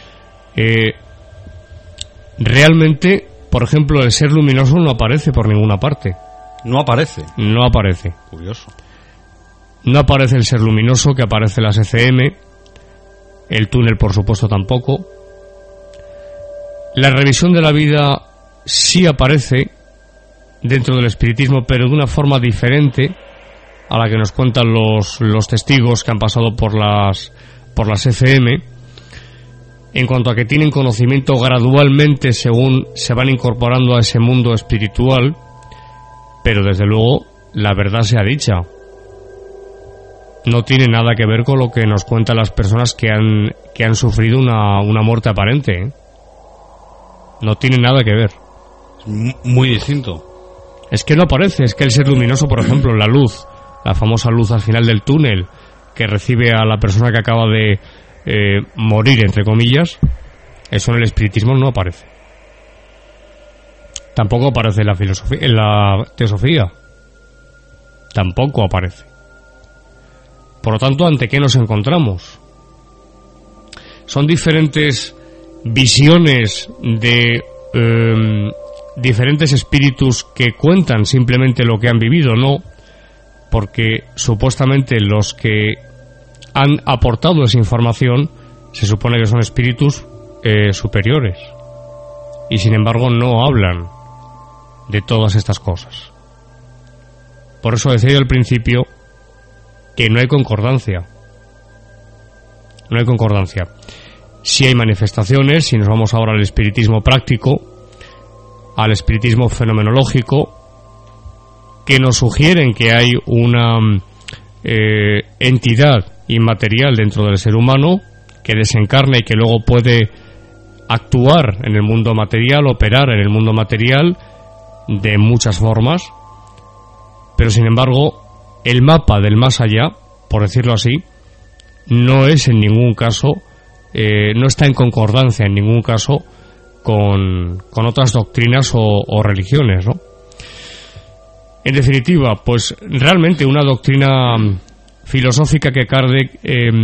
Speaker 3: realmente, por ejemplo, el ser luminoso no aparece por ninguna parte.
Speaker 4: No aparece.
Speaker 3: Curioso. No aparece el ser luminoso, que aparece las ECM, el túnel por supuesto tampoco. La revisión de la vida sí aparece dentro del espiritismo, pero de una forma diferente a la que nos cuentan los testigos que han pasado por las ECM, en cuanto a que tienen conocimiento gradualmente según se van incorporando a ese mundo espiritual, pero desde luego la verdad sea dicha, no tiene nada que ver con lo que nos cuentan las personas que han sufrido una muerte aparente, ¿eh? No tiene nada que ver.
Speaker 4: Muy distinto.
Speaker 3: Es que no aparece, es que el ser luminoso, por ejemplo, la luz, la famosa luz al final del túnel que recibe a la persona que acaba de morir, entre comillas, eso en el espiritismo no aparece. Tampoco aparece en la filosofía, en la teosofía. Tampoco aparece. Por lo tanto, ¿ante qué nos encontramos? Son diferentes visiones de diferentes espíritus que cuentan simplemente lo que han vivido, no, porque supuestamente los que han aportado esa información se supone que son espíritus superiores, y sin embargo no hablan de todas estas cosas. Por eso decía yo al principio que no hay concordancia. No hay concordancia. Sí hay manifestaciones, si nos vamos ahora al espiritismo práctico, al espiritismo fenomenológico, que nos sugieren que hay una entidad inmaterial dentro del ser humano que desencarna y que luego puede actuar en el mundo material, operar en el mundo material de muchas formas, pero sin embargo el mapa del más allá, por decirlo así, no es en ningún caso, no está en concordancia en ningún caso con otras doctrinas o religiones, ¿no? En definitiva, pues realmente una doctrina filosófica que Kardec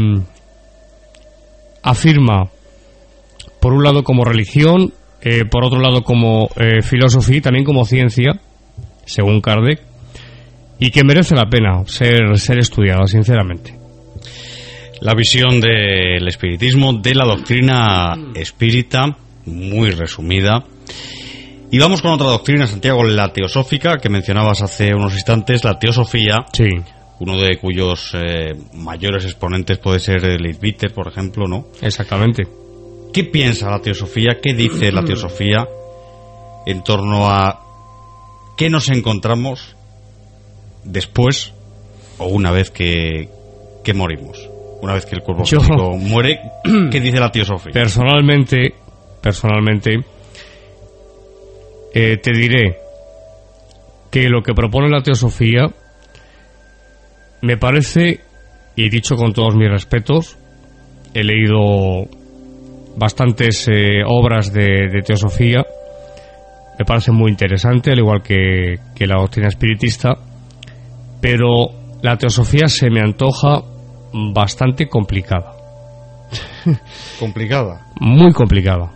Speaker 3: afirma por un lado como religión, por otro lado como filosofía y también como ciencia, según Kardec, y que merece la pena ser estudiada, sinceramente.
Speaker 4: La visión del espiritismo, de la doctrina espírita, muy resumida. Y vamos con otra doctrina, Santiago, la teosófica, que mencionabas hace unos instantes, la teosofía.
Speaker 3: Sí.
Speaker 4: Uno de cuyos mayores exponentes puede ser Leitbitter, por ejemplo, ¿no?
Speaker 3: Exactamente.
Speaker 4: ¿Qué piensa la teosofía? ¿Qué dice la teosofía en torno a qué nos encontramos después o una vez que morimos? Una vez que el cuerpo físico muere, ¿qué dice la teosofía?
Speaker 3: Personalmente, te diré que lo que propone la teosofía me parece, y dicho con todos mis respetos, he leído bastantes obras de teosofía, me parece muy interesante, al igual que la doctrina espiritista, pero la teosofía se me antoja bastante complicada.
Speaker 4: ¿Complicada?
Speaker 3: Muy complicada.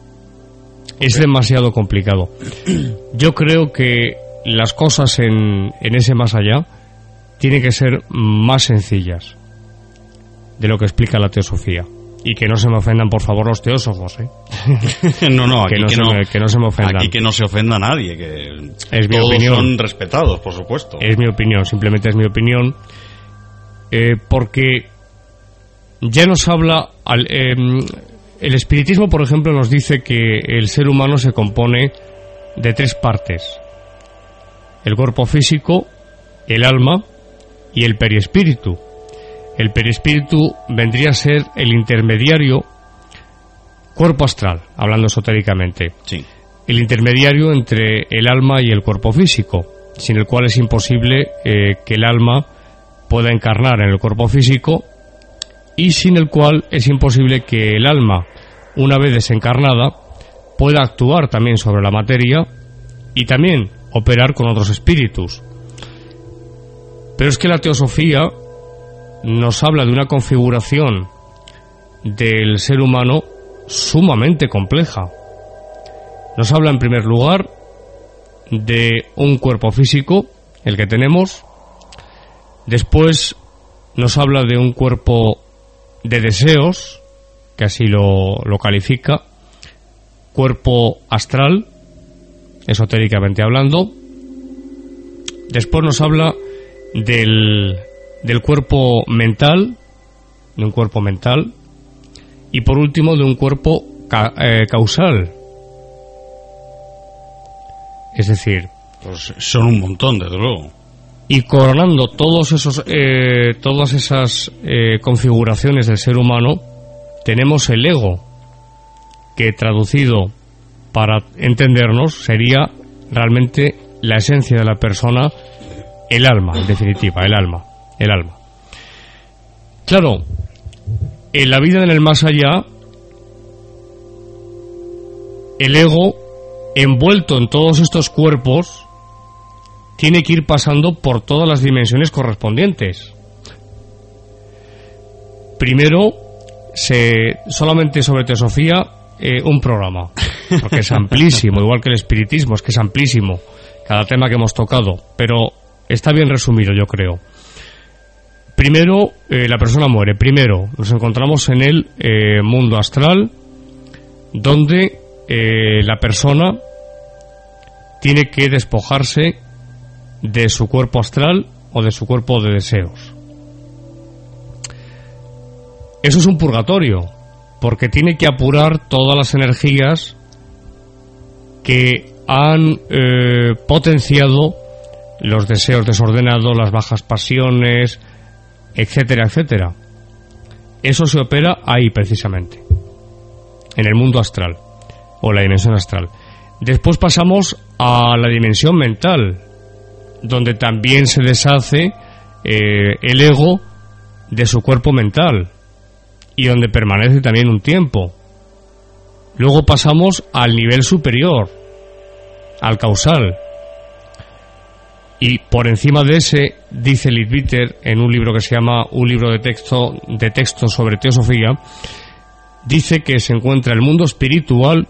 Speaker 3: Es demasiado complicado. Yo creo que las cosas en ese más allá tienen que ser más sencillas de lo que explica la teosofía. Y que no se me ofendan, por favor, los teósofos, ¿eh?
Speaker 4: No, aquí
Speaker 3: que no se me ofendan.
Speaker 4: Aquí que no se ofenda a nadie, que
Speaker 3: es mi
Speaker 4: todos
Speaker 3: opinión.
Speaker 4: Son respetados, por supuesto.
Speaker 3: Es mi opinión, simplemente es mi opinión, porque ya nos habla... el espiritismo, por ejemplo, nos dice que el ser humano se compone de 3 partes: el cuerpo físico, el alma y el perispíritu. El perispíritu vendría a ser el intermediario, cuerpo astral, hablando esotéricamente.
Speaker 4: Sí.
Speaker 3: El intermediario entre el alma y el cuerpo físico, sin el cual es imposible que el alma pueda encarnar en el cuerpo físico, y sin el cual es imposible que el alma, una vez desencarnada, pueda actuar también sobre la materia y también operar con otros espíritus. Pero es que la teosofía nos habla de una configuración del ser humano sumamente compleja. Nos habla, en primer lugar, de un cuerpo físico, el que tenemos. Después nos habla de un cuerpo de deseos, que así lo califica, cuerpo astral, esotéricamente hablando. Después nos habla del cuerpo mental, de un cuerpo mental, y por último de un cuerpo causal. Es decir,
Speaker 4: pues son un montón, desde luego.
Speaker 3: Y coronando todas esas configuraciones del ser humano, tenemos el ego, que traducido para entendernos sería realmente la esencia de la persona, el alma, en definitiva, el alma. Claro, en la vida en el más allá, el ego, envuelto en todos estos cuerpos, tiene que ir pasando por todas las dimensiones correspondientes. Primero, solamente sobre teosofía, un programa, porque es amplísimo, igual que el espiritismo, es que es amplísimo cada tema que hemos tocado, pero está bien resumido, yo creo. Primero, la persona muere. Primero, nos encontramos en el mundo astral, donde la persona tiene que despojarse de su cuerpo astral o de su cuerpo de deseos. Eso es un purgatorio, porque tiene que apurar todas las energías que han potenciado los deseos desordenados, las bajas pasiones, etcétera, etcétera. Eso se opera ahí precisamente, en el mundo astral o la dimensión astral. Después pasamos a la dimensión mental, donde también se deshace el ego de su cuerpo mental y donde permanece también un tiempo. Luego pasamos al nivel superior, al causal, y por encima de ese, dice Leadbeater en un libro que se llama Un libro de texto sobre teosofía, dice que se encuentra el mundo espiritual,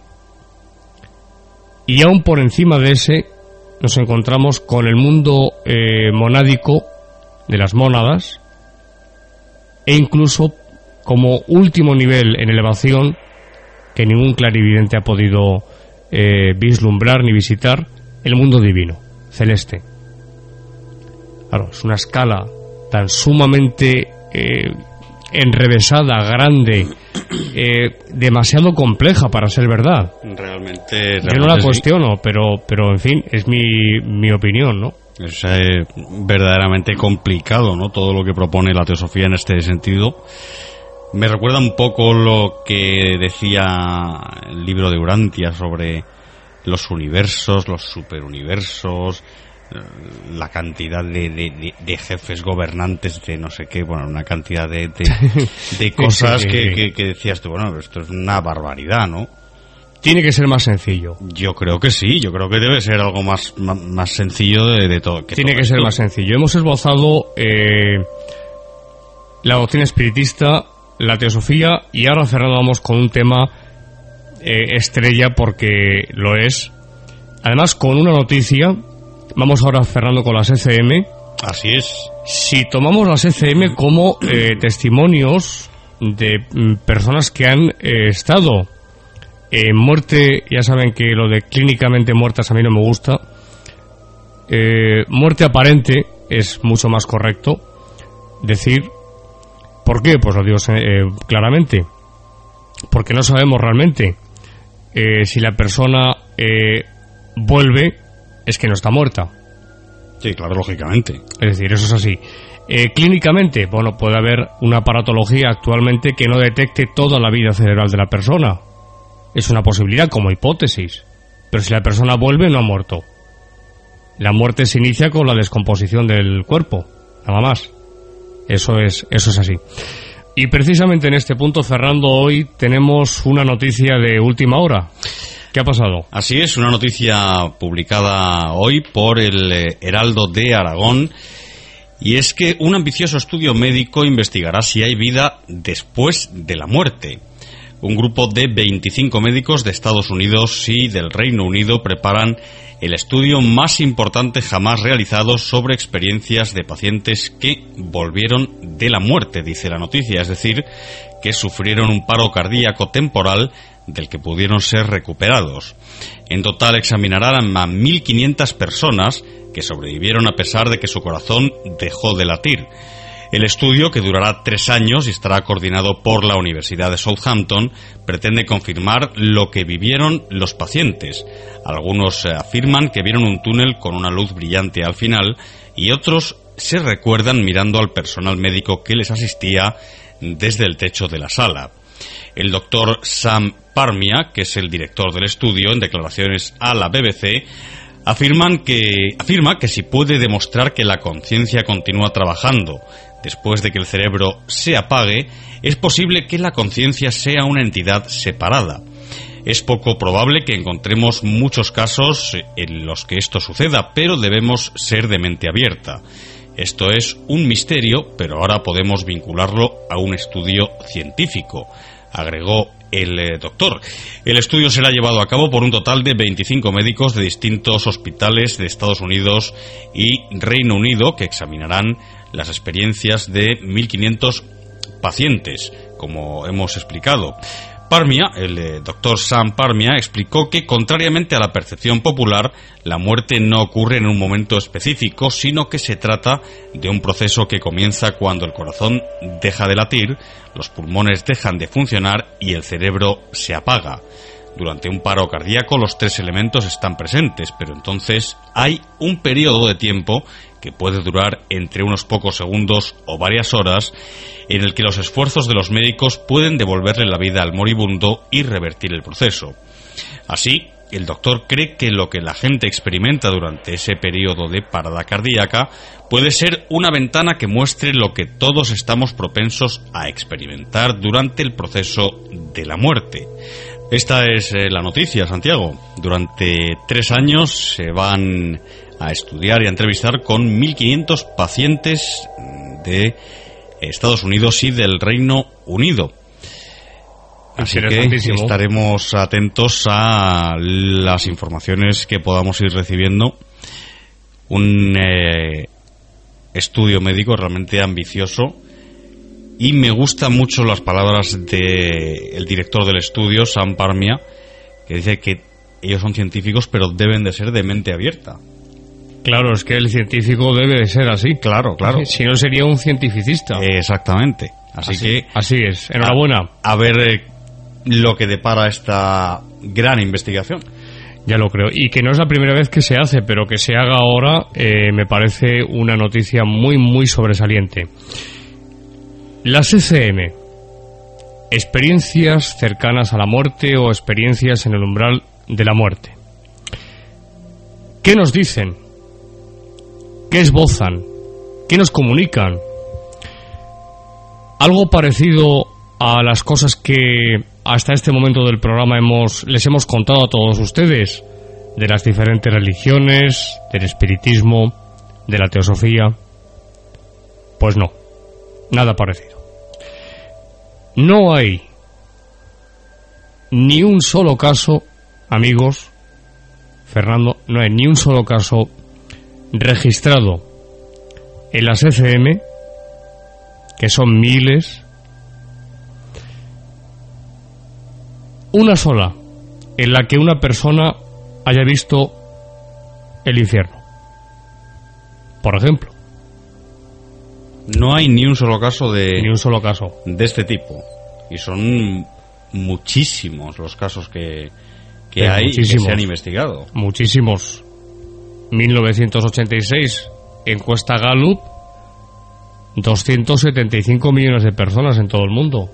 Speaker 3: y aún por encima de ese nos encontramos con el mundo monádico de las mónadas, e incluso como último nivel en elevación que ningún clarividente ha podido vislumbrar ni visitar, el mundo divino, celeste. Claro, es una escala tan sumamente enrevesada, grande, demasiado compleja para ser verdad.
Speaker 4: Realmente
Speaker 3: yo no la cuestiono, sí. pero en fin, es mi opinión, ¿no?
Speaker 4: Es verdaderamente complicado, ¿no? Todo lo que propone la teosofía en este sentido. Me recuerda un poco lo que decía el libro de Urantia sobre los universos, los superuniversos, la cantidad de jefes gobernantes de no sé qué, bueno, una cantidad de cosas que decías tú, bueno, esto es una barbaridad, ¿no?
Speaker 3: Tiene que ser más sencillo.
Speaker 4: Yo creo que sí, yo creo que debe ser algo más sencillo de todo.
Speaker 3: Tiene que ser más sencillo. Hemos esbozado la doctrina espiritista, la teosofía, y ahora cerramos con un tema estrella, porque lo es. Además, con una noticia. Vamos ahora cerrando con las ECM.
Speaker 4: Así es.
Speaker 3: Si tomamos las ECM como testimonios de personas que han estado en muerte, ya saben que lo de clínicamente muertas a mí no me gusta. Muerte aparente es mucho más correcto decir. ¿Por qué? Pues lo digo claramente. Porque no sabemos realmente si la persona vuelve, es que no está muerta.
Speaker 4: Sí, claro, lógicamente.
Speaker 3: Es decir, eso es así. Clínicamente, bueno, puede haber una aparatología actualmente que no detecte toda la vida cerebral de la persona. Es una posibilidad como hipótesis. Pero si la persona vuelve, no ha muerto. La muerte se inicia con la descomposición del cuerpo, nada más. Eso es así. Y precisamente en este punto, cerrando hoy, tenemos una noticia de última hora. ¿Qué ha pasado?
Speaker 4: Así es, una noticia publicada hoy por el Heraldo de Aragón, y es que un ambicioso estudio médico investigará si hay vida después de la muerte. Un grupo de 25 médicos de Estados Unidos y del Reino Unido preparan el estudio más importante jamás realizado sobre experiencias de pacientes que volvieron de la muerte, dice la noticia, es decir, que sufrieron un paro cardíaco temporal del que pudieron ser recuperados. En total examinarán a 1.500 personas que sobrevivieron a pesar de que su corazón dejó de latir. El estudio, que durará 3 años y estará coordinado por la Universidad de Southampton, pretende confirmar lo que vivieron los pacientes. Algunos afirman que vieron un túnel con una luz brillante al final, y otros se recuerdan mirando al personal médico que les asistía desde el techo de la sala. El doctor Sam Parmia, que es el director del estudio, en declaraciones a la BBC, afirma que si puede demostrar que la conciencia continúa trabajando después de que el cerebro se apague, es posible que la conciencia sea una entidad separada. Es poco probable que encontremos muchos casos en los que esto suceda, pero debemos ser de mente abierta. Esto es un misterio, pero ahora podemos vincularlo a un estudio científico, agregó el doctor. El estudio será llevado a cabo por un total de 25 médicos de distintos hospitales de Estados Unidos y Reino Unido, que examinarán las experiencias de 1.500 pacientes, como hemos explicado. Parmia, el doctor Sam Parmia, explicó que, contrariamente a la percepción popular, la muerte no ocurre en un momento específico, sino que se trata de un proceso que comienza cuando el corazón deja de latir, los pulmones dejan de funcionar y el cerebro se apaga. Durante un paro cardíaco los 3 elementos están presentes, pero entonces hay un periodo de tiempo que puede durar entre unos pocos segundos o varias horas, en el que los esfuerzos de los médicos pueden devolverle la vida al moribundo y revertir el proceso. Así, el doctor cree que lo que la gente experimenta durante ese periodo de parada cardíaca puede ser una ventana que muestre lo que todos estamos propensos a experimentar durante el proceso de la muerte. Esta es la noticia, Santiago. Durante 3 años se van a estudiar y a entrevistar con 1.500 pacientes de Estados Unidos y del Reino Unido. Así que estaremos atentos a las informaciones que podamos ir recibiendo. Un estudio médico realmente ambicioso. Y me gustan mucho las palabras del director del estudio, Sam Parmia, que dice que ellos son científicos, pero deben de ser de mente abierta.
Speaker 3: Claro, es que el científico debe de ser así.
Speaker 4: Claro.
Speaker 3: Si no, sería un cientificista.
Speaker 4: Exactamente. Así
Speaker 3: es. Enhorabuena.
Speaker 4: A ver lo que depara esta gran investigación.
Speaker 3: Ya lo creo. Y que no es la primera vez que se hace, pero que se haga ahora me parece una noticia muy, muy sobresaliente. Las ECM, experiencias cercanas a la muerte o experiencias en el umbral de la muerte. ¿Qué nos dicen? ¿Qué esbozan? ¿Qué nos comunican? Algo parecido a las cosas que hasta este momento del programa les hemos contado a todos ustedes, de las diferentes religiones, del espiritismo, de la teosofía. Pues no, nada parecido. No hay ni un solo caso, amigos, Fernando, no hay ni un solo caso registrado en las ECM, que son miles, una sola en la que una persona haya visto el infierno, por ejemplo.
Speaker 4: No hay ni un solo caso de este tipo, y son muchísimos los casos que hay y que se han investigado.
Speaker 3: Muchísimos. 1986, encuesta Gallup, 275 millones de personas en todo el mundo.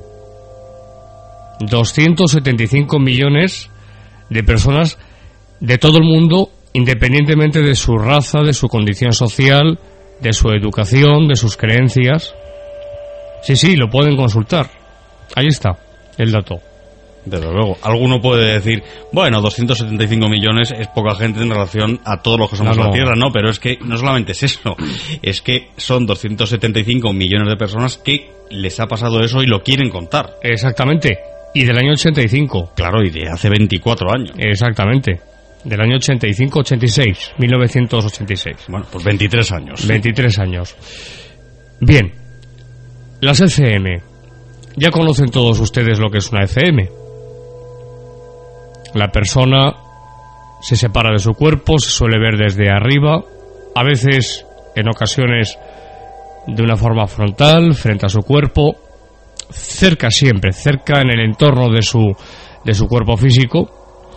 Speaker 3: 275 millones de personas de todo el mundo, independientemente de su raza, de su condición social, de su educación, de sus creencias. Sí, lo pueden consultar. Ahí está el dato.
Speaker 4: Desde luego. Alguno puede decir, bueno, 275 millones es poca gente en relación a todos los que somos la Tierra. No, pero es que no solamente es eso. Es que son 275 millones de personas que les ha pasado eso y lo quieren contar.
Speaker 3: Exactamente. Y del año 85.
Speaker 4: Claro, y de hace 24 años.
Speaker 3: Exactamente. Del año 85-86, 1986.
Speaker 4: Bueno, pues 23 años.
Speaker 3: 23 años. Bien, las ECM. Ya conocen todos ustedes lo que es una ECM. La persona se separa de su cuerpo, se suele ver desde arriba, a veces, en ocasiones, de una forma frontal, frente a su cuerpo, cerca en el entorno de su cuerpo físico.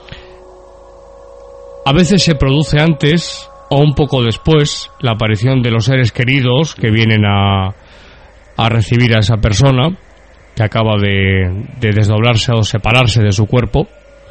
Speaker 3: A veces se produce antes o un poco después la aparición de los seres queridos que vienen a recibir a esa persona que acaba de desdoblarse o separarse de su cuerpo.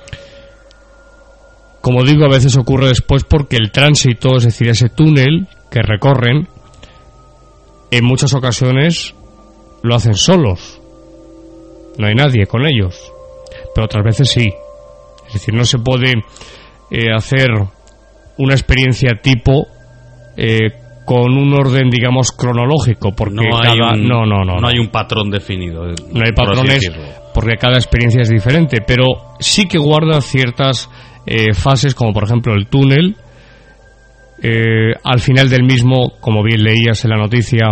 Speaker 3: Como digo, a veces ocurre después porque el tránsito, es decir, ese túnel que recorren, en muchas ocasiones lo hacen solos. No hay nadie con ellos. Pero otras veces sí. Es decir, no se puede hacer una experiencia tipo con un orden, digamos, cronológico, porque
Speaker 4: no hay un patrón definido.
Speaker 3: No hay patrones porque cada experiencia es diferente, pero sí que guarda ciertas fases, como por ejemplo el túnel. Al final del mismo, como bien leías en la noticia,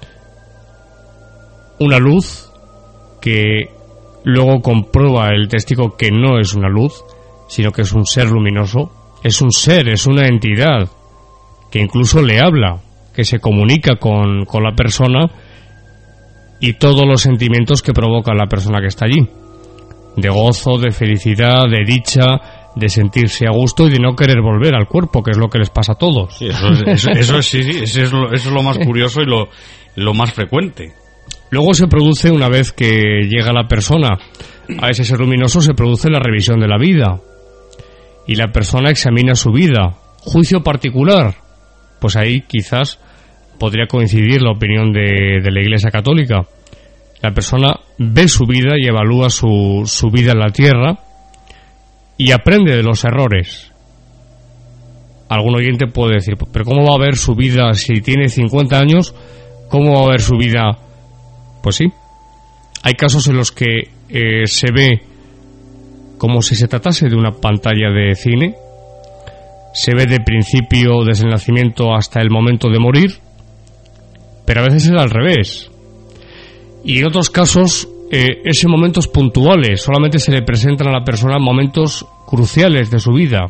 Speaker 3: una luz que luego comprueba el testigo que no es una luz, sino que es un ser luminoso, es un ser, es una entidad que incluso le habla, que se comunica con la persona y todos los sentimientos que provoca la persona que está allí. de gozo, de felicidad, de dicha, de sentirse a gusto y de no querer volver al cuerpo, que es lo que les pasa a todos.
Speaker 4: Sí, eso es lo más curioso y lo más frecuente.
Speaker 3: Luego se produce, una vez que llega la persona a ese ser luminoso, se produce la revisión de la vida. Y la persona examina su vida. Juicio particular. Pues ahí quizás podría coincidir la opinión de la Iglesia Católica. La persona ve su vida y evalúa su vida en la tierra y aprende de los errores. Algún oyente puede decir, pero ¿cómo va a ver su vida si tiene 50 años? ¿Cómo va a ver su vida? Pues sí, hay casos en los que se ve como si se tratase de una pantalla de cine, se ve de principio, desde el nacimiento hasta el momento de morir, pero a veces es al revés. Y en otros casos, ese momentos puntuales, solamente se le presentan a la persona momentos cruciales de su vida.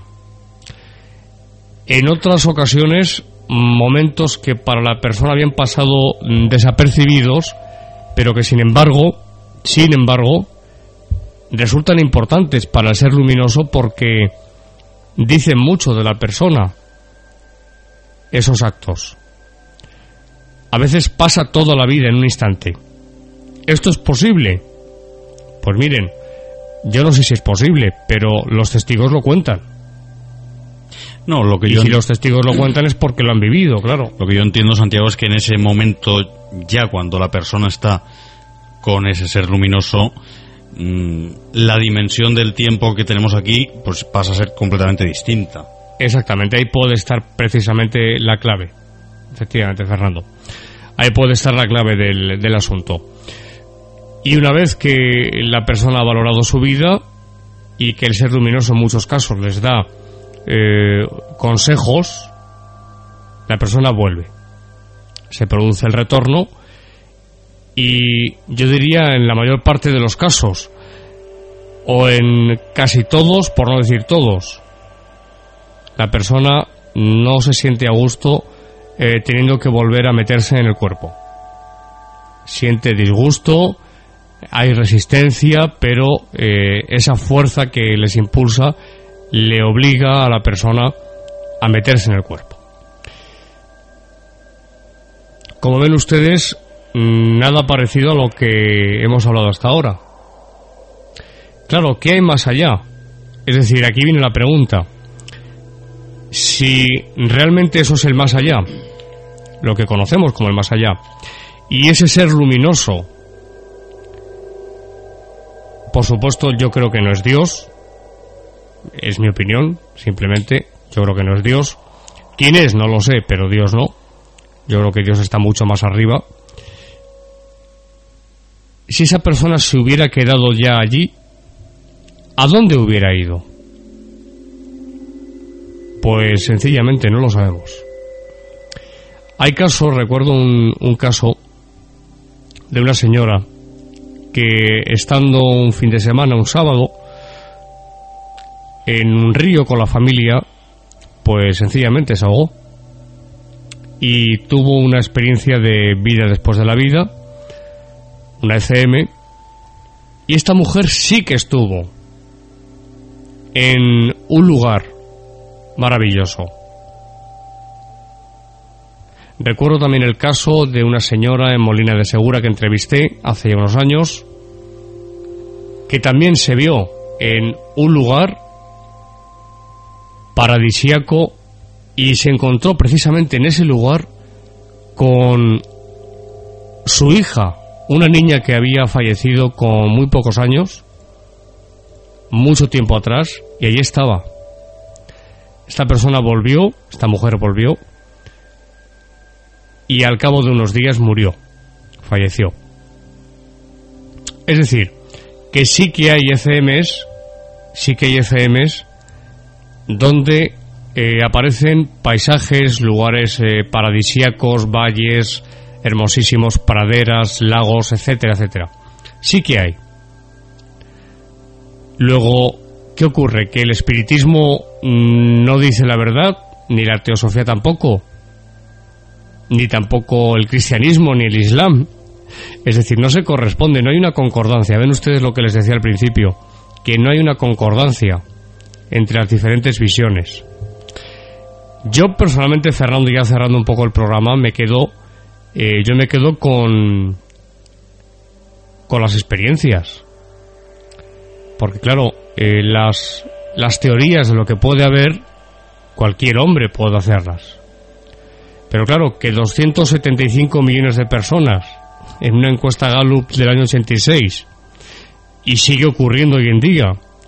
Speaker 3: En otras ocasiones, momentos que para la persona habían pasado desapercibidos, pero que sin embargo, resultan importantes para el ser luminoso porque dicen mucho de la persona esos actos. A veces pasa toda la vida en un instante. ¿Esto es posible? Pues miren, yo no sé si es posible, pero los testigos lo cuentan.
Speaker 4: No,
Speaker 3: si los testigos lo cuentan es porque lo han vivido, claro.
Speaker 4: Lo que yo entiendo, Santiago, es que en ese momento, ya cuando la persona está con ese ser luminoso, la dimensión del tiempo que tenemos aquí pues pasa a ser completamente distinta.
Speaker 3: Exactamente, ahí puede estar precisamente la clave. Efectivamente, Fernando. Ahí puede estar la clave del asunto. Y una vez que la persona ha valorado su vida y que el ser luminoso en muchos casos les da consejos, la persona vuelve. Se produce el retorno y yo diría en la mayor parte de los casos, o en casi todos, por no decir todos, la persona no se siente a gusto teniendo que volver a meterse en el cuerpo. Siente disgusto, hay resistencia, pero esa fuerza que les impulsa le obliga a la persona a meterse en el cuerpo. Como ven ustedes, nada parecido a lo que hemos hablado hasta ahora. Claro, ¿qué hay más allá? Es decir, aquí viene la pregunta. Si realmente eso es el más allá, lo que conocemos como el más allá, y ese ser luminoso, por supuesto, yo creo que no es Dios. Es mi opinión, simplemente. Yo creo que no es Dios. ¿Quién es? No lo sé, pero Dios no. Yo creo que Dios está mucho más arriba. Si esa persona se hubiera quedado ya allí, ¿a dónde hubiera ido? Pues sencillamente no lo sabemos. Hay casos, recuerdo un caso de una señora que estando un fin de semana, un sábado, en un río con la familia, pues sencillamente se ahogó y tuvo una experiencia de vida después de la vida, una ECM, y esta mujer sí que estuvo en un lugar maravilloso. Recuerdo también el caso de una señora en Molina de Segura que entrevisté hace ya unos años, que también se vio en un lugar paradisíaco y se encontró precisamente en ese lugar con su hija, una niña que había fallecido con muy pocos años, mucho tiempo atrás, y allí estaba. Esta persona volvió, esta mujer volvió, y al cabo de unos días murió, falleció. Es decir, que sí que hay ECMs, donde aparecen paisajes, lugares paradisíacos, valles hermosísimos, praderas, lagos, etcétera, etcétera. Sí que hay. Luego, ¿qué ocurre? Que el espiritismo no dice la verdad, ni la teosofía tampoco, ni tampoco el cristianismo, ni el islam. Es decir, no se corresponde, no hay una concordancia. Ven ustedes lo que les decía al principio, que no hay una concordancia entre las diferentes visiones. Yo personalmente, Fernando, ya cerrando un poco el programa, me quedo con las experiencias. Porque claro, las teorías de lo que puede haber, cualquier hombre puede hacerlas. Pero claro, que 275 millones de personas en una encuesta Gallup del año 86, y sigue ocurriendo hoy en día,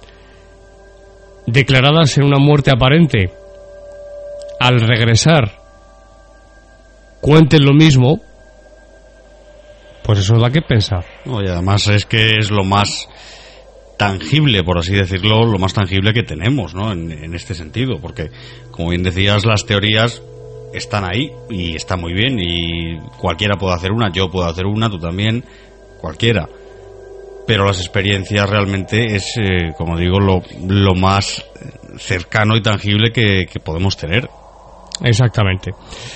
Speaker 3: declaradas en una muerte aparente, al regresar cuenten lo mismo, pues eso da que pensar.
Speaker 4: No, y además es que es lo más tangible, por así decirlo, lo más tangible que tenemos, ¿no? En este sentido, porque, como bien decías, las teorías están ahí y está muy bien, y cualquiera puede hacer una, yo puedo hacer una, tú también, cualquiera. Pero las experiencias realmente es, como digo, lo más cercano y tangible que podemos tener.
Speaker 3: Exactamente.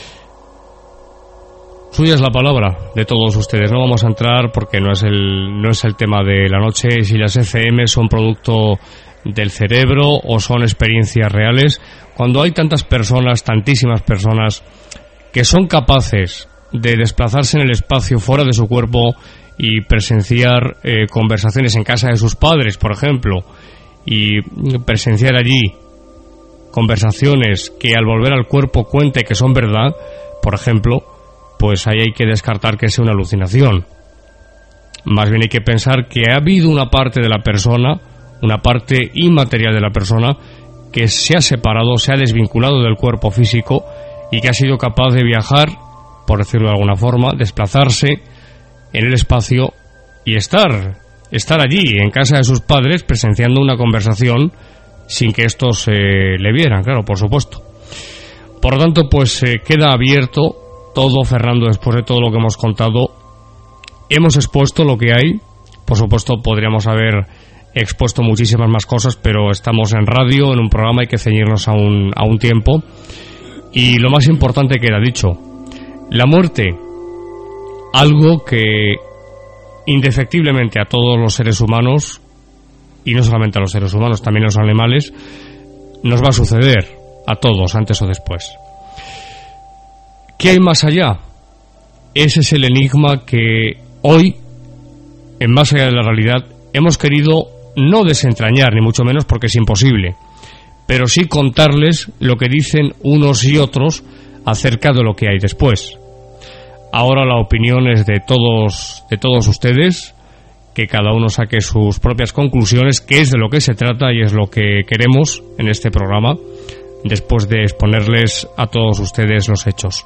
Speaker 3: Suya es la palabra de todos ustedes. No vamos a entrar porque no es el tema de la noche, si las ECM son producto del cerebro o son experiencias reales. Cuando hay tantas personas, tantísimas personas, que son capaces de desplazarse en el espacio fuera de su cuerpo y presenciar conversaciones en casa de sus padres, por ejemplo, y presenciar allí conversaciones que al volver al cuerpo cuente que son verdad, por ejemplo, pues ahí hay que descartar que sea una alucinación. Más bien hay que pensar que ha habido una parte de la persona, una parte inmaterial de la persona, que se ha separado, se ha desvinculado del cuerpo físico y que ha sido capaz de viajar, por decirlo de alguna forma, desplazarse en el espacio y estar allí, en casa de sus padres, presenciando una conversación sin que estos le vieran, claro, por supuesto. Por lo tanto, pues queda abierto todo, Fernando, después de todo lo que hemos contado. Hemos expuesto lo que hay. Por supuesto, podríamos haber expuesto muchísimas más cosas, pero estamos en radio, en un programa, hay que ceñirnos a un tiempo. Y lo más importante queda dicho: la muerte, algo que indefectiblemente a todos los seres humanos, y no solamente a los seres humanos, también a los animales, nos va a suceder a todos, antes o después. ¿Qué hay más allá? Ese es el enigma que hoy, en Más allá de la realidad, hemos querido no desentrañar, ni mucho menos, porque es imposible, pero sí contarles lo que dicen unos y otros acerca de lo que hay después. Ahora la opinión es de todos ustedes, que cada uno saque sus propias conclusiones, que es de lo que se trata y es lo que queremos en este programa, después de exponerles a todos ustedes los hechos.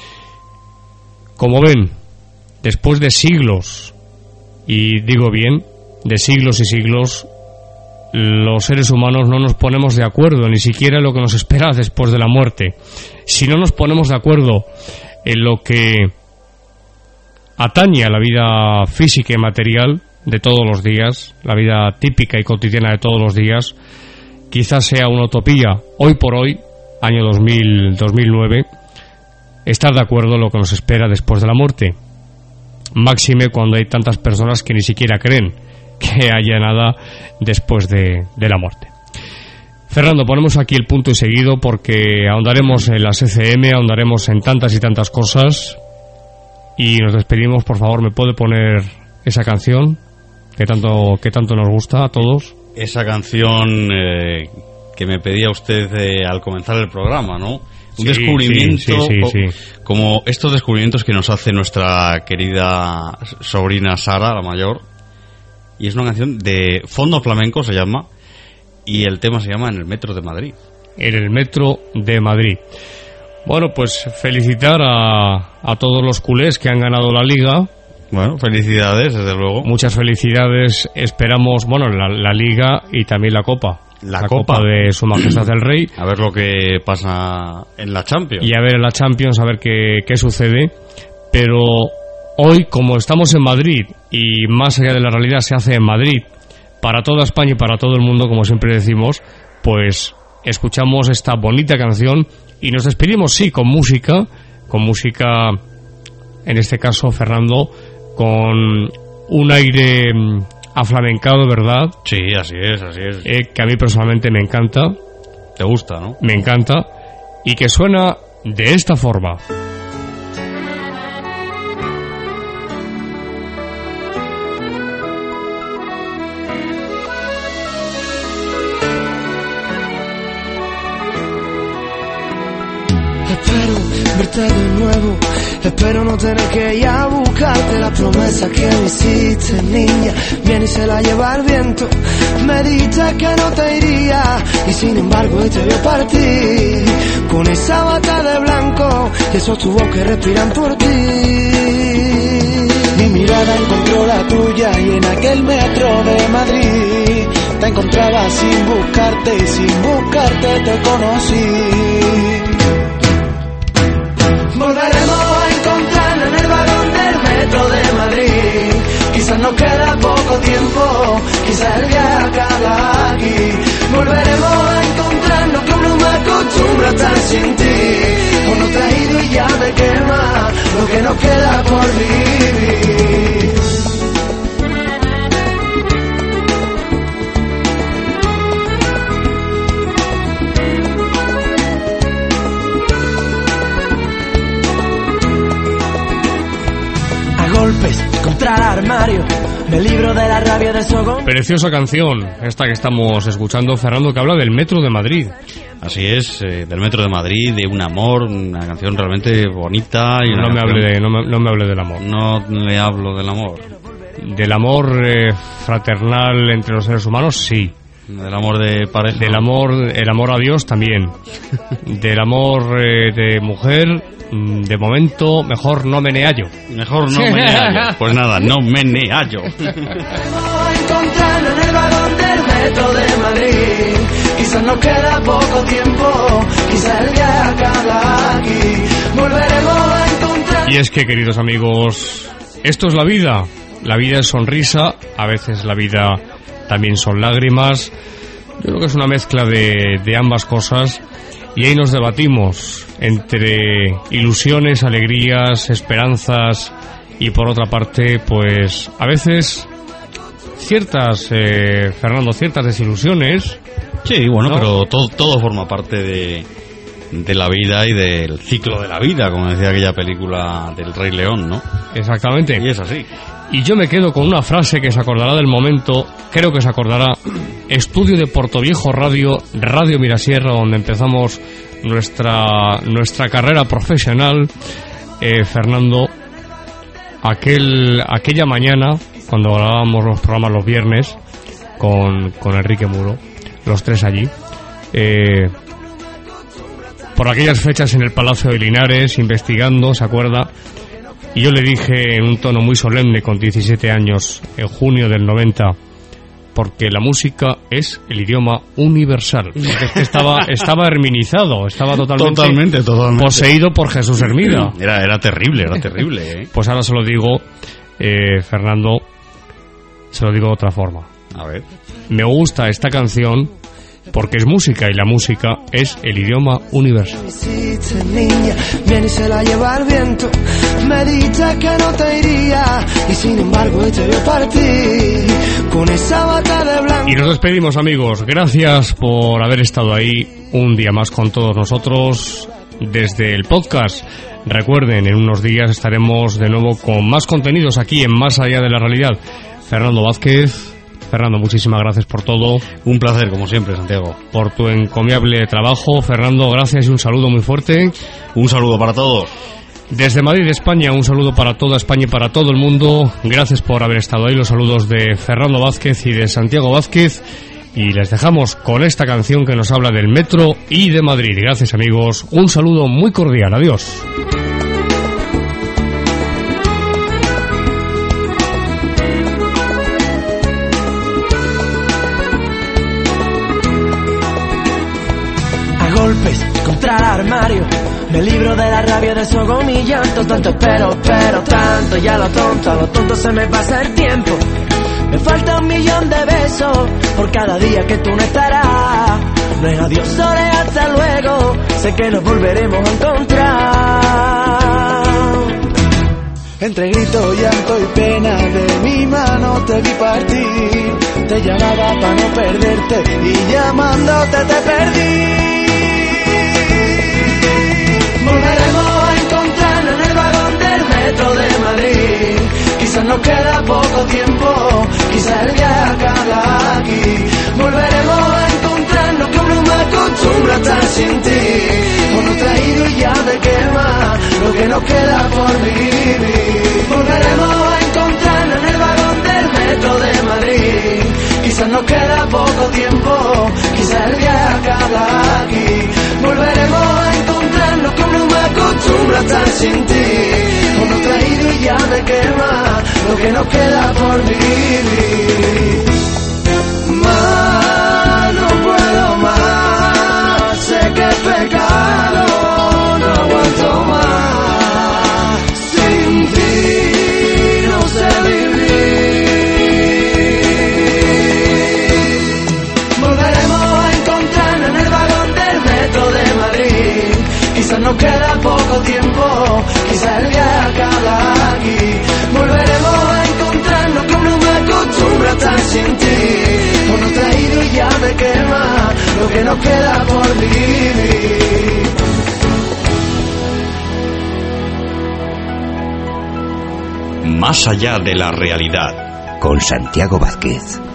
Speaker 3: Como ven, después de siglos, y digo bien, de siglos y siglos, los seres humanos no nos ponemos de acuerdo, ni siquiera en lo que nos espera después de la muerte. Si no nos ponemos de acuerdo en lo que atañe a la vida física y material de todos los días, la vida típica y cotidiana de todos los días, quizás sea una utopía, hoy por hoy, año 2009, estar de acuerdo en lo que nos espera después de la muerte. Máxime cuando hay tantas personas que ni siquiera creen que haya nada después de la muerte. Fernando, ponemos aquí el punto y seguido, porque ahondaremos en las ECM, ahondaremos en tantas y tantas cosas, y nos despedimos. Por favor, ¿me puede poner esa canción que tanto nos gusta a todos?
Speaker 4: Esa canción que me pedía usted al comenzar el programa, ¿no? Un descubrimiento, sí. Como estos descubrimientos que nos hace nuestra querida sobrina Sara, la mayor. Y es una canción de fondo flamenco, se llama, y el tema se llama En el Metro de Madrid.
Speaker 3: En el Metro de Madrid. Bueno, pues felicitar a todos los culés que han ganado la Liga.
Speaker 4: Bueno, felicidades, desde luego.
Speaker 3: Muchas felicidades. Esperamos, bueno, la Liga y también la Copa. La Copa de Su Majestad el Rey.
Speaker 4: A ver lo que pasa en la Champions.
Speaker 3: Y a ver en la Champions, a ver qué sucede. Pero hoy, como estamos en Madrid, y Más allá de la realidad se hace en Madrid, para toda España y para todo el mundo, como siempre decimos, pues escuchamos esta bonita canción y nos despedimos, sí, con música, en este caso, Fernando, con un aire aflamencado, ¿verdad?
Speaker 4: Sí, así es.
Speaker 3: Que a mí personalmente me encanta.
Speaker 4: ¿Te gusta, no?
Speaker 3: Me encanta. Y que suena de esta forma.
Speaker 7: Espero verte de nuevo, espero no tener que ir a buscarte. La promesa que me hiciste, niña, viene y se la lleva el viento. Me dijiste que no te iría y sin embargo hoy te veo partir con esa bata de blanco y esos tubos que respiran por ti. Mi mirada encontró la tuya y en aquel metro de Madrid te encontraba sin buscarte y sin buscarte te conocí. Volveremos a encontrarnos en el vagón del metro de Madrid. Quizás nos queda poco tiempo, quizás el viaje acaba aquí. Volveremos a encontrarnos que uno me acostumbra a estar sin ti. O no te has ido y ya me quema lo que nos queda por vivir. Golpes contra el armario, me libro de la rabia de Sogón.
Speaker 3: Preciosa canción, esta que estamos escuchando, Fernando, que habla del Metro de Madrid.
Speaker 4: Así es, del Metro de Madrid, de un amor, una canción realmente bonita. Y
Speaker 3: no me hable del amor.
Speaker 4: No le hablo del amor.
Speaker 3: Del amor fraternal entre los seres humanos, sí.
Speaker 4: Del amor de pareja.
Speaker 3: El amor a Dios también. Del amor de mujer, de momento, mejor no me neallo.
Speaker 4: Mejor no me neallo. Pues nada, no me neallo.
Speaker 7: Encontrarnos en el vagón del metro de Madrid. Quizás nos queda poco tiempo, quizás el día acaba aquí. Volveremos a encontrar.
Speaker 3: Y es que, queridos amigos, esto es la vida. La vida es sonrisa, a veces la vida también son lágrimas. Yo creo que es una mezcla de ambas cosas. Y ahí nos debatimos entre ilusiones, alegrías, esperanzas y por otra parte, pues a veces ciertas, Fernando, ciertas desilusiones.
Speaker 4: Sí, bueno,
Speaker 3: ¿no?
Speaker 4: Pero todo forma parte de la vida y del ciclo de la vida, como decía aquella película del Rey León, ¿no?
Speaker 3: Exactamente.
Speaker 4: Y es así.
Speaker 3: Y yo me quedo con una frase que se acordará del momento, creo que se acordará, estudio de Portoviejo Radio Mirasierra, donde empezamos nuestra carrera profesional, Fernando, aquella mañana, cuando grabábamos los programas los viernes, con Enrique Muro, los tres allí, por aquellas fechas en el Palacio de Linares, investigando, ¿se acuerda? Y yo le dije en un tono muy solemne, con 17 años, en junio del 90, porque la música es el idioma universal. Porque es que estaba herminizado, estaba totalmente poseído por Jesús Hermida.
Speaker 4: Era terrible, ¿eh?
Speaker 3: Pues ahora se lo digo, Fernando, se lo digo de otra forma.
Speaker 4: A ver.
Speaker 3: Me gusta esta canción porque es música y la música es el idioma universal.
Speaker 7: Niña, viene y se la lleva el viento. Me dijiste que no te iría y sin embargo te veo partir con esa bata de blanco.
Speaker 3: Y nos despedimos, amigos. Gracias por haber estado ahí un día más con todos nosotros desde el podcast. Recuerden, en unos días estaremos de nuevo con más contenidos aquí en Más Allá de la Realidad. Fernando Vázquez. Fernando, muchísimas gracias por todo.
Speaker 4: Un placer, como siempre, Santiago.
Speaker 3: Por tu encomiable trabajo. Fernando, gracias y un saludo muy fuerte.
Speaker 4: Un saludo para todos.
Speaker 3: Desde Madrid, España, un saludo para toda España y para todo el mundo. Gracias por haber estado ahí. Los saludos de Fernando Vázquez y de Santiago Vázquez. Y les dejamos con esta canción que nos habla del metro y de Madrid. Gracias, amigos. Un saludo muy cordial. Adiós.
Speaker 7: Golpes contra el armario, me libro de la rabia de Sogón y llanto. Tanto espero, pero tanto, ya a lo tonto se me pasa el tiempo. Me falta 1.000.000 de besos por cada día que tú no estarás. No es adiós, solo es hasta luego, sé que nos volveremos a encontrar. Entre grito, llanto y pena de mi mano te vi partir. Te llamaba para no perderte y llamándote te perdí. Volveremos a encontrarnos en el vagón del metro de Madrid. Quizás nos queda poco tiempo, quizás el viaje acaba aquí. Volveremos a encontrarnos que uno me acostumbra a estar sin ti. Con otra ido y ya me quema lo que nos queda por vivir. Volveremos a encontrarnos en el vagón del metro de Madrid. Quizás nos queda poco tiempo, quizás el viaje acaba aquí. Volveremos a encontrarnos que uno me acostumbra a estar sin ti. Con otra ido y ya me quema lo que nos queda por vivir. Más no puedo más, sé que es pecado, no aguanto más. Sin ti no sé vivir. Volveremos a encontrarnos en el vagón del metro de Madrid. Quizás nos queda poco tiempo, quizás el viaje acaba aquí. Volveremos a encontrarnos que uno me acostumbra a estar sin ti. Con otra ido y ya me quema lo que nos queda por vivir.
Speaker 1: Más allá de la realidad.
Speaker 2: Con Santiago Vázquez.